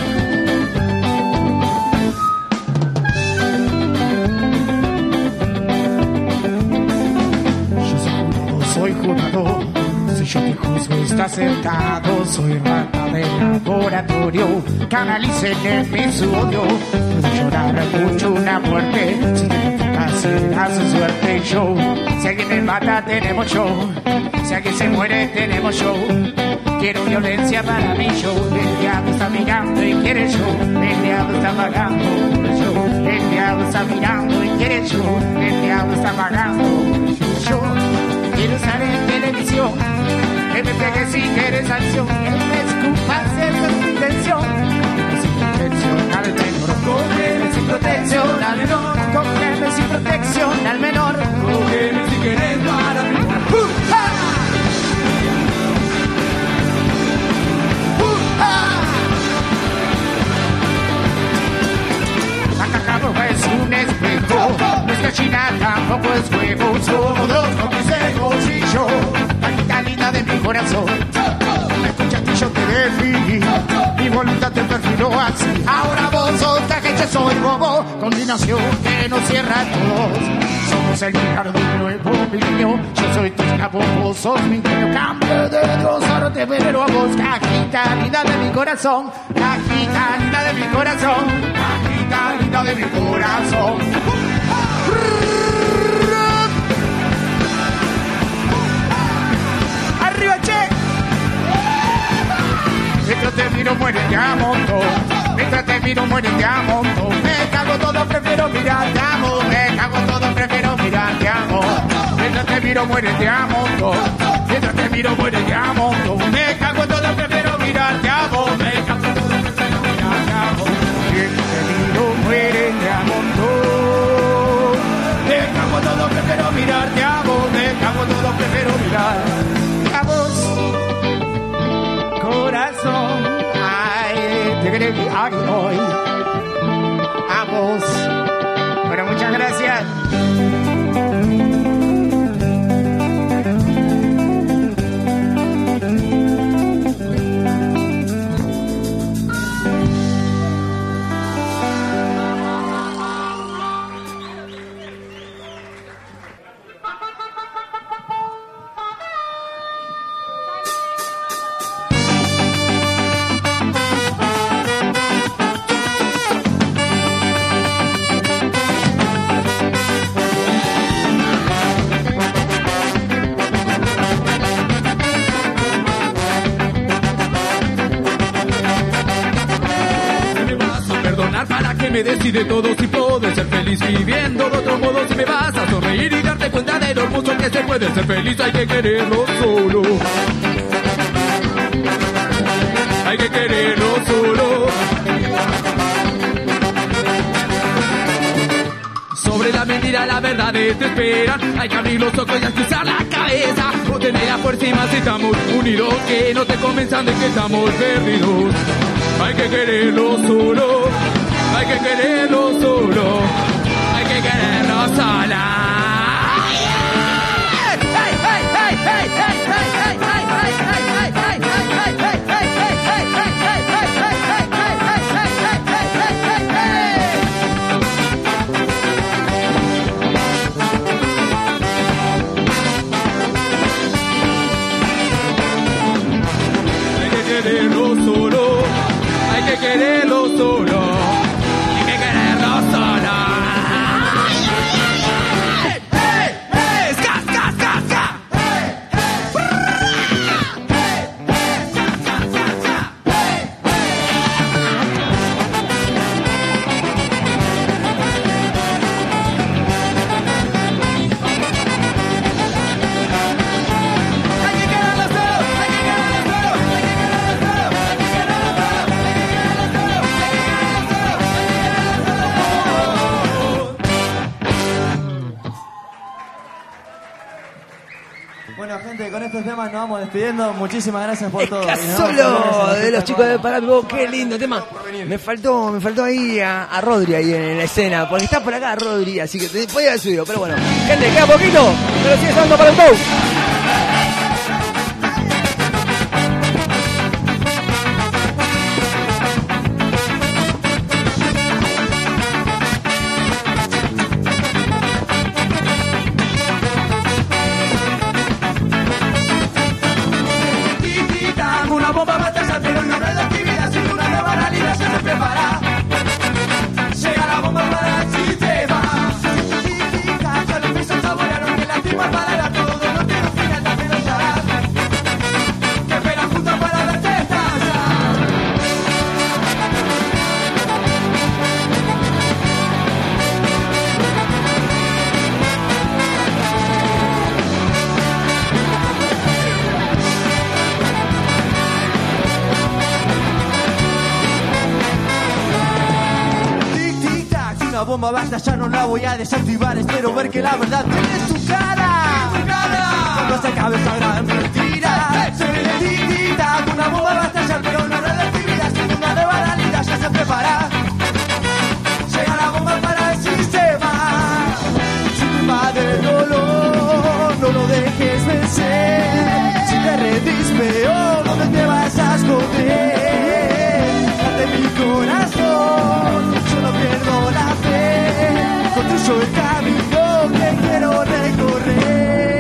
Soy jurado, si yo te juzgo estás sentado. Soy rata de laboratorio, canalicen en su odio. Puedo llorar mucho una muerte, si te enfocas serás suerte. Yo, si alguien me mata tenemos show, si alguien se muere tenemos show. Quiero violencia para mi show, el diablo está mirando y quiere show. El diablo está pagando el show, el diablo está mirando y quiere show. El diablo está pagando el show. Quiero estar en televisión, que me pegues sin querer sanción, que me escupas, esa es mi intención. Cógeme sin protección al menor, cógeme sin protección al menor, cógeme si quieres para mí. Es un espejo, no es gallina, tampoco es huevo. Somos dos consejos y yo, la quita linda de mi corazón. Me escuchas y yo te definí, mi voluntad te perfiló así. Ahora vos sos caje, yo soy bobo, combinación que nos cierra a todos. Somos el jardín nuevo milenio, yo soy tu escapo, vos sos mi ingenio. Cambio de Dios, ahora te venero a vos, cajita linda de mi corazón, cajita linda de mi corazón, cajita linda de mi corazón. ¡Arriba, che! Mientras te miro, muere, te amo todo. Mientras te miro, muere, te amo todo. Me cago todo, prefiero mirar, te amo. Me cago todo, prefiero mirar, te amo. Mientras te miro, muere, te amo todo. Mientras te miro, muere, te amo todo. Me cago todo, prefiero mirar, te amo. Me cago todo, prefiero mirar, te amo. Mientras te miro, muere, te amo todo. Me cago todo, prefiero mirar, te amo. Me cago todo, prefiero mirar. A vos, corazón, ay, te querés, ay, hoy. A vos. Bueno, muchas gracias. Me decide todo si puedo ser feliz viviendo de otro modo. Si me vas a sonreír y darte cuenta de lo hermoso que se puede ser feliz, hay que quererlo solo. Hay que quererlo solo. Sobre la mentira la verdad te esperan. Hay que abrir los ojos y usar la cabeza. O tener la fuerza y más si estamos unidos. Que no te convenzan de que estamos perdidos. Hay que quererlo solo. Hay que quererlo solo, hay que quererlo sola. Hay que quererlo solo, hay que quererlo solo. gente, con estos temas nos vamos despidiendo. Muchísimas gracias por todo. Solo de los chicos de Paraguay, qué lindo tema. Me faltó ahí a Rodri ahí en la escena, porque está por acá Rodri, así que podía haber subido, pero bueno. Gente, queda poquito, pero sigue estando para el show. Bomba basta, ya no la voy a desactivar. Espero ver que la verdad tiene tu cara. Cuando se acabe esa gran mentira, se viene titita. Una bomba basta, ya pero no relatividad. Si una nueva realidad ya se prepara. Llega la bomba para el sistema. Si te invade el dolor, no lo dejes vencer. Si te rendís peor, ¿dónde te vas a esconder? Date mi corazón, yo no pierdo la fe. Construyo el camino que quiero recorrer.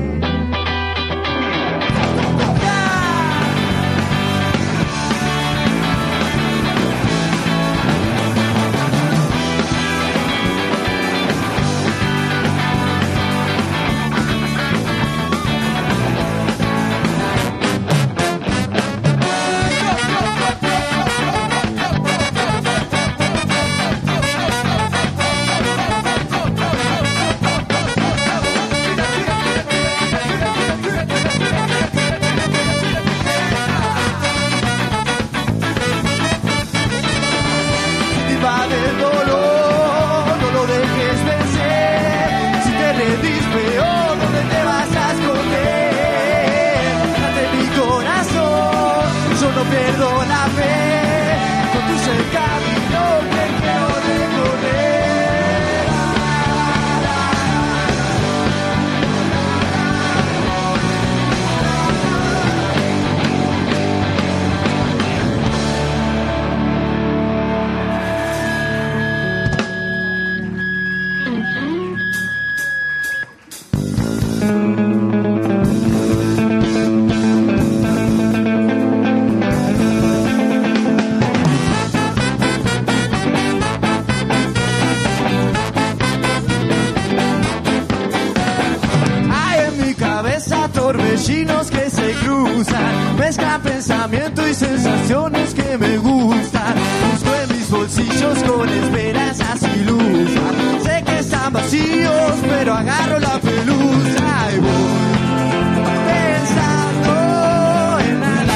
Torbellinos que se cruzan, mezclan pensamiento y sensaciones que me gustan. Busco en mis bolsillos con esperanzas ilusas. Sé que están vacíos, pero agarro la pelusa y voy pensando en nada.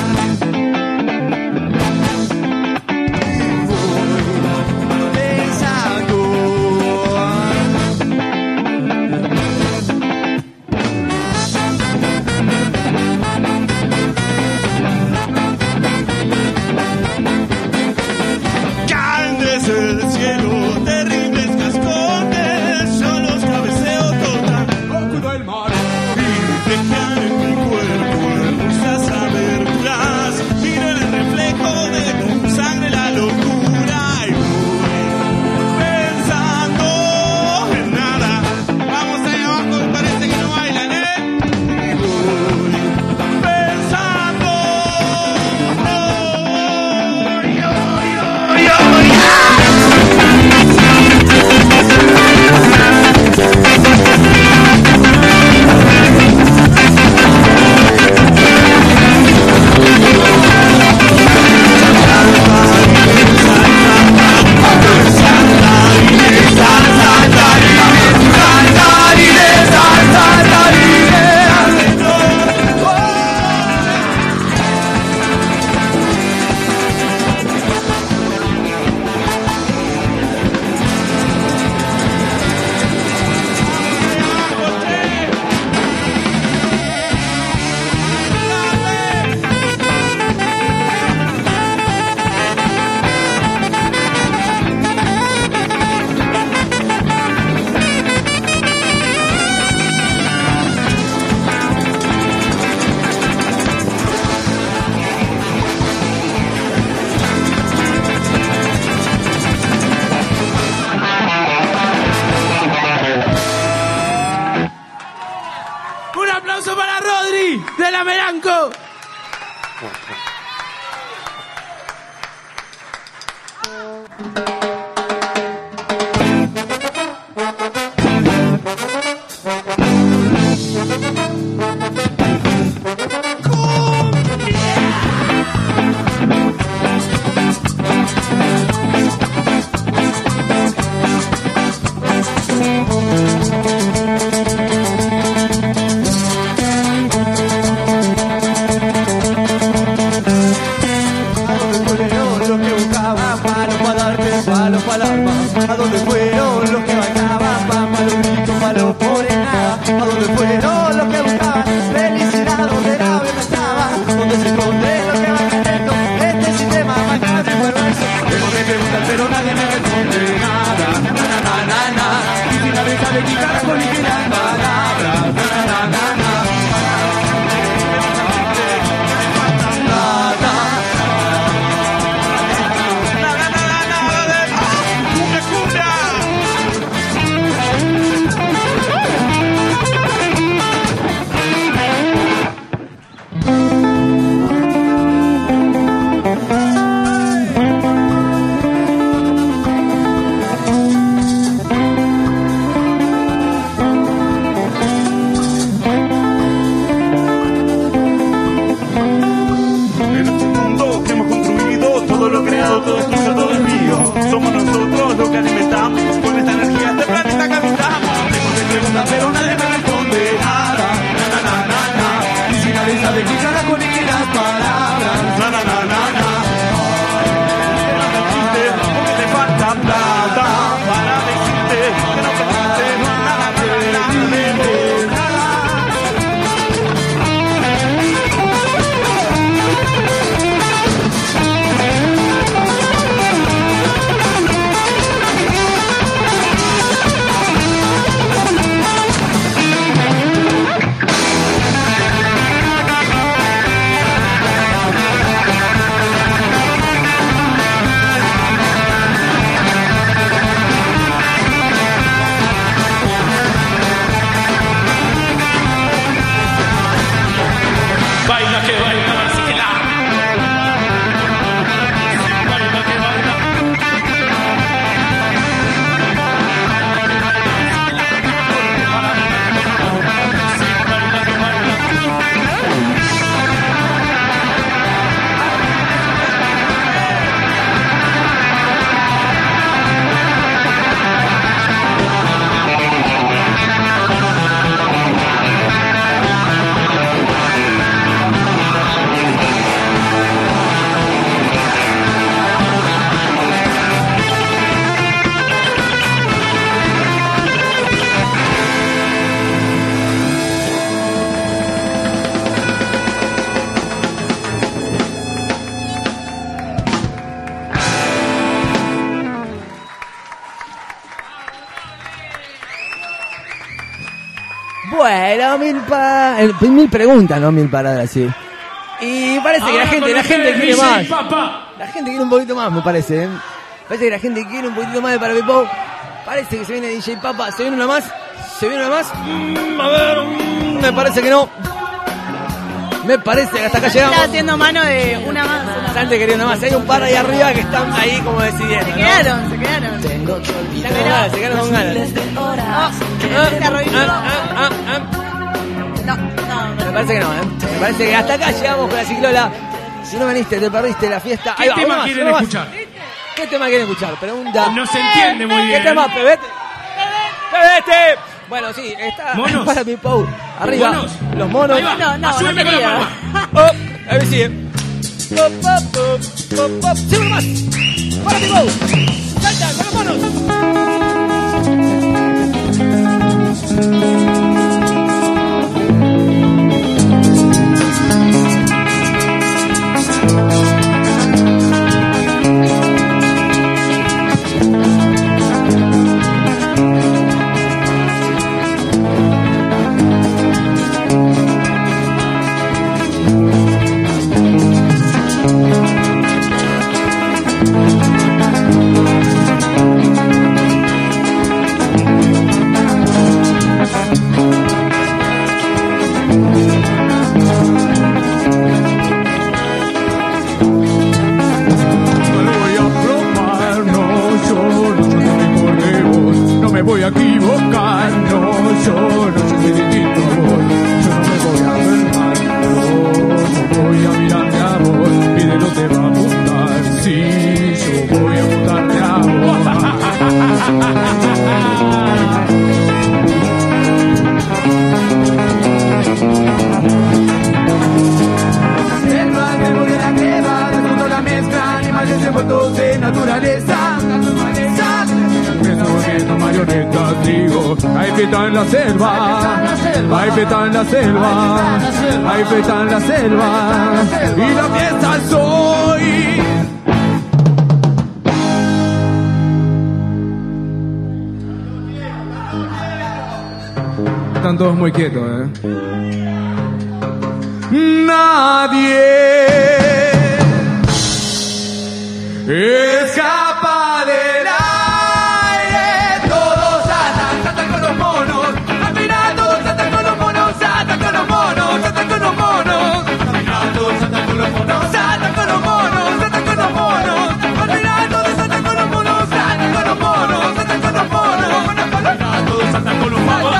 Y voy pensando. El cielo, terribles cascones, yo los cabeceo total. Ocudo el mar y Bueno, mil preguntas, no 1000 palabras, sí. Y parece que la gente quiere más. La gente quiere un poquito más, me parece. Parece que la gente quiere un poquito más de Para Pipou. Parece que se viene DJ Papa. ¿Se viene una más? ¿Se viene una más? A ver, me parece que no. Me parece que hasta acá llegamos. Está haciendo mano de una más. Bastante queriendo más. Hay un par ahí arriba que están ahí como decidiendo. Se quedaron. Tengo que olvidar. Se quedaron con ganas. No. Me parece que no, Me parece que hasta acá llegamos con la ciclola. Si no veniste, te perdiste la fiesta. ¿Qué tema quieren escuchar? ¿Qué tema quieren escuchar? Pregunta. No se entiende muy bien. ¿Qué tema, Pebete? ¡Pebete! Bueno, sí, está monos. Para Pipou. Arriba. ¿Monos? Los monos. Ahí va. Ayúdame con la palma. Ahí sigue. ¡Sigue más! ¡Para Pipou! ¡Salta con los monos! voy a gustarte a vos. Selva, me voy a la crema, disfruto la mezcla, animales envueltos de naturaleza. Me estoy volviendo marioneta, digo, hay fiesta en la selva, hay fiesta en la selva, hay fiesta en la selva, y la fiesta soy. Están todos muy quietos, Nadie escapa del aire. Todos saltan con los monos. Al final todos saltan con los monos. Saltan con los monos. Saltan con los monos. Al final todos saltan con los monos. Saltan con los monos. Saltan con los monos. Al final todos saltan con los monos. Saltan con los monos. Saltan con los monos. Al final todos saltan con los monos.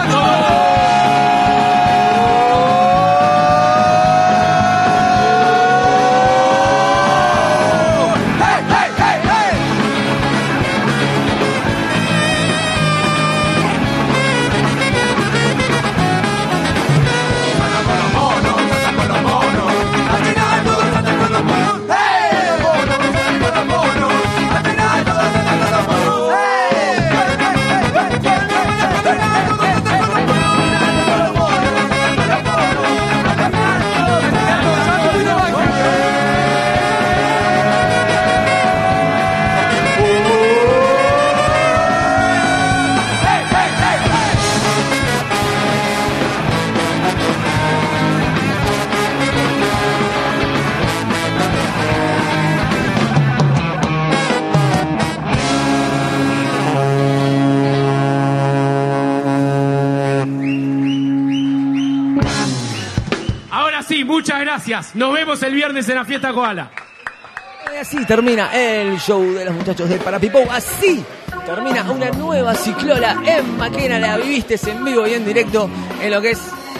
Muchas gracias. Nos vemos el viernes en la fiesta Koala. Y así termina el show de los muchachos de Parapipou. Así termina una nueva ciclola en Maquena. La viviste en vivo y en directo en lo que es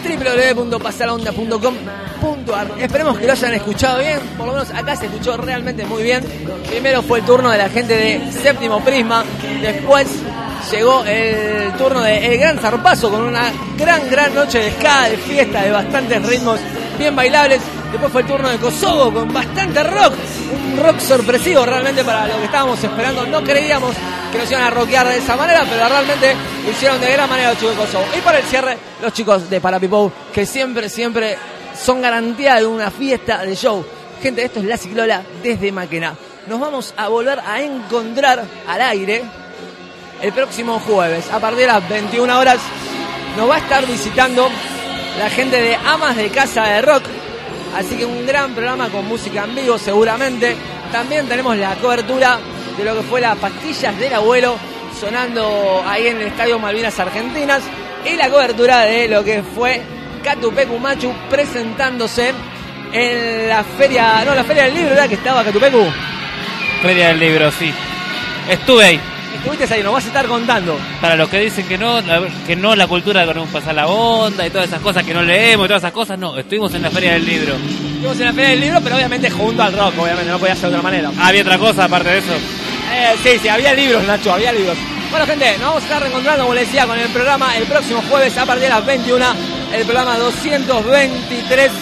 www.pasalaonda.com.ar. Esperemos que lo hayan escuchado bien. Por lo menos acá se escuchó realmente muy bien. Primero fue el turno de la gente de Séptimo Prisma. Después llegó el turno de El Gran Zarpazo con una gran noche de ska, de fiesta, de bastantes ritmos bien bailables. Después fue el turno de Kosovo con bastante rock, un rock sorpresivo realmente para lo que estábamos esperando. No creíamos que nos iban a rockear de esa manera, pero realmente lo hicieron de gran manera los chicos de Kosovo. Y para el cierre, los chicos de Parapipou, que siempre son garantía de una fiesta de show. Gente, esto es La Ciclola desde Maquena. Nos vamos a volver a encontrar al aire el próximo jueves. A partir de las 21 horas nos va a estar visitando la gente de Amas de Casa de Rock. Así que un gran programa con música en vivo seguramente. También tenemos la cobertura de lo que fue las Pastillas del Abuelo sonando ahí en el Estadio Malvinas Argentinas. Y la cobertura de lo que fue Catupecu Machu presentándose en la feria del libro, ¿verdad? Que estaba Catupecu. Feria del libro, sí. Estuve ahí. Estuviste ahí, nos vas a estar contando. Para los que dicen que no, la cultura que nos pasa la onda y todas esas cosas que no leemos y todas esas cosas, no, estuvimos en la Feria del Libro. Estuvimos en la Feria del Libro, pero obviamente junto al rock, obviamente, no podía ser de otra manera. ¿Había otra cosa aparte de eso? Sí, había libros, Nacho, había libros. Bueno, gente, nos vamos a estar reencontrando, como les decía, con el programa el próximo jueves a partir de las 21, el programa 223.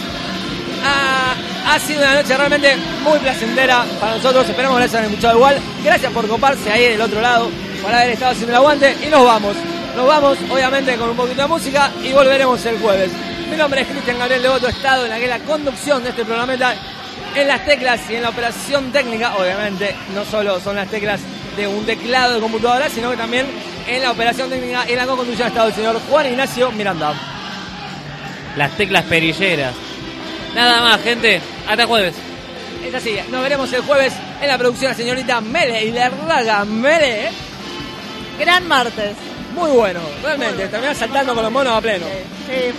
Ha sido una noche realmente muy placentera para nosotros. Esperemos que les hayan escuchado igual. Gracias por coparse ahí del otro lado, por haber estado haciendo el aguante. Y nos vamos, obviamente, con un poquito de música y volveremos el jueves. Mi nombre es Cristian Gabriel Devoto, he estado en la conducción de este programa, en las teclas y en la operación técnica. Obviamente, no solo son las teclas de un teclado de computadora, sino que también en la operación técnica y en la co-conducción ha estado el señor Juan Ignacio Miranda. Las teclas perilleras. Nada más, gente. Hasta jueves. Es así, nos veremos el jueves en la producción la señorita Mele y la raga Mele. Gran martes. Muy bueno, realmente. Terminás saltando con los monos a pleno. Sí.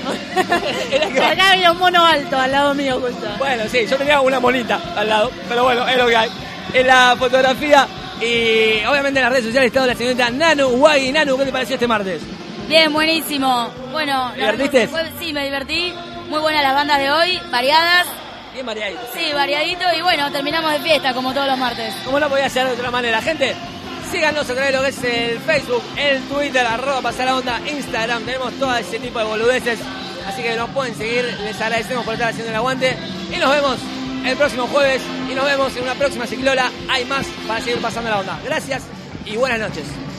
Acá había un mono alto al lado mío, justo. Bueno, sí, yo tenía una monita al lado, pero bueno, es lo que hay. En la fotografía y obviamente en las redes sociales está la señorita Nanu Wagi. Nanu, ¿qué te pareció este martes? Bien, buenísimo. Bueno, ¿te divertiste? Sí, me divertí. Muy buenas las bandas de hoy, variadas. bien variadito. Sí, variadito y bueno, terminamos de fiesta como todos los martes. Como no podía ser de otra manera, gente. Síganos a través de lo que es el Facebook, el Twitter, @pasaronda, Instagram. Tenemos todo ese tipo de boludeces. Así que nos pueden seguir. Les agradecemos por estar haciendo el aguante. Y nos vemos el próximo jueves. Y nos vemos en una próxima ciclola. Hay más para seguir pasando la onda. Gracias y buenas noches.